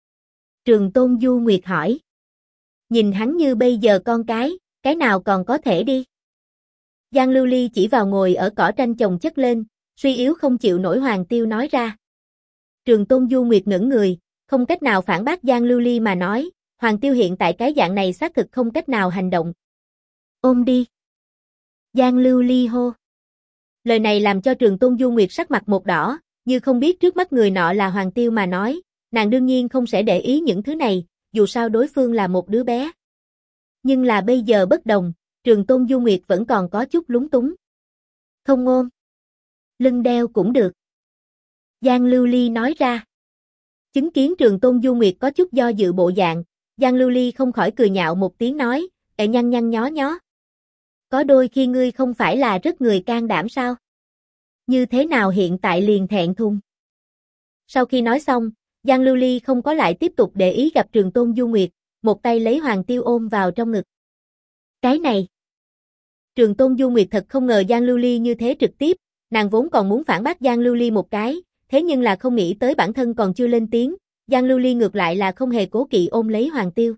[SPEAKER 1] Trường Tôn Du Nguyệt hỏi. Nhìn hắn như bây giờ con cái nào còn có thể đi? Giang Lưu Ly chỉ vào ngồi ở cỏ tranh chồng chất lên, suy yếu không chịu nổi Hoàng Tiêu nói ra. Trường Tôn Du Nguyệt ngẩn người, không cách nào phản bác Giang Lưu Ly mà nói, Hoàng Tiêu hiện tại cái dạng này xác thực không cách nào hành động. Ôm đi. Giang Lưu Ly hô. Lời này làm cho Trường Tôn Du Nguyệt sắc mặt một đỏ, như không biết trước mắt người nọ là Hoàng Tiêu mà nói, nàng đương nhiên không sẽ để ý những thứ này, dù sao đối phương là một đứa bé. Nhưng là bây giờ bất đồng, Trường Tôn Du Nguyệt vẫn còn có chút lúng túng. Không ôm. Lưng đeo cũng được. Giang Lưu Ly nói ra. Chứng kiến Trường Tôn Du Nguyệt có chút do dự bộ dạng, Giang Lưu Ly không khỏi cười nhạo một tiếng nói, nhăn nhăn nhó nhó. Có đôi khi ngươi không phải là rất người can đảm sao? Như thế nào hiện tại liền thẹn thùng? Sau khi nói xong, Giang Lưu Ly không có lại tiếp tục để ý gặp Trường Tôn Du Nguyệt, một tay lấy Hoàng Tiêu ôm vào trong ngực. Cái này. Trường Tôn Du Nguyệt thật không ngờ Giang Lưu Ly như thế trực tiếp, nàng vốn còn muốn phản bác Giang Lưu Ly một cái, thế nhưng là không nghĩ tới bản thân còn chưa lên tiếng, Giang Lưu Ly ngược lại là không hề cố kỵ ôm lấy Hoàng Tiêu.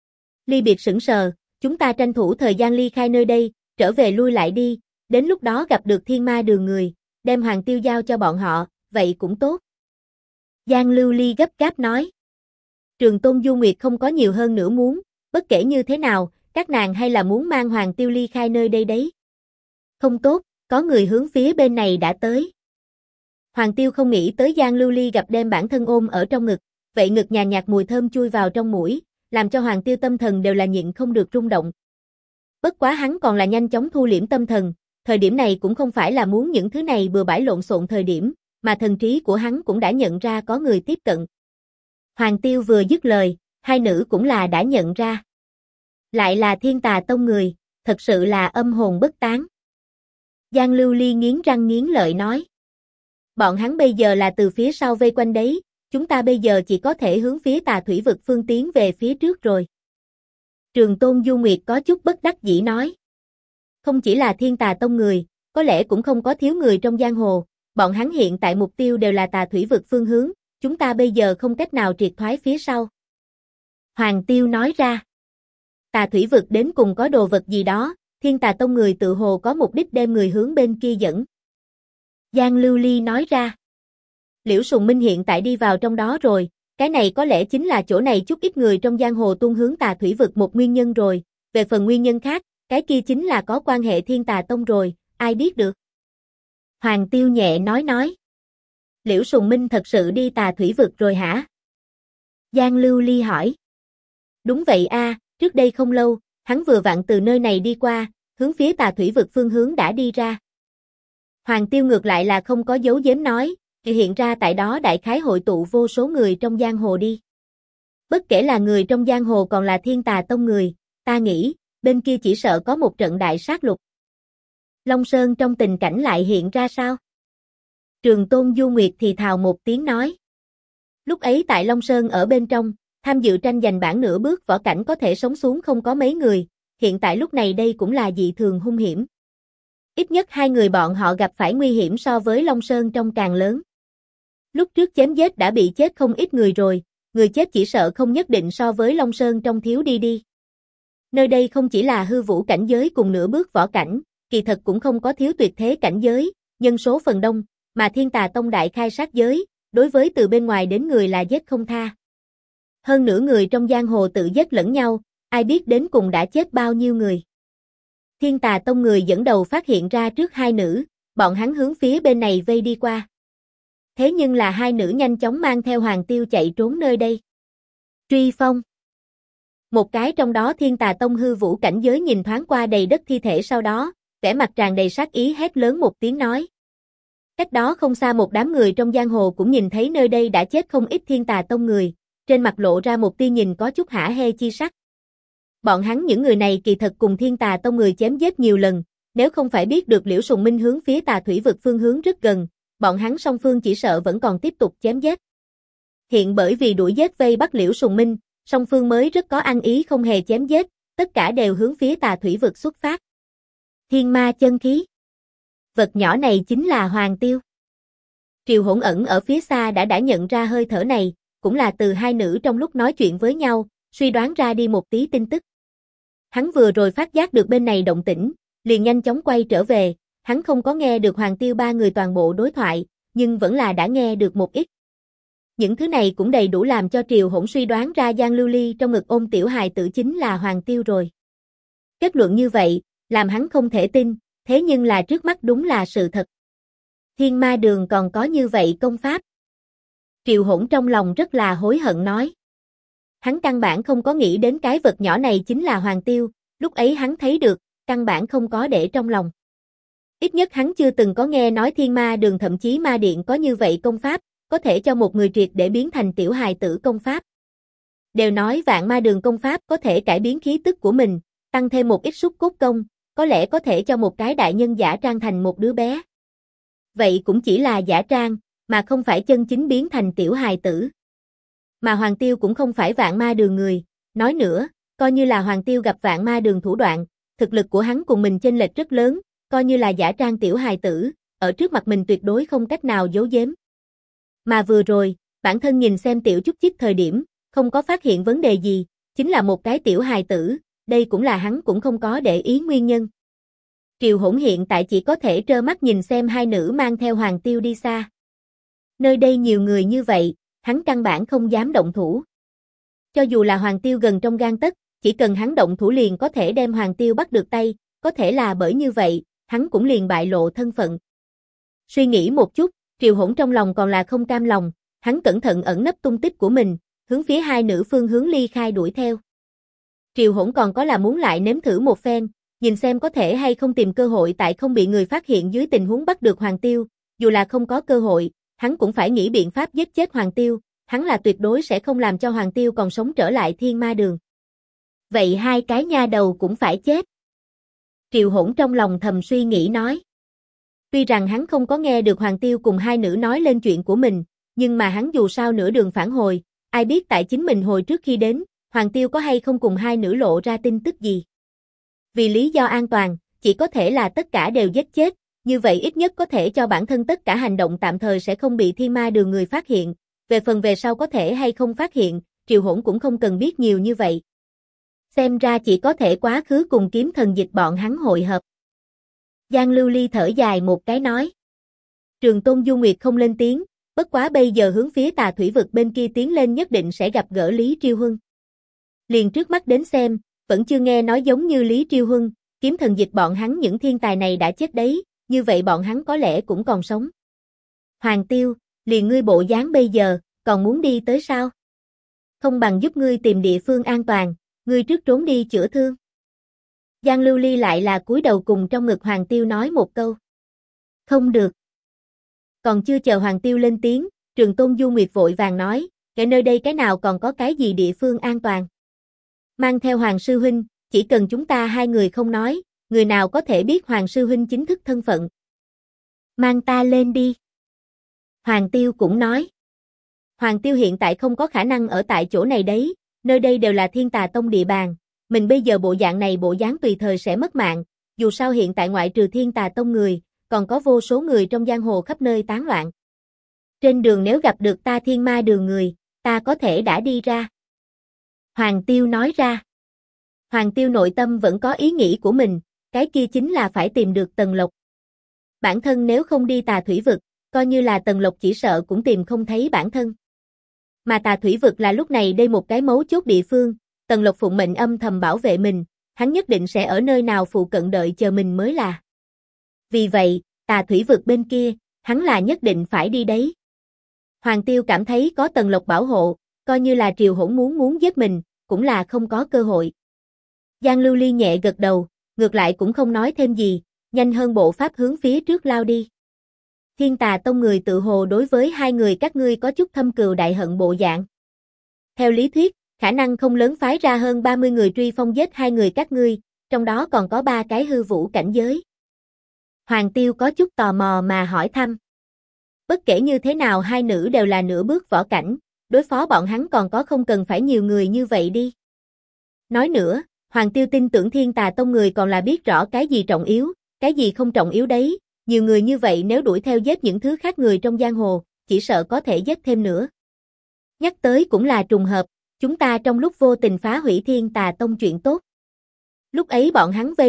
[SPEAKER 1] Ly biệt sững sờ, chúng ta tranh thủ thời gian ly khai nơi đây, trở về lui lại đi, đến lúc đó gặp được Thiên Ma Đường người, đem Hoàng Tiêu giao cho bọn họ, vậy cũng tốt. Giang Lưu Ly gấp gáp nói. Trường Tôn Du Nguyệt không có nhiều hơn nữa muốn, bất kể như thế nào, các nàng hay là muốn mang Hoàng Tiêu ly khai nơi đây đấy. Không tốt, có người hướng phía bên này đã tới. Hoàng Tiêu không nghĩ tới Giang Lưu Ly gặp đem bản thân ôm ở trong ngực, vậy ngực nhàn nhạt mùi thơm chui vào trong mũi, làm cho Hoàng Tiêu tâm thần đều là nhịn không được rung động. Bất quá hắn còn là nhanh chóng thu liễm tâm thần, thời điểm này cũng không phải là muốn những thứ này bừa bãi lộn xộn thời điểm, mà thần trí của hắn cũng đã nhận ra có người tiếp cận. Hoàng Tiêu vừa dứt lời, hai nữ cũng là đã nhận ra. Lại là Thiên Tà Tông người, thật sự là âm hồn bất tán. Giang Lưu Ly nghiến răng nghiến lợi nói. Bọn hắn bây giờ là từ phía sau vây quanh đấy, chúng ta bây giờ chỉ có thể hướng phía Tà Thủy vực phương tiến về phía trước rồi. Trường Tôn Du Nguyệt có chút bất đắc dĩ nói. Không chỉ là Thiên Tà Tông người, có lẽ cũng không có thiếu người trong giang hồ, bọn hắn hiện tại mục tiêu đều là Tà Thủy vực phương hướng, chúng ta bây giờ không cách nào triệt thoái phía sau. Hoàng Tiêu nói ra. Tà Thủy vực đến cùng có đồ vật gì đó, Thiên Tà Tông người tự hồ có mục đích đem người hướng bên kia dẫn. Giang Lưu Ly nói ra. Liễu Sùng Minh hiện tại đi vào trong đó rồi, cái này có lẽ chính là chỗ này chút ít người trong giang hồ tuôn hướng Tà Thủy vực một nguyên nhân rồi, về phần nguyên nhân khác, cái kia chính là có quan hệ Thiên Tà Tông rồi, ai biết được. Hoàng Tiêu nhẹ nói. Liễu Sùng Minh thật sự đi Tà Thủy vực rồi hả? Giang Lưu Ly hỏi. Đúng vậy a, trước đây không lâu, Hắn vừa vặn từ nơi này đi qua, hướng phía Tà Thủy vực phương hướng đã đi ra. Hoàng Tiêu ngược lại là không có giấu giếm nói, hiện ra tại đó đại khái hội tụ vô số người trong giang hồ đi. Bất kể là người trong giang hồ còn là Thiên Tà Tông người, ta nghĩ, bên kia chỉ sợ có một trận đại sát lục. Long Sơn trong tình cảnh lại hiện ra sao? Trường Tôn Du Nguyệt thì thào một tiếng nói. Lúc ấy tại Long Sơn ở bên trong, tham dự tranh giành bảng nửa bước võ cảnh có thể sống xuống không có mấy người, hiện tại lúc này đây cũng là dị thường hung hiểm. Ít nhất hai người bọn họ gặp phải nguy hiểm so với Long Sơn trong càng lớn. Lúc trước chém giết đã bị chết không ít người rồi, người chết chỉ sợ không nhất định so với Long Sơn trong thiếu đi. Nơi đây không chỉ là hư vũ cảnh giới cùng nửa bước võ cảnh, kỳ thật cũng không có thiếu tuyệt thế cảnh giới, nhân số phần đông, mà Thiên Tà Tông đại khai sát giới, đối với từ bên ngoài đến người là giết không tha. Hơn nữa người trong giang hồ tự giết lẫn nhau, ai biết đến cùng đã chết bao nhiêu người. Thiên Tà Tông người dẫn đầu phát hiện ra trước hai nữ, bọn hắn hướng phía bên này vây đi qua. Thế nhưng là hai nữ nhanh chóng mang theo Hoàng Tiêu chạy trốn nơi đây. Truy phong. Một cái trong đó Thiên Tà Tông hư vũ cảnh giới nhìn thoáng qua đầy đất thi thể sau đó, vẻ mặt tràn đầy sát ý hét lớn một tiếng nói. Cách đó không xa một đám người trong giang hồ cũng nhìn thấy nơi đây đã chết không ít Thiên Tà Tông người, trên mặt lộ ra một tia nhìn có chút hả hê chi sắc. Bọn hắn những người này kỳ thật cùng Thiên Tà Tông người chém giết nhiều lần, nếu không phải biết được Liễu Sùng Minh hướng phía Tà Thủy vực phương hướng rất gần, bọn hắn song phương chỉ sợ vẫn còn tiếp tục chém giết. Hiện bởi vì đuổi giết vây bắt Liễu Sùng Minh, song phương mới rất có ăn ý không hề chém giết, tất cả đều hướng phía Tà Thủy vực xuất phát. Thiên ma chân khí. Vật nhỏ này chính là Hoàng Tiêu. Triều Hỗn ẩn ở phía xa đã nhận ra hơi thở này, cũng là từ hai nữ trong lúc nói chuyện với nhau, suy đoán ra đi một tí tin tức. Hắn vừa rồi phát giác được bên này động tĩnh, liền nhanh chóng quay trở về, hắn không có nghe được Hoàng Tiêu ba người toàn bộ đối thoại, nhưng vẫn là đã nghe được một ít. Những thứ này cũng đầy đủ làm cho Triều Hỗn suy đoán ra Giang Lưu Ly trong ngực ôm tiểu hài tử chính là Hoàng Tiêu rồi. Kết luận như vậy, làm hắn không thể tin, thế nhưng là trước mắt đúng là sự thật. Thiên Ma Đường còn có như vậy công pháp. Triều Hỗn trong lòng rất là hối hận nói. Hắn căn bản không có nghĩ đến cái vật nhỏ này chính là Hoàng Tiêu, lúc ấy hắn thấy được, căn bản không có để trong lòng. Ít nhất hắn chưa từng có nghe nói Thiên Ma Đường thậm chí Ma Điện có như vậy công pháp, có thể cho một người triệt để biến thành tiểu hài tử công pháp. Đều nói Vạn Ma Đường công pháp có thể cải biến khí tức của mình, tăng thêm một ít xúc cốt công, có lẽ có thể cho một cái đại nhân giả trang thành một đứa bé. Vậy cũng chỉ là giả trang, mà không phải chân chính biến thành tiểu hài tử. Mà Hoàng Tiêu cũng không phải Vạn Ma Đường người, nói nữa, coi như là Hoàng Tiêu gặp Vạn Ma Đường thủ đoạn, thực lực của hắn cùng mình chênh lệch rất lớn, coi như là giả trang tiểu hài tử, ở trước mặt mình tuyệt đối không cách nào giấu giếm. Mà vừa rồi, bản thân nhìn xem tiểu chút chích thời điểm, không có phát hiện vấn đề gì, chính là một cái tiểu hài tử, đây cũng là hắn cũng không có để ý nguyên nhân. Triều Hỗn hiện tại chỉ có thể trơ mắt nhìn xem hai nữ mang theo Hoàng Tiêu đi xa. Nơi đây nhiều người như vậy, hắn căn bản không dám động thủ. Cho dù là Hoàng Tiêu gần trong gang tấc, chỉ cần hắn động thủ liền có thể đem Hoàng Tiêu bắt được tay, có thể là bởi như vậy, hắn cũng liền bại lộ thân phận. Suy nghĩ một chút, Triều Hỗn trong lòng còn là không cam lòng, hắn cẩn thận ẩn nấp tung tích của mình, hướng phía hai nữ phương hướng ly khai đuổi theo. Triều Hỗn còn có là muốn lại nếm thử một phen, nhìn xem có thể hay không tìm cơ hội tại không bị người phát hiện dưới tình huống bắt được Hoàng Tiêu, dù là không có cơ hội, hắn cũng phải nghĩ biện pháp giết chết Hoàng Tiêu, hắn là tuyệt đối sẽ không làm cho Hoàng Tiêu còn sống trở lại Thiên Ma Đường. Vậy hai cái nha đầu cũng phải chết. Triều Hỗn trong lòng thầm suy nghĩ nói. Tuy rằng hắn không có nghe được Hoàng Tiêu cùng hai nữ nói lên chuyện của mình, nhưng mà hắn dù sao nửa đường phản hồi, ai biết tại chính mình hồi trước khi đến, Hoàng Tiêu có hay không cùng hai nữ lộ ra tin tức gì. Vì lý do an toàn, chỉ có thể là tất cả đều giết chết, như vậy ít nhất có thể cho bản thân tất cả hành động tạm thời sẽ không bị Thiên Ma Đường người phát hiện, về phần về sau có thể hay không phát hiện, Triều Hỗn cũng không cần biết nhiều như vậy. Xem ra chỉ có thể quá khứ cùng Kiếm Thần Dịch bọn hắn hội hợp. Giang Lưu Ly thở dài một cái nói. Trường Tôn Du Nguyệt không lên tiếng, bất quá bây giờ hướng phía Tà Thủy vực bên kia tiến lên nhất định sẽ gặp gỡ Lý Triêu Huân. Liền trước mắt đến xem, vẫn chưa nghe nói giống như Lý Triêu Huân, Kiếm Thần Dịch bọn hắn những thiên tài này đã chết đấy, như vậy bọn hắn có lẽ cũng còn sống. Hoàng Tiêu, liền ngươi bộ dáng bây giờ, còn muốn đi tới sao? Không bằng giúp ngươi tìm địa phương an toàn, ngươi trước trốn đi chữa thương. Giang Lưu Ly lại là cúi đầu cùng trong ngực Hoàng Tiêu nói một câu. Không được. Còn chưa chờ Hoàng Tiêu lên tiếng, Trường Tôn Du Nguyệt vội vàng nói, cái nơi đây cái nào còn có cái gì địa phương an toàn. Mang theo Hoàng Sư Huynh, chỉ cần chúng ta hai người không nói, người nào có thể biết Hoàng Sư Huynh chính thức thân phận. Mang ta lên đi. Hoàng Tiêu cũng nói. Hoàng Tiêu hiện tại không có khả năng ở tại chỗ này đấy, nơi đây đều là Thiên Tà Tông địa bàn, mình bây giờ bộ dạng này bộ dáng tùy thời sẽ mất mạng, dù sao hiện tại ngoại trừ Thiên Tà Tông người, còn có vô số người trong giang hồ khắp nơi tán loạn. Trên đường nếu gặp được ta Thiên Ma Đường người, ta có thể đã đi ra. Hoàng Tiêu nói ra. Hoàng Tiêu nội tâm vẫn có ý nghĩ của mình, cái kia chính là phải tìm được Tần Lộc. Bản thân nếu không đi Tà Thủy Vực, coi như là Tần Lộc chỉ sợ cũng tìm không thấy bản thân. Mà Tà Thủy Vực là lúc này đây một cái mấu chốt địa phương, Tần Lộc phụng mệnh âm thầm bảo vệ mình, hắn nhất định sẽ ở nơi nào phụ cận đợi chờ mình mới là. Vì vậy, Tà Thủy Vực bên kia, hắn là nhất định phải đi đấy. Hoàng Tiêu cảm thấy có Tần Lộc bảo hộ, coi như là Triều Hỗn muốn giết mình, cũng là không có cơ hội. Giang Lưu Ly nhẹ gật đầu, ngược lại cũng không nói thêm gì, nhanh hơn bộ pháp hướng phía trước lao đi. Thiên Tà Tông người tự hồ đối với hai người các ngươi có chút thâm cừu đại hận bộ dạng. Theo lý thuyết, khả năng không lớn phái ra hơn 30 người truy phong giết hai người các ngươi, trong đó còn có 3 cái hư vũ cảnh giới. Hoàng Tiêu có chút tò mò mà hỏi thăm. Bất kể như thế nào hai nữ đều là nửa bước võ cảnh, đối phó bọn hắn còn có không cần phải nhiều người như vậy đi. Nói nữa, Hoàng Tiêu tin tưởng Thiên Tà Tông người còn là biết rõ cái gì trọng yếu, cái gì không trọng yếu đấy, nhiều người như vậy nếu đuổi theo giết những thứ khác người trong giang hồ, chỉ sợ có thể giết thêm nữa. Nhắc tới cũng là trùng hợp, chúng ta trong lúc vô tình phá hủy Thiên Tà Tông chuyện tốt. Lúc ấy bọn hắn vây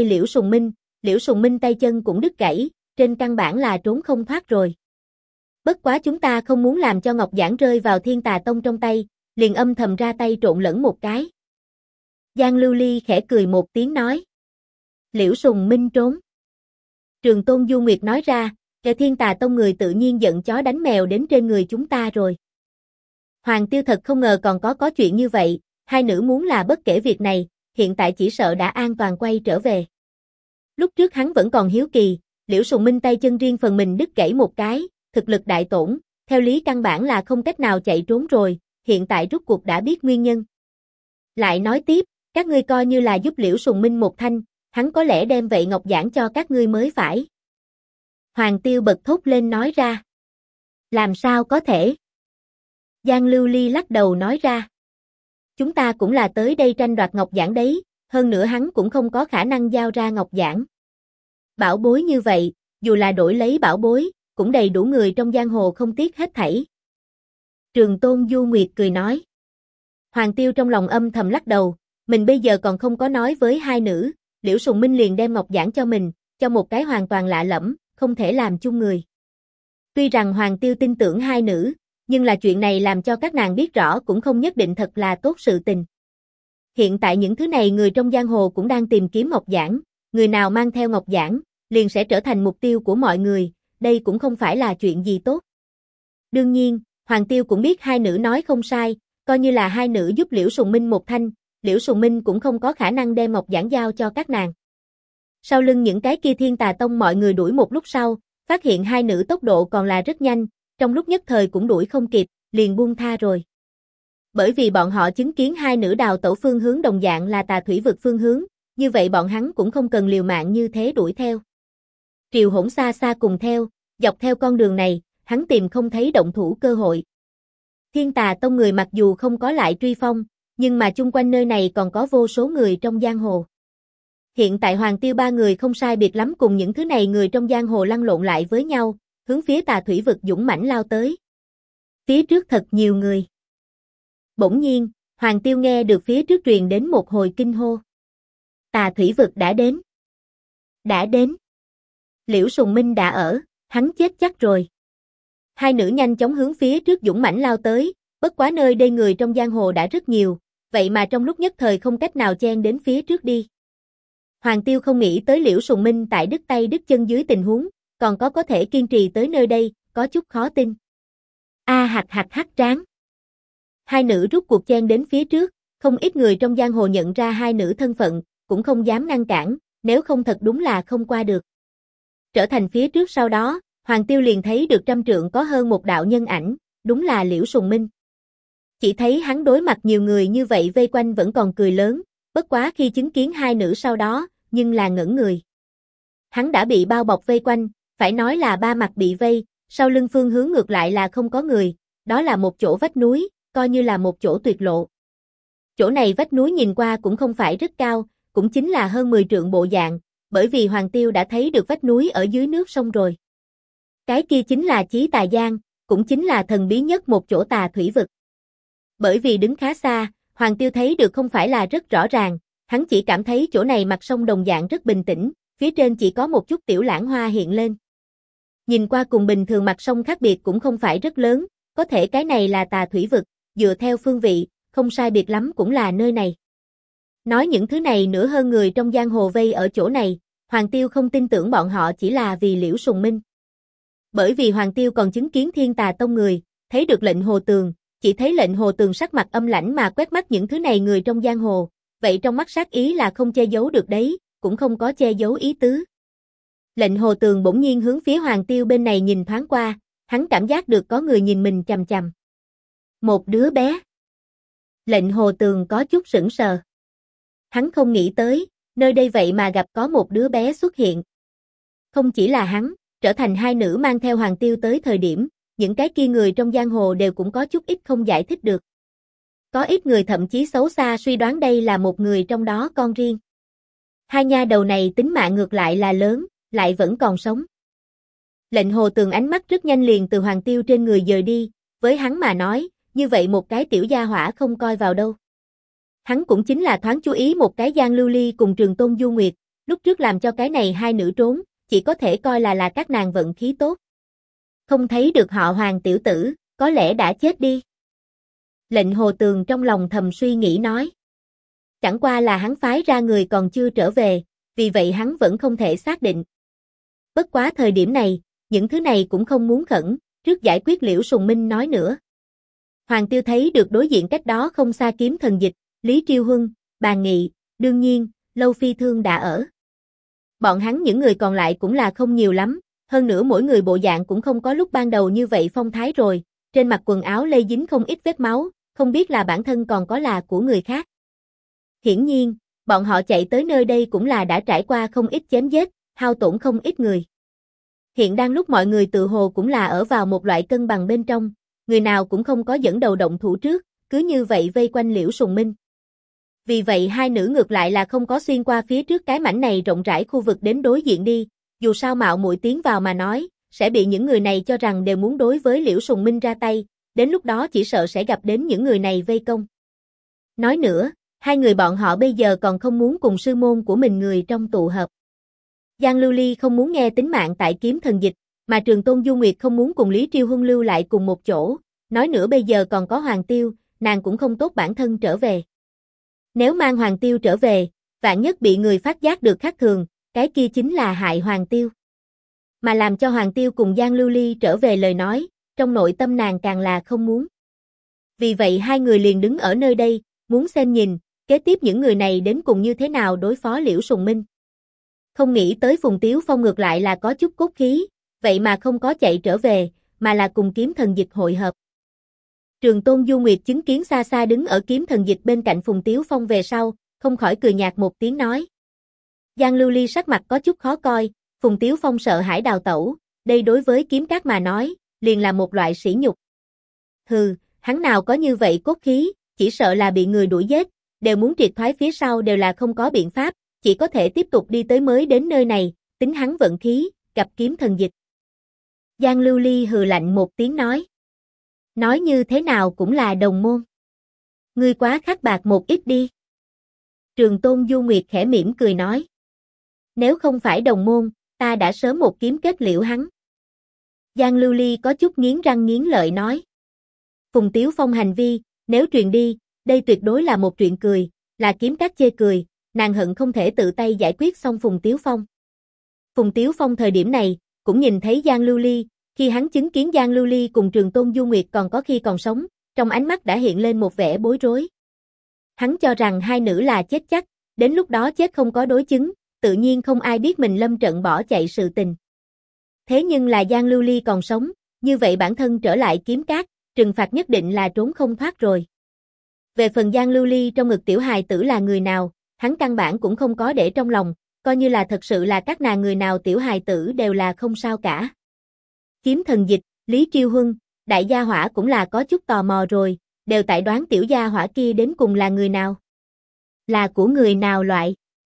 [SPEAKER 1] Liễu Sùng Minh tay chân cũng đứt gãy, trên căn bản là trốn không thoát rồi. Bất quá chúng ta không muốn làm cho Ngọc Giản rơi vào Thiên Tà Tông trong tay, liền âm thầm ra tay trộn lẫn một cái. Giang Lưu Ly khẽ cười một tiếng nói. Liễu Sùng Minh trốn. Trường Tôn Du Nguyệt nói ra, kẻ Thiên Tà Tông người tự nhiên giận chó đánh mèo đến trên người chúng ta rồi. Hoàng Tiêu thật không ngờ còn có chuyện như vậy, hai nữ muốn là bất kể việc này, hiện tại chỉ sợ đã an toàn quay trở về. Lúc trước hắn vẫn còn hiếu kỳ, Liễu Sùng Minh tay chân riêng phần mình đứt gãy một cái, thực lực đại tổn, theo lý căn bản là không cách nào chạy trốn rồi, hiện tại rút cuộc đã biết nguyên nhân. Lại nói tiếp, các ngươi coi như là giúp Liễu Sùng Minh một thanh, hắn có lẽ đem vậy Ngọc Giản cho các ngươi mới phải. Hoàng Tiêu bật thốt lên nói ra. Làm sao có thể? Giang Lưu Ly lắc đầu nói ra. Chúng ta cũng là tới đây tranh đoạt Ngọc Giản đấy, hơn nữa hắn cũng không có khả năng giao ra Ngọc Giản. Bảo bối như vậy, dù là đổi lấy bảo bối, cũng đầy đủ người trong giang hồ không tiếc hết thảy. Trường Tôn Du Nguyệt cười nói. Hoàng Tiêu trong lòng âm thầm lắc đầu, mình bây giờ còn không có nói với hai nữ, Liễu Sùng Minh liền đem Ngọc Giản cho mình, cho một cái hoàn toàn lạ lẫm, không thể làm chung người. Tuy rằng Hoàng Tiêu tin tưởng hai nữ, nhưng là chuyện này làm cho các nàng biết rõ cũng không nhất định thật là tốt sự tình. Hiện tại những thứ này người trong giang hồ cũng đang tìm kiếm Ngọc Giản, người nào mang theo Ngọc Giản, liền sẽ trở thành mục tiêu của mọi người, đây cũng không phải là chuyện gì tốt. Đương nhiên, Hoàng Tiêu cũng biết hai nữ nói không sai, coi như là hai nữ giúp Liễu Sùng Minh một thanh, Liễu Sùng Minh cũng không có khả năng đem Ngọc Giản giao cho các nàng. Sau lưng những cái kia Thiên Tà Tông mọi người đuổi một lúc sau, phát hiện hai nữ tốc độ còn là rất nhanh, trong lúc nhất thời cũng đuổi không kịp, liền buông tha rồi. Bởi vì bọn họ chứng kiến hai nữ đào tẩu phương hướng đồng dạng là Tà Thủy Vực phương hướng, như vậy bọn hắn cũng không cần liều mạng như thế đuổi theo. Triều Hỗn xa xa cùng theo, dọc theo con đường này, hắn tìm không thấy động thủ cơ hội. Thiên Tà Tông người mặc dù không có lại truy phong, nhưng mà chung quanh nơi này còn có vô số người trong giang hồ. Hiện tại Hoàng Tiêu ba người không sai biệt lắm cùng những thứ này người trong giang hồ lăn lộn lại với nhau, hướng phía Tà Thủy Vực dũng mãnh lao tới. Phía trước thật nhiều người. Bỗng nhiên, Hoàng Tiêu nghe được phía trước truyền đến một hồi kinh hô. Tà Thủy Vực đã đến. Đã đến. Liễu Sùng Minh đã ở, hắn chết chắc rồi. Hai nữ nhanh chóng hướng phía trước dũng mãnh lao tới, bất quá nơi đây người trong giang hồ đã rất nhiều, vậy mà trong lúc nhất thời không cách nào chen đến phía trước đi. Hoàng Tiêu không nghĩ tới Liễu Sùng Minh tại đứt tay đứt chân dưới tình huống, còn có thể kiên trì tới nơi đây, có chút khó tin. Hắc tráng. Hai nữ rút cuộc chen đến phía trước, không ít người trong giang hồ nhận ra hai nữ thân phận, cũng không dám ngăn cản, nếu không thật đúng là không qua được. Trở thành phía trước sau đó, Hoàng Tiêu liền thấy được 100 trượng có hơn một đạo nhân ảnh, đúng là Liễu Sùng Minh. Chỉ thấy hắn đối mặt nhiều người như vậy vây quanh vẫn còn cười lớn, bất quá khi chứng kiến hai nữ sau đó, nhưng là ngẩn người. Hắn đã bị bao bọc vây quanh, phải nói là ba mặt bị vây, sau lưng phương hướng ngược lại là không có người, đó là một chỗ vách núi, coi như là một chỗ tuyệt lộ. Chỗ này vách núi nhìn qua cũng không phải rất cao, cũng chính là hơn 10 trượng bộ dạng, bởi vì Hoàng Tiêu đã thấy được vách núi ở dưới nước sông rồi. Cái kia chính là Chí Tà Giang, cũng chính là thần bí nhất một chỗ tà thủy vực. Bởi vì đứng khá xa, Hoàng Tiêu thấy được không phải là rất rõ ràng, hắn chỉ cảm thấy chỗ này mặt sông đồng dạng rất bình tĩnh, phía trên chỉ có một chút tiểu lãng hoa hiện lên. Nhìn qua cùng bình thường mặt sông khác biệt cũng không phải rất lớn, có thể cái này là tà thủy vực, dựa theo phương vị, không sai biệt lắm cũng là nơi này. Nói những thứ này nữa hơn người trong giang hồ vây ở chỗ này, Hoàng Tiêu không tin tưởng bọn họ chỉ là vì Liễu Sùng Minh. Bởi vì Hoàng Tiêu còn chứng kiến Thiên Tà Tông người, thấy được lệnh Hồ Tường, chỉ thấy lệnh Hồ Tường sắc mặt âm lãnh mà quét mắt những thứ này người trong giang hồ, vậy trong mắt sát ý là không che giấu được đấy, cũng không có che giấu ý tứ. Lệnh Hồ Tường bỗng nhiên hướng phía Hoàng Tiêu bên này nhìn thoáng qua, hắn cảm giác được có người nhìn mình chằm chằm. Một đứa bé. Lệnh Hồ Tường có chút sững sờ. Hắn không nghĩ tới, nơi đây vậy mà gặp có một đứa bé xuất hiện. Không chỉ là hắn, trở thành hai nữ mang theo Hoàng Tiêu tới thời điểm, những cái kia người trong giang hồ đều cũng có chút ít không giải thích được. Có ít người thậm chí xấu xa suy đoán đây là một người trong đó con riêng. Hai nha đầu này tính mạng ngược lại là lớn, lại vẫn còn sống. Lệnh Hồ Tường ánh mắt rất nhanh liền từ Hoàng Tiêu trên người dời đi, với hắn mà nói, như vậy một cái tiểu gia hỏa không coi vào đâu. Hắn cũng chính là thoáng chú ý một cái Giang Lưu Ly cùng Trường Tôn Du Nguyệt, lúc trước làm cho cái này hai nữ trốn, chỉ có thể coi là các nàng vận khí tốt. Không thấy được họ Hoàng tiểu tử, có lẽ đã chết đi. Lệnh Hồ Tường trong lòng thầm suy nghĩ nói. Chẳng qua là hắn phái ra người còn chưa trở về, vì vậy hắn vẫn không thể xác định. Bất quá thời điểm này, những thứ này cũng không muốn khẩn, trước giải quyết Liễu Sùng Minh nói nữa. Hoàng Tiêu thấy được đối diện cách đó không xa Kiếm Thần Dịch, Lý Triêu Huân, Bàn Nghị, đương nhiên, Lâu Phi Thương đã ở. Bọn hắn những người còn lại cũng là không nhiều lắm, hơn nữa mỗi người bộ dạng cũng không có lúc ban đầu như vậy phong thái rồi, trên mặt quần áo lây dính không ít vết máu, không biết là bản thân còn có là của người khác. Hiển nhiên, bọn họ chạy tới nơi đây cũng là đã trải qua không ít chém giết, hao tổn không ít người. Hiện đang lúc mọi người tự hồ cũng là ở vào một loại cân bằng bên trong, người nào cũng không có dẫn đầu động thủ trước, cứ như vậy vây quanh Liễu Sùng Minh. Vì vậy hai nữ ngược lại là không có xuyên qua phía trước cái mảnh này rộng rãi khu vực đến đối diện đi, dù sao mạo muội tiến vào mà nói, sẽ bị những người này cho rằng đều muốn đối với Liễu Sùng Minh ra tay, đến lúc đó chỉ sợ sẽ gặp đến những người này vây công. Nói nữa, hai người bọn họ bây giờ còn không muốn cùng sư môn của mình người trong tụ hợp. Giang Lưu Ly không muốn nghe tính mạng tại Kiếm Thần Dịch, mà Trường Tôn Du Nguyệt không muốn cùng Lý Triêu Huân lưu lại cùng một chỗ, nói nữa bây giờ còn có Hoàng Tiêu, nàng cũng không tốt bản thân trở về. Nếu mang Hoàng Tiêu trở về, vạn nhất bị người phát giác được khác thường, cái kia chính là hại Hoàng Tiêu. Mà làm cho Hoàng Tiêu cùng Giang Lưu Ly trở về lời nói, trong nội tâm nàng càng là không muốn. Vì vậy hai người liền đứng ở nơi đây, muốn xem nhìn, kế tiếp những người này đến cùng như thế nào đối phó Liễu Sùng Minh. Không nghĩ tới Phùng Tiếu Phong ngược lại là có chút cốt khí, vậy mà không có chạy trở về, mà là cùng Kiếm Thần Dịch hội hợp. Trường Tôn Du Nguyệt chứng kiến xa xa đứng ở Kiếm Thần Dịch bên cạnh Phùng Tiếu Phong về sau, không khỏi cười nhạt một tiếng nói. Giang Lưu Ly sắc mặt có chút khó coi, Phùng Tiếu Phong sợ hãi đào tẩu, đây đối với Kiếm Các mà nói, liền là một loại sỉ nhục. Hừ, hắn nào có như vậy cốt khí, chỉ sợ là bị người đuổi giết, đều muốn triệt thoái phía sau đều là không có biện pháp, chỉ có thể tiếp tục đi tới mới đến nơi này, tính hắn vận khí, gặp Kiếm Thần Dịch. Giang Lưu Ly hừ lạnh một tiếng nói. Nói như thế nào cũng là đồng môn. Ngươi quá khắc bạc một ít đi. Trường Tôn Du Nguyệt khẽ mỉm cười nói. Nếu không phải đồng môn, ta đã sớm một kiếm kết liễu hắn. Giang Lưu Ly có chút nghiến răng nghiến lợi nói. Phùng Tiếu Phong hành vi, nếu truyền đi, đây tuyệt đối là một chuyện cười, là Kiếm Các chê cười, nàng hận không thể tự tay giải quyết xong Phùng Tiếu Phong. Phùng Tiếu Phong thời điểm này, cũng nhìn thấy Giang Lưu Ly, khi hắn chứng kiến Giang Lưu Ly cùng Trường Tôn Du Nguyệt còn có khi còn sống, trong ánh mắt đã hiện lên một vẻ bối rối. Hắn cho rằng hai nữ là chết chắc, Đến lúc đó chết không có đối chứng, tự nhiên không ai biết mình lâm trận bỏ chạy sự tình. Thế nhưng là Giang Lưu Ly còn sống, như vậy bản thân trở lại Kiếm Cát, trừng phạt nhất định là trốn không thoát rồi. Về phần Giang Lưu Ly trong ngực tiểu hài tử là người nào, hắn căn bản cũng không có để trong lòng, coi như là thật sự là các nàng người nào tiểu hài tử đều là không sao cả. Kiếm Thần Dịch, Lý Triêu Huân, đại gia hỏa cũng là có chút tò mò rồi, đều tại đoán tiểu gia hỏa kia đến cùng là người nào. Là của người nào loại.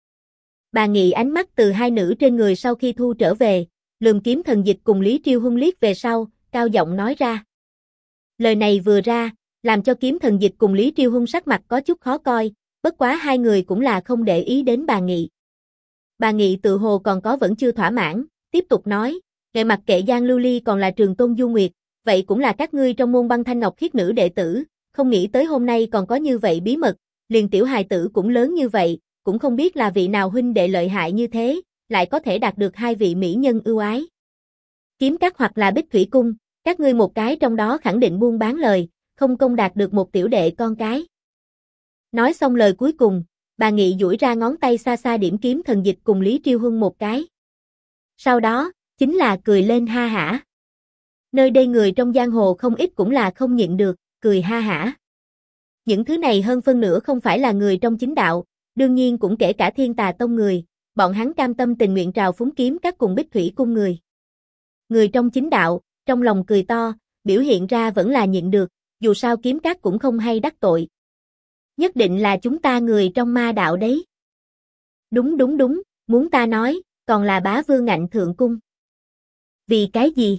[SPEAKER 1] Bà Nghị ánh mắt từ hai nữ trên người sau khi thu trở về, lườm Kiếm Thần Dịch cùng Lý Triêu Huân liếc về sau, cao giọng nói ra. Lời này vừa ra, làm cho Kiếm Thần Dịch cùng Lý Triêu Huân sắc mặt có chút khó coi, bất quá hai người cũng là không để ý đến bà Nghị. Bà Nghị tự hồ còn có vẫn chưa thỏa mãn, tiếp tục nói, nghệ mặc kệ Giang Lưu Ly còn là Trường Tôn Du Nguyệt, vậy cũng là các ngươi trong môn Băng Thanh Ngọc Khiết nữ đệ tử, không nghĩ tới hôm nay còn có như vậy bí mật, liền tiểu hài tử cũng lớn như vậy, cũng không biết là vị nào huynh đệ lợi hại như thế, lại có thể đạt được hai vị mỹ nhân ưu ái. Kiếm Cát hoặc là Bích Thủy Cung, các ngươi một cái trong đó khẳng định buôn bán lời, không công đạt được một tiểu đệ con cái. Nói xong lời cuối cùng, bà Nghị duỗi ra ngón tay xa xa điểm Kiếm Thần Dịch cùng Lý Triêu Huân một cái. Sau đó, chính là cười lên ha hả. Nơi đây người trong giang hồ không ít cũng là không nhịn được, cười ha hả. Những thứ này hơn phân nửa không phải là người trong chính đạo, đương nhiên cũng kể cả Thiên Tà Tông người, bọn hắn cam tâm tình nguyện trào phúng Kiếm Các cùng Bích Thủy Cung người. Người trong chính đạo, trong lòng cười to, biểu hiện ra vẫn là nhịn được, dù sao Kiếm Các cũng không hay đắc tội. Nhất định là chúng ta người trong ma đạo đấy. Đúng, muốn ta nói, còn là bá vương ngạnh thượng cung. Vì cái gì?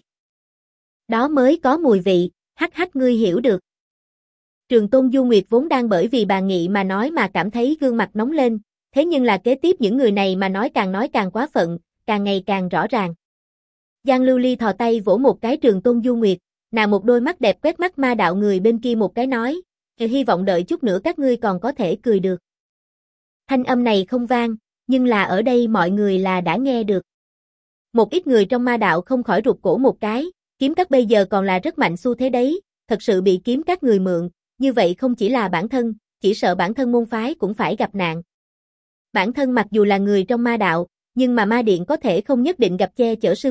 [SPEAKER 1] Đó mới có mùi vị, hắc ngươi hiểu được. Trường Tôn Du Nguyệt vốn đang bởi vì bà Nghị mà nói mà cảm thấy gương mặt nóng lên, thế nhưng là kế tiếp những người này mà nói càng quá phận, càng ngày càng rõ ràng. Giang Lưu Ly thò tay vỗ một cái Trường Tôn Du Nguyệt, nàng một đôi mắt đẹp quét mắt ma đạo người bên kia một cái nói, hy vọng đợi chút nữa các ngươi còn có thể cười được. Thanh âm này không vang, nhưng là ở đây mọi người là đã nghe được. Một ít người trong ma đạo không khỏi rụt cổ một cái, Kiếm Các bây giờ còn là rất mạnh xu thế đấy, thật sự bị Kiếm Các người mượn, như vậy không chỉ là bản thân, chỉ sợ bản thân môn phái cũng phải gặp nạn. Bản thân mặc dù là người trong ma đạo, nhưng mà ma điện có thể không nhất định gặp che chở sư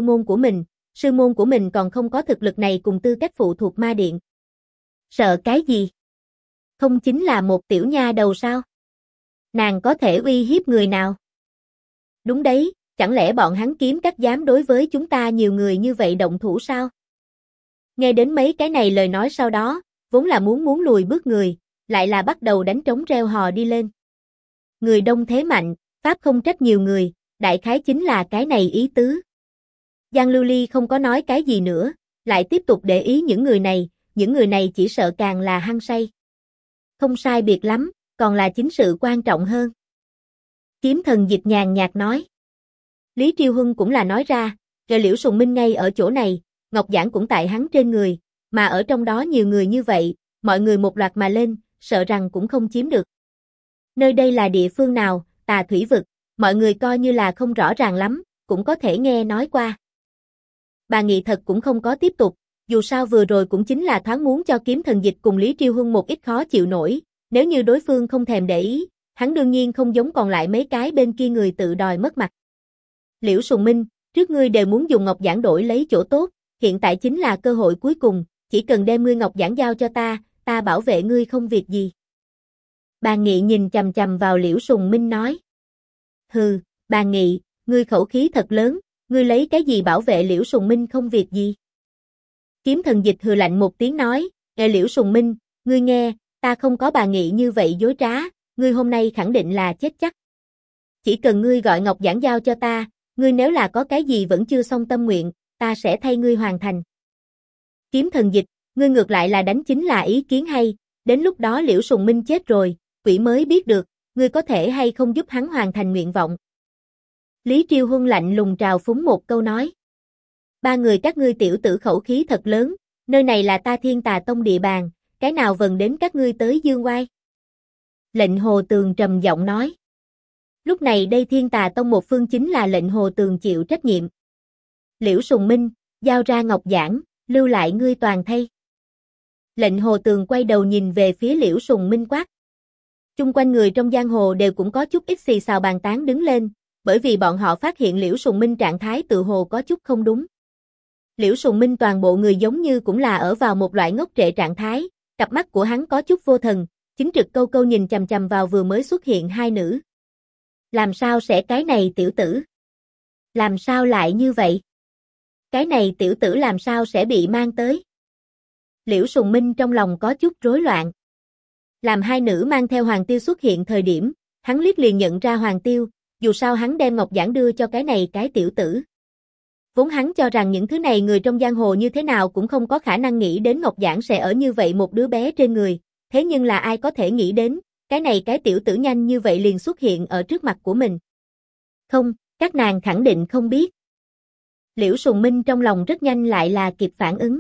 [SPEAKER 1] môn của mình còn không có thực lực này cùng tư cách phụ thuộc ma điện. Sợ cái gì? Không chính là một tiểu nha đầu sao? Nàng có thể uy hiếp người nào? Đúng đấy, chẳng lẽ bọn hắn Kiếm Các dám đối với chúng ta nhiều người như vậy động thủ sao? Nghe đến mấy cái này lời nói sau đó, vốn là muốn lùi bước người, lại là bắt đầu đánh trống reo hò đi lên. Người đông thế mạnh, pháp không trách nhiều người, đại khái chính là cái này ý tứ. Giang Lưu Ly không có nói cái gì nữa, lại tiếp tục để ý những người này chỉ sợ càng là hăng say. Không sai biệt lắm, còn là chính sự quan trọng hơn. Kiếm Thần Dịch nhàn nhạt nói. Lý Triêu Huân cũng là nói ra, rồi Liễu Sùng Minh ngay ở chỗ này, Ngọc Giản cũng tại hắn trên người, mà ở trong đó nhiều người như vậy, mọi người một loạt mà lên, sợ rằng cũng không chiếm được. Nơi đây là địa phương nào, Tà Thủy Vực, mọi người coi như là không rõ ràng lắm, cũng có thể nghe nói qua. Bà Nghị thật cũng không có tiếp tục, dù sao vừa rồi cũng chính là thoáng muốn cho Kiếm Thần Dịch cùng Lý Triêu Huân một ít khó chịu nổi, nếu như đối phương không thèm để ý, hắn đương nhiên không giống còn lại mấy cái bên kia người tự đòi mất mặt. Liễu Sùng Minh, trước ngươi đều muốn dùng Ngọc Giản đổi lấy chỗ tốt, hiện tại chính là cơ hội cuối cùng, chỉ cần đem ngươi Ngọc Giản giao cho ta bảo vệ ngươi không việc gì. Bà Nghị nhìn chằm chằm vào Liễu Sùng Minh nói. Hừ, bà Nghị, ngươi khẩu khí thật lớn, ngươi lấy cái gì bảo vệ Liễu Sùng Minh không việc gì? Kiếm Thần Dịch hừ lạnh một tiếng nói, Liễu Sùng Minh, ngươi nghe, ta không có bà Nghị như vậy dối trá, ngươi hôm nay khẳng định là chết chắc. Chỉ cần ngươi gọi Ngọc Giản giao cho ta, ngươi nếu là có cái gì vẫn chưa xong tâm nguyện, ta sẽ thay ngươi hoàn thành. Kiếm Thần Dịch, ngươi ngược lại là đánh chính là ý kiến hay, đến lúc đó Liễu Sùng Minh chết rồi, quỷ mới biết được, ngươi có thể hay không giúp hắn hoàn thành nguyện vọng. Lý Triêu Huân lạnh lùng trào phúng một câu nói. Ba người các ngươi tiểu tử khẩu khí thật lớn, nơi này là ta Thiên Tà Tông địa bàn, cái nào vần đến các ngươi tới dương oai. Lệnh Hồ Tường trầm giọng nói. Lúc này đây Thiên Tà Tông một phương chính là lệnh Hồ Tường chịu trách nhiệm. Liễu Sùng Minh, giao ra Ngọc Giản, lưu lại ngươi toàn thây. Lệnh Hồ Tường quay đầu nhìn về phía Liễu Sùng Minh quát. Chung quanh người trong giang hồ đều cũng có chút ít xì xào bàn tán đứng lên, bởi vì bọn họ phát hiện Liễu Sùng Minh trạng thái tự hồ có chút không đúng. Liễu Sùng Minh toàn bộ người giống như cũng là ở vào một loại ngốc trệ trạng thái, cặp mắt của hắn có chút vô thần, chính trực câu câu nhìn chằm chằm vào vừa mới xuất hiện hai nữ. Làm sao sẽ cái này tiểu tử? Làm sao lại như vậy? Cái này tiểu tử làm sao sẽ bị mang tới? Liễu Sùng Minh trong lòng có chút rối loạn. Làm hai nữ mang theo Hoàng Tiêu xuất hiện thời điểm, hắn liếc liền nhận ra Hoàng Tiêu, dù sao hắn đem ngọc giản đưa cho cái này cái tiểu tử. Vốn hắn cho rằng những thứ này người trong giang hồ như thế nào cũng không có khả năng nghĩ đến ngọc giản sẽ ở như vậy một đứa bé trên người, thế nhưng là ai có thể nghĩ đến, cái này cái tiểu tử nhanh như vậy liền xuất hiện ở trước mặt của mình. Không, các nàng khẳng định không biết. Liễu Sùng Minh trong lòng rất nhanh lại là kịp phản ứng.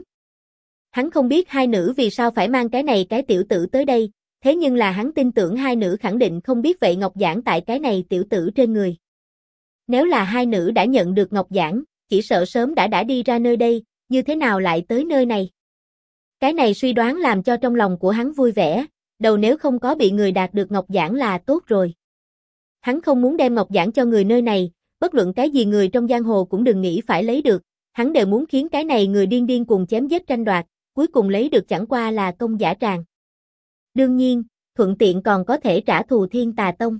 [SPEAKER 1] Hắn không biết hai nữ vì sao phải mang cái này cái tiểu tử tới đây, thế nhưng là hắn tin tưởng hai nữ khẳng định không biết vậy ngọc giản tại cái này tiểu tử trên người. Nếu là hai nữ đã nhận được ngọc giản, chỉ sợ sớm đã đi ra nơi đây, như thế nào lại tới nơi này? Cái này suy đoán làm cho trong lòng của hắn vui vẻ, đầu nếu không có bị người đạt được ngọc giản là tốt rồi. Hắn không muốn đem ngọc giản cho người nơi này, bất luận cái gì người trong giang hồ cũng đừng nghĩ phải lấy được, hắn đều muốn khiến cái này người điên điên cùng chém giết tranh đoạt, cuối cùng lấy được chẳng qua là công giả tràng. Đương nhiên, thuận tiện còn có thể trả thù Thiên Tà Tông.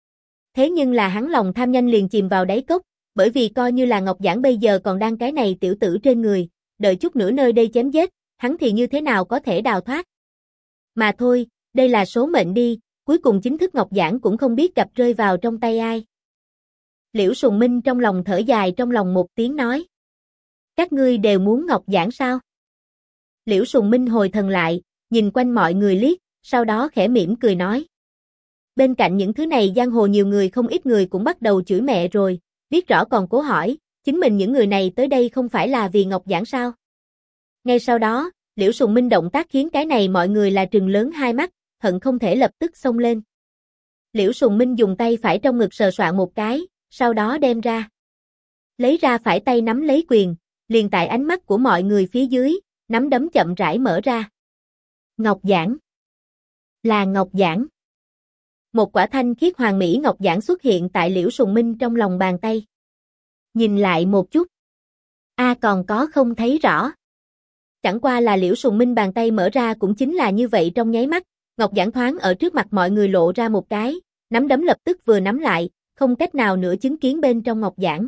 [SPEAKER 1] Thế nhưng là hắn lòng tham nhanh liền chìm vào đáy cốc, bởi vì coi như là ngọc giản bây giờ còn đang cái này tiểu tử trên người, đợi chút nữa nơi đây chém giết, hắn thì như thế nào có thể đào thoát. Mà thôi, đây là số mệnh đi, cuối cùng chính thức ngọc giản cũng không biết gặp rơi vào trong tay ai. Liễu Sùng Minh trong lòng thở dài trong lòng một tiếng nói. Các ngươi đều muốn ngọc giản sao? Liễu Sùng Minh hồi thần lại, nhìn quanh mọi người liếc, sau đó khẽ mỉm cười nói. Bên cạnh những thứ này giang hồ nhiều người không ít người cũng bắt đầu chửi mẹ rồi, biết rõ còn cố hỏi, chính mình những người này tới đây không phải là vì ngọc giản sao? Ngay sau đó, Liễu Sùng Minh động tác khiến cái này mọi người là trừng lớn hai mắt, hận không thể lập tức xông lên. Liễu Sùng Minh dùng tay phải trong ngực sờ soạn một cái, sau đó đem ra. Lấy ra phải tay nắm lấy quyền, liền tại ánh mắt của mọi người phía dưới, nắm đấm chậm rãi mở ra. Ngọc giản. Là ngọc giản. Một quả thanh khiết hoàng mỹ ngọc giản xuất hiện tại Liễu Sùng Minh trong lòng bàn tay. Nhìn lại một chút. Còn có không thấy rõ. Chẳng qua là Liễu Sùng Minh bàn tay mở ra cũng chính là như vậy trong nháy mắt, ngọc giản thoáng ở trước mặt mọi người lộ ra một cái, nắm đấm lập tức vừa nắm lại, không cách nào nữa chứng kiến bên trong ngọc giản.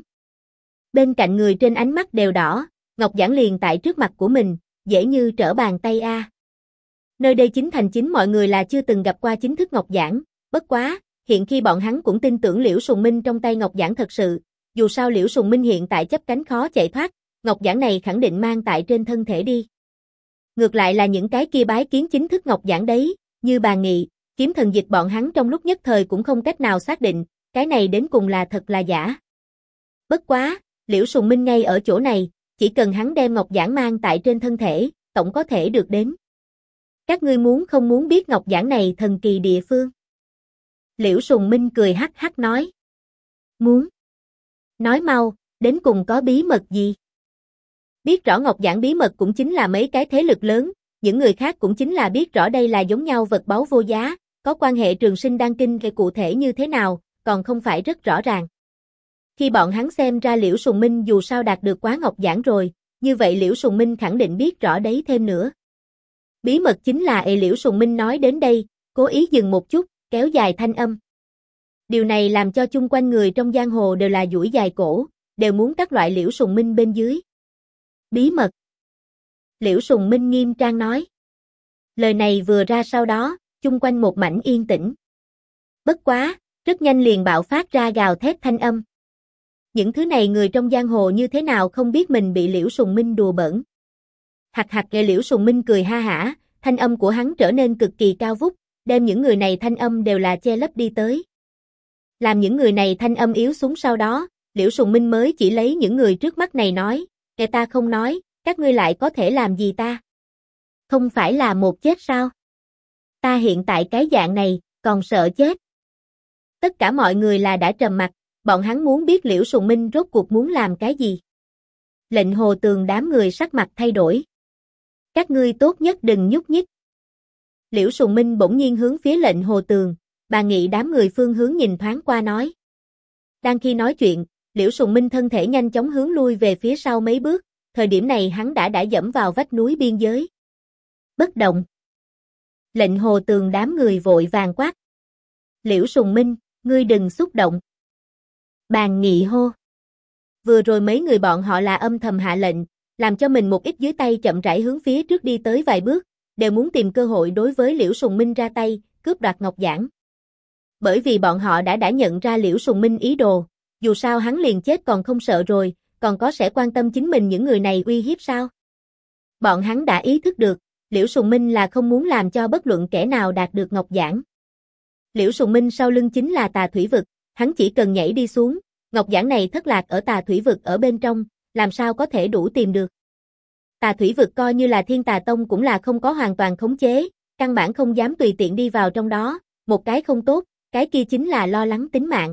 [SPEAKER 1] Bên cạnh người trên ánh mắt đều đỏ, ngọc giản liền tại trước mặt của mình, dễ như trở bàn tay a. Nơi đây chính thành chính mọi người là chưa từng gặp qua chính thức ngọc giản, bất quá, hiện khi bọn hắn cũng tin tưởng Liễu Sùng Minh trong tay ngọc giản thật sự, dù sao Liễu Sùng Minh hiện tại chấp cánh khó chạy thoát, ngọc giản này khẳng định mang tại trên thân thể đi. Ngược lại là những cái kia bái kiến chính thức ngọc giản đấy, như Bà Nghị, Kiếm Thần Dịch bọn hắn trong lúc nhất thời cũng không cách nào xác định, cái này đến cùng là thật là giả. Bất quá, Liễu Sùng Minh ngay ở chỗ này, chỉ cần hắn đem ngọc giản mang tại trên thân thể, tổng có thể được đến. Các ngươi muốn không muốn biết ngọc giản này thần kỳ địa phương? Liễu Sùng Minh cười hắc hắc nói. Muốn. Nói mau, đến cùng có bí mật gì? Biết rõ ngọc giản bí mật cũng chính là mấy cái thế lực lớn, những người khác cũng chính là biết rõ đây là giống nhau vật báu vô giá, có quan hệ trường sinh đan kinh cái cụ thể như thế nào, còn không phải rất rõ ràng. Khi bọn hắn xem ra Liễu Sùng Minh dù sao đạt được quá ngọc giản rồi, như vậy Liễu Sùng Minh khẳng định biết rõ đấy thêm nữa. Bí mật chính là Liễu Sùng Minh nói đến đây, cố ý dừng một chút, kéo dài thanh âm. Điều này làm cho chung quanh người trong giang hồ đều là duỗi dài cổ, đều muốn các loại Liễu Sùng Minh bên dưới. Bí mật. Liễu Sùng Minh nghiêm trang nói. Lời này vừa ra sau đó, chung quanh một mảnh yên tĩnh. Bất quá, rất nhanh liền bạo phát ra gào thét thanh âm. Những thứ này người trong giang hồ như thế nào không biết mình bị Liễu Sùng Minh đùa bỡn. Hạc hạc Liễu Sùng Minh cười ha hả, thanh âm của hắn trở nên cực kỳ cao vút, đem những người này thanh âm đều là che lấp đi tới. Làm những người này thanh âm yếu xuống sau đó, Liễu Sùng Minh mới chỉ lấy những người trước mắt này nói, kẻ ta không nói, các ngươi lại có thể làm gì ta? Không phải là một chết sao? Ta hiện tại cái dạng này, còn sợ chết. Tất cả mọi người là đã trầm mặc, bọn hắn muốn biết Liễu Sùng Minh rốt cuộc muốn làm cái gì. Lệnh Hồ Tường đám người sắc mặt thay đổi. Các ngươi tốt nhất đừng nhúc nhích. Liễu Sùng Minh bỗng nhiên hướng phía Lệnh Hồ Tường, Bà Nghị đám người phương hướng nhìn thoáng qua nói. Đang khi nói chuyện, Liễu Sùng Minh thân thể nhanh chóng hướng lui về phía sau mấy bước, thời điểm này hắn đã dẫm vào vách núi biên giới. Bất động. Lệnh Hồ Tường đám người vội vàng quát. Liễu Sùng Minh, ngươi đừng xúc động. Bàn Nghị hô. Vừa rồi mấy người bọn họ là âm thầm hạ lệnh, làm cho mình một ít dưới tay chậm rãi hướng phía trước đi tới vài bước, đều muốn tìm cơ hội đối với Liễu Sùng Minh ra tay, cướp đoạt ngọc giản. Bởi vì bọn họ đã nhận ra Liễu Sùng Minh ý đồ, dù sao hắn liền chết còn không sợ rồi, còn có sẽ quan tâm chính mình những người này uy hiếp sao? Bọn hắn đã ý thức được, Liễu Sùng Minh là không muốn làm cho bất luận kẻ nào đạt được ngọc giản. Liễu Sùng Minh sau lưng chính là Tà Thủy Vực, hắn chỉ cần nhảy đi xuống, ngọc giản này thất lạc ở Tà Thủy Vực ở bên trong, làm sao có thể đủ tìm được. Tà Thủy Vực coi như là Thiên Tà Tông cũng là không có hoàn toàn khống chế, căn bản không dám tùy tiện đi vào trong đó, một cái không tốt, cái kia chính là lo lắng tính mạng.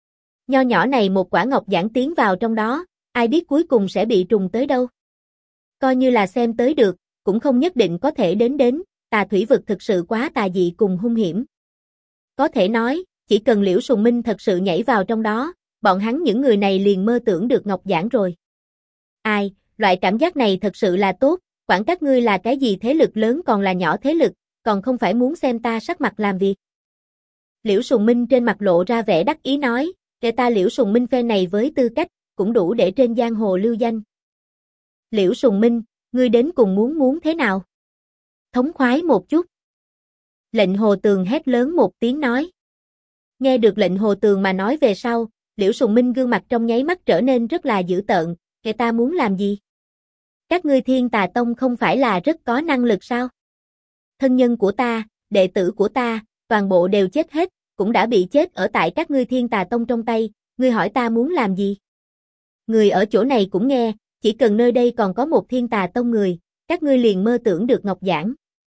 [SPEAKER 1] Nho nhỏ này một quả ngọc giản tiến vào trong đó, ai biết cuối cùng sẽ bị trùng tới đâu. Coi như là xem tới được, cũng không nhất định có thể đến, Tà Thủy Vực thực sự quá tà dị cùng hung hiểm. Có thể nói, chỉ cần Liễu Sùng Minh thật sự nhảy vào trong đó, bọn hắn những người này liền mơ tưởng được ngọc giản rồi. Ai, loại cảm giác này thật sự là tốt, quản các ngươi là cái gì thế lực lớn còn là nhỏ thế lực, còn không phải muốn xem ta sắc mặt làm việc. Liễu Sùng Minh trên mặt lộ ra vẻ đắc ý nói, để ta Liễu Sùng Minh phe này với tư cách, cũng đủ để trên giang hồ lưu danh. Liễu Sùng Minh, ngươi đến cùng muốn thế nào? Thống khoái một chút. Lệnh Hồ Tường hét lớn một tiếng nói. Nghe được lệnh Hồ Tường mà nói về sau, Liễu Sùng Minh gương mặt trong nháy mắt trở nên rất là dữ tợn, kẻ ta muốn làm gì? Các ngươi Thiên Tà Tông không phải là rất có năng lực sao? Thân nhân của ta, đệ tử của ta, toàn bộ đều chết hết, cũng đã bị chết ở tại các ngươi Thiên Tà Tông trong tay, ngươi hỏi ta muốn làm gì? Người ở chỗ này cũng nghe, chỉ cần nơi đây còn có một Thiên Tà Tông người, các ngươi liền mơ tưởng được ngọc giản.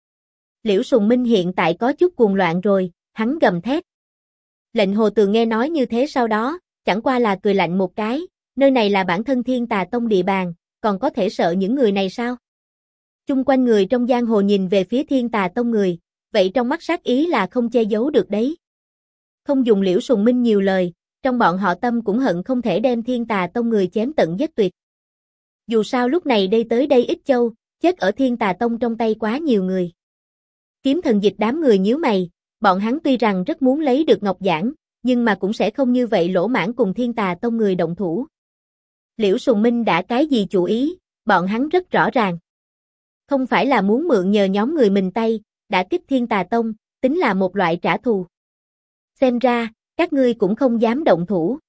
[SPEAKER 1] Liễu Sùng Minh hiện tại có chút cuồng loạn rồi, hắn gầm thét. Lệnh Hồ Tường nghe nói như thế sau đó, chẳng qua là cười lạnh một cái, nơi này là bản thân Thiên Tà Tông địa bàn, còn có thể sợ những người này sao? Chung quanh người trong giang hồ nhìn về phía Thiên Tà Tông người, vậy trong mắt sát ý là không che giấu được đấy. Không dùng Liễu Sùng Minh nhiều lời, trong bọn họ tâm cũng hận không thể đem Thiên Tà Tông người chém tận giết tuyệt. Dù sao lúc này tới đây ít châu, chết ở Thiên Tà Tông trong tay quá nhiều người. Kiếm Thần Dịch đám người nhíu mày, bọn hắn tuy rằng rất muốn lấy được ngọc giản, nhưng mà cũng sẽ không như vậy lỗ mãng cùng Thiên Tà Tông người động thủ. Liễu Sùng Minh đã cái gì chủ ý, bọn hắn rất rõ ràng. Không phải là muốn mượn nhờ nhóm người mình tay, đã kích Thiên Tà Tông, tính là một loại trả thù. Xem ra, các ngươi cũng không dám động thủ.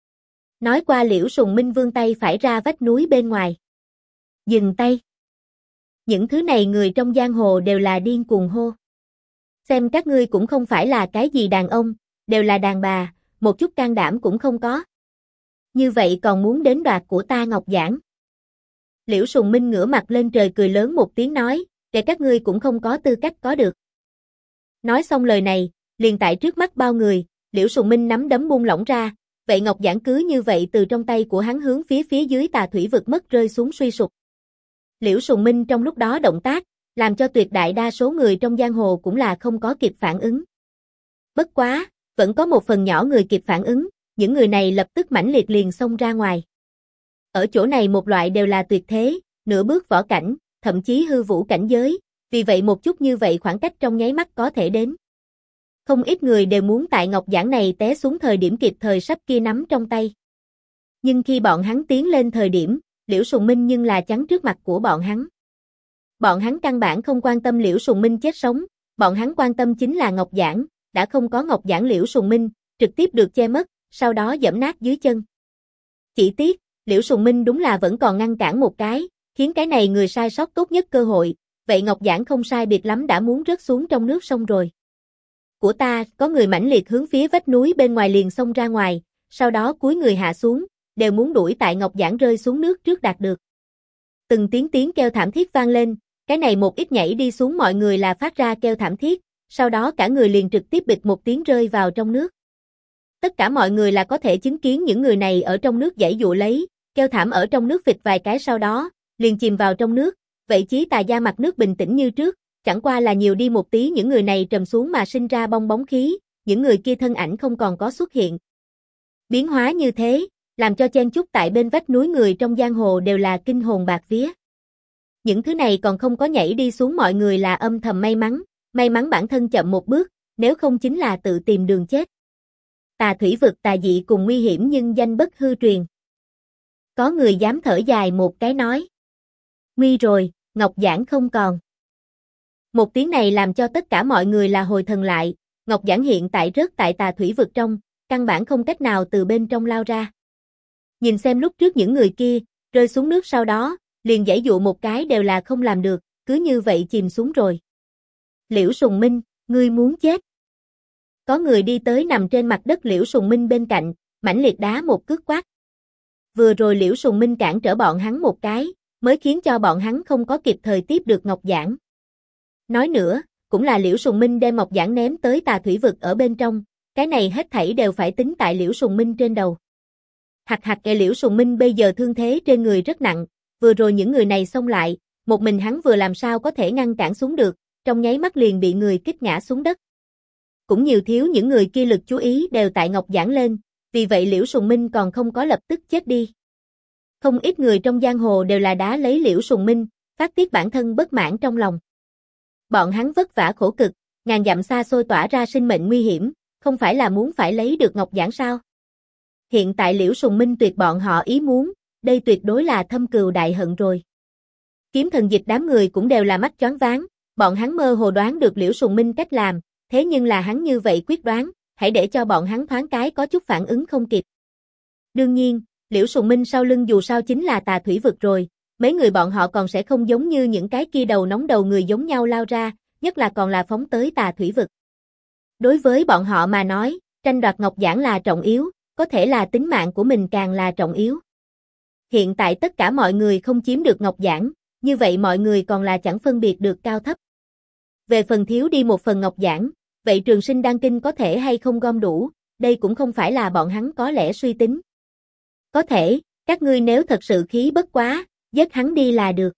[SPEAKER 1] Nói qua Liễu Sùng Minh vươn tay phải ra vách núi bên ngoài. Dừng tay. Những thứ này người trong giang hồ đều là điên cuồng hô. Xem các ngươi cũng không phải là cái gì đàn ông, đều là đàn bà, một chút can đảm cũng không có. Như vậy còn muốn đến đoạt của ta ngọc giản. Liễu Sùng Minh ngửa mặt lên trời cười lớn một tiếng nói, để các ngươi cũng không có tư cách có được. Nói xong lời này, liền tại trước mắt bao người, Liễu Sùng Minh nắm đấm buông lỏng ra, vậy ngọc giản cứ như vậy từ trong tay của hắn hướng phía dưới Tà Thủy Vực mất rơi xuống suy sụp. Liễu Sùng Minh trong lúc đó động tác, làm cho tuyệt đại đa số người trong giang hồ cũng là không có kịp phản ứng. Bất quá, vẫn có một phần nhỏ người kịp phản ứng, những người này lập tức mãnh liệt liền xông ra ngoài. Ở chỗ này một loại đều là tuyệt thế, nửa bước võ cảnh, thậm chí hư vũ cảnh giới, vì vậy một chút như vậy khoảng cách trong nháy mắt có thể đến. Không ít người đều muốn tại ngọc giản này té xuống thời điểm kịp thời sắp kia nắm trong tay. Nhưng khi bọn hắn tiến lên thời điểm, Liễu Sùng Minh nhưng là chắn trước mặt của bọn hắn. Bọn hắn căn bản không quan tâm Liễu Sùng Minh chết sống, bọn hắn quan tâm chính là ngọc giản, đã không có ngọc giản Liễu Sùng Minh, trực tiếp được che mất, sau đó giẫm nát dưới chân. Chỉ tiếc, Liễu Sùng Minh đúng là vẫn còn ngăn cản một cái, khiến cái này người sai sót tốt nhất cơ hội, vậy ngọc giản không sai biệt lắm đã muốn rớt xuống trong nước sông rồi. Của ta, có người mãnh liệt hướng phía vách núi bên ngoài liền xông ra ngoài, sau đó cúi người hạ xuống, đều muốn đuổi tại ngọc giản rơi xuống nước trước đạt được. Từng tiếng kêu thảm thiết vang lên, cái này một ít nhảy đi xuống mọi người là phát ra kêu thảm thiết, sau đó cả người liền trực tiếp bịch một tiếng rơi vào trong nước. Tất cả mọi người là có thể chứng kiến những người này ở trong nước giãy giụa lấy, kêu thảm ở trong nước phịch vài cái sau đó, liền chìm vào trong nước, vậy Chí Tà gia mặt nước bình tĩnh như trước, chẳng qua là nhiều đi một tí những người này trầm xuống mà sinh ra bong bóng khí, những người kia thân ảnh không còn có xuất hiện. Biến hóa như thế, làm cho chen chúc tại bên vách núi người trong giang hồ đều là kinh hồn bạt vía. Những thứ này còn không có nhảy đi xuống mọi người là âm thầm may mắn bản thân chậm một bước, nếu không chính là tự tìm đường chết. Tà thủy vực tà dị cùng nguy hiểm nhưng danh bất hư truyền. Có người dám thở dài một cái nói. Nguy rồi, Ngọc Giản không còn. Một tiếng này làm cho tất cả mọi người là hồi thần lại, Ngọc Giản hiện tại rớt tại tà thủy vực trong, căn bản không cách nào từ bên trong lao ra. Nhìn xem lúc trước những người kia, rơi xuống nước sau đó, liền giãy dụ một cái đều là không làm được, cứ như vậy chìm xuống rồi. Liễu Sùng Minh, ngươi muốn chết. Có người đi tới nằm trên mặt đất Liễu Sùng Minh bên cạnh, mãnh liệt đá một cước quát. Vừa rồi Liễu Sùng Minh cản trở bọn hắn một cái, mới khiến cho bọn hắn không có kịp thời tiếp được Ngọc Giản. Nói nữa, cũng là Liễu Sùng Minh đem Ngọc Giản ném tới tà thủy vực ở bên trong, cái này hết thảy đều phải tính tại Liễu Sùng Minh trên đầu. Liễu Sùng Minh bây giờ thương thế trên người rất nặng, vừa rồi những người này xông lại, một mình hắn vừa làm sao có thể ngăn cản xuống được, trong nháy mắt liền bị người kích ngã xuống đất. Cũng nhiều thiếu những người kia lực chú ý đều tại Ngọc Giản lên, vì vậy Liễu Sùng Minh còn không có lập tức chết đi. Không ít người trong giang hồ đều là đá lấy Liễu Sùng Minh, phát tiết bản thân bất mãn trong lòng. Bọn hắn vất vả khổ cực, ngàn dặm xa xôi tỏa ra sinh mệnh nguy hiểm, không phải là muốn phải lấy được Ngọc Giản sao? Hiện tại Liễu Sùng Minh tuyệt bọn họ ý muốn, đây tuyệt đối là thâm cừu đại hận rồi. Kiếm Thần Dịch đám người cũng đều là mắt choáng váng, bọn hắn mơ hồ đoán được Liễu Sùng Minh cách làm, thế nhưng là hắn như vậy quyết đoán, hãy để cho bọn hắn thoáng cái có chút phản ứng không kịp. Đương nhiên, Liễu Sùng Minh sau lưng dù sao chính là tà thủy vực rồi, mấy người bọn họ còn sẽ không giống như những cái kia đầu nóng đầu người giống nhau lao ra, nhất là còn là phóng tới tà thủy vực. Đối với bọn họ mà nói, tranh đoạt Ngọc Giản là trọng yếu, có thể là tính mạng của mình càng là trọng yếu. Hiện tại tất cả mọi người không chiếm được Ngọc Giản, như vậy mọi người còn là chẳng phân biệt được cao thấp. Về phần thiếu đi một phần Ngọc Giản, vậy Trường Sinh Đan Kinh có thể hay không gom đủ, đây cũng không phải là bọn hắn có lẽ suy tính. Có thể, các ngươi nếu thật sự khí bất quá, giết hắn đi là được.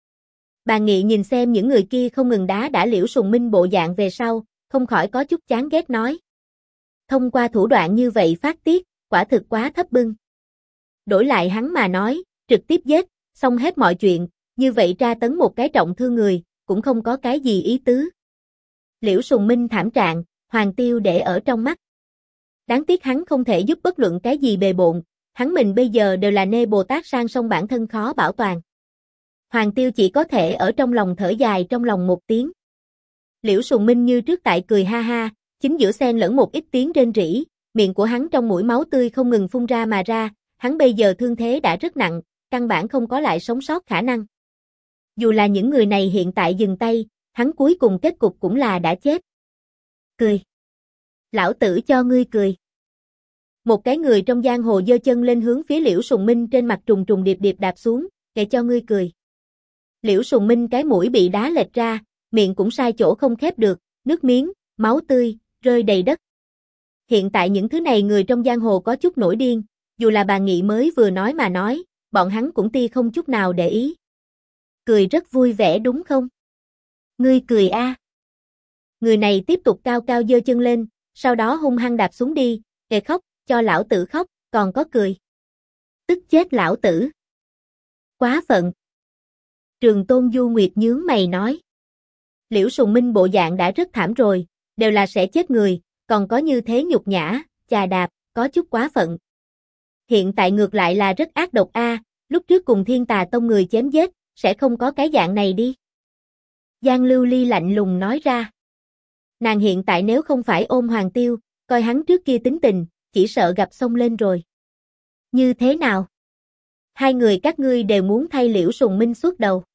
[SPEAKER 1] Bà Nghị nhìn xem những người kia không ngừng đá Liễu Sùng Minh bộ dạng về sau, không khỏi có chút chán ghét nói. Thông qua thủ đoạn như vậy phát tiết, quả thực quá thấp bưng. Đổi lại hắn mà nói, trực tiếp giết, xong hết mọi chuyện, như vậy tra tấn một cái trọng thương người, cũng không có cái gì ý tứ. Liễu Sùng Minh thảm trạng, Hoàng Tiêu để ở trong mắt. Đáng tiếc hắn không thể giúp bất luận cái gì bề bộn, hắn mình bây giờ đều là nê Bồ Tát sang sông bản thân khó bảo toàn. Hoàng Tiêu chỉ có thể ở trong lòng thở dài trong lòng một tiếng. Liễu Sùng Minh như trước tại cười ha ha, chính giữa xen lẫn một ít tiếng rên rỉ, miệng của hắn trong mũi máu tươi không ngừng phun ra mà ra, hắn bây giờ thương thế đã rất nặng, căn bản không có lại sống sót khả năng. Dù là những người này hiện tại dừng tay, hắn cuối cùng kết cục cũng là đã chết. Cười. Lão tử cho ngươi cười. Một cái người trong giang hồ giơ chân lên hướng phía Liễu Sùng Minh trên mặt trùng trùng điệp điệp đạp xuống, để cho ngươi cười. Liễu Sùng Minh cái mũi bị đá lệch ra, miệng cũng sai chỗ không khép được, nước miếng, máu tươi, rơi đầy đất. Hiện tại những thứ này người trong giang hồ có chút nổi điên, dù là bà Nghị mới vừa nói mà nói, bọn hắn cũng ti không chút nào để ý. Cười rất vui vẻ đúng không? Ngươi cười a. Người này tiếp tục cao cao giơ chân lên, sau đó hung hăng đạp xuống đi, để khóc, cho lão tử khóc, còn có cười. Tức chết lão tử. Quá phận. Trường Tôn Du Nguyệt nhướng mày nói. Liễu Sùng Minh bộ dạng đã rất thảm rồi, đều là sẽ chết người, còn có như thế nhục nhã, chà đạp, có chút quá phận. Hiện tại ngược lại là rất ác độc a, lúc trước cùng Thiên Tà Tông người chém giết, sẽ không có cái dạng này đi. Giang Lưu Ly lạnh lùng nói ra. Nàng hiện tại nếu không phải ôm Hoàng Tiêu, coi hắn trước kia tính tình, chỉ sợ gặp xông lên rồi. Như thế nào? Hai người các ngươi đều muốn thay Liễu Sùng Minh suốt đầu.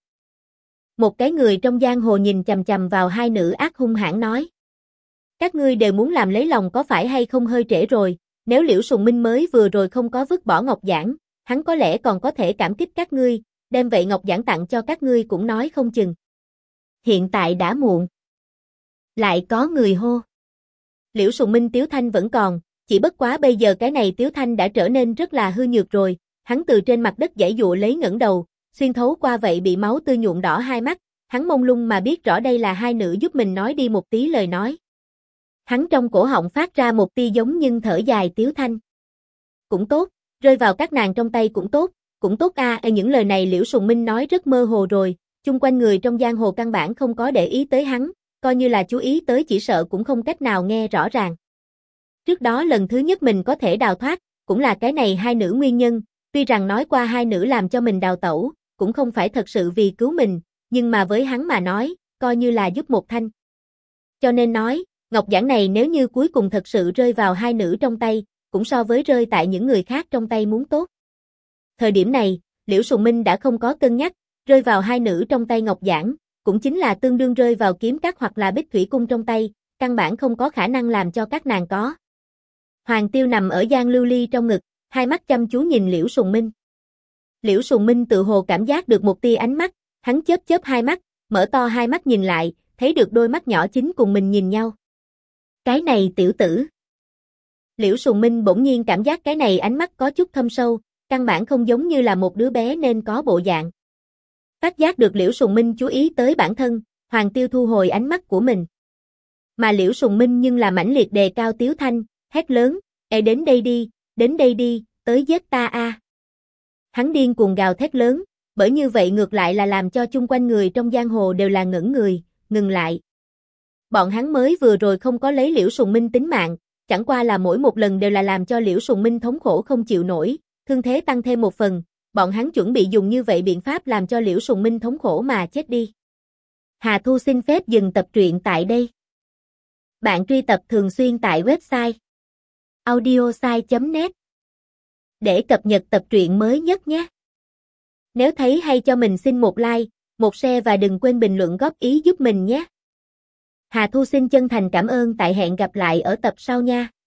[SPEAKER 1] Một cái người trong giang hồ nhìn chằm chằm vào hai nữ ác hung hãn nói. Các ngươi đều muốn làm lấy lòng có phải hay không hơi trễ rồi, nếu Liễu Sùng Minh mới vừa rồi không có vứt bỏ Ngọc Giản, hắn có lẽ còn có thể cảm kích các ngươi, đem vậy Ngọc Giản tặng cho các ngươi cũng nói không chừng. Hiện tại đã muộn. Lại có người hô. Liễu Sùng Minh tiếu thanh vẫn còn, chỉ bất quá bây giờ cái này tiếu thanh đã trở nên rất là hư nhược rồi, hắn từ trên mặt đất giãy dụa lấy ngẩng đầu, xuyên thấu qua vậy bị máu tươi nhuộm đỏ hai mắt, hắn mông lung mà biết rõ đây là hai nữ giúp mình nói đi một tí lời nói. Hắn trong cổ họng phát ra một tia giống nhưng thở dài tiếu thanh. Cũng tốt, rơi vào các nàng trong tay cũng tốt những lời này Liễu Sùng Minh nói rất mơ hồ rồi, chung quanh người trong giang hồ căn bản không có để ý tới hắn, coi như là chú ý tới chỉ sợ cũng không cách nào nghe rõ ràng. Trước đó lần thứ nhất mình có thể đào thoát, cũng là cái này hai nữ nguyên nhân, tuy rằng nói qua hai nữ làm cho mình đào tẩu, cũng không phải thật sự vì cứu mình, nhưng mà với hắn mà nói, coi như là giúp một thanh. Cho nên nói, ngọc giản này nếu như cuối cùng thật sự rơi vào hai nữ trong tay, cũng so với rơi tại những người khác trong tay muốn tốt. Thời điểm này, Liễu Sùng Minh đã không có cân nhắc, rơi vào hai nữ trong tay ngọc giản, cũng chính là tương đương rơi vào kiếm các hoặc là bích thủy cung trong tay, căn bản không có khả năng làm cho các nàng có. Hoàng Tiêu nằm ở Giang Lưu Ly trong ngực, hai mắt chăm chú nhìn Liễu Sùng Minh. Liễu Sùng Minh tự hồ cảm giác được một tia ánh mắt, hắn chớp chớp hai mắt, mở to hai mắt nhìn lại, thấy được đôi mắt nhỏ chính cùng mình nhìn nhau. Cái này tiểu tử. Liễu Sùng Minh bỗng nhiên cảm giác cái này ánh mắt có chút thâm sâu, căn bản không giống như là một đứa bé nên có bộ dạng. Phát giác được Liễu Sùng Minh chú ý tới bản thân, Hoàng Tiêu thu hồi ánh mắt của mình. Mà Liễu Sùng Minh nhưng là mãnh liệt đề cao tiếu thanh, hét lớn, đến đây đi, tới giết ta a. Hắn điên cuồng gào thét lớn, bởi như vậy ngược lại là làm cho chung quanh người trong giang hồ đều là ngẩn người, ngừng lại. Bọn hắn mới vừa rồi không có lấy Liễu Sùng Minh tính mạng, chẳng qua là mỗi một lần đều là làm cho Liễu Sùng Minh thống khổ không chịu nổi, thương thế tăng thêm một phần, bọn hắn chuẩn bị dùng như vậy biện pháp làm cho Liễu Sùng Minh thống khổ mà chết đi. Hà Thu xin phép dừng tập truyện tại đây. Bạn truy tập thường xuyên tại website audiosai.net để cập nhật tập truyện mới nhất nhé. Nếu thấy hay cho mình xin một like, một share và đừng quên bình luận góp ý giúp mình nhé. Hà Thu xin chân thành cảm ơn, tại hẹn gặp lại ở tập sau nha.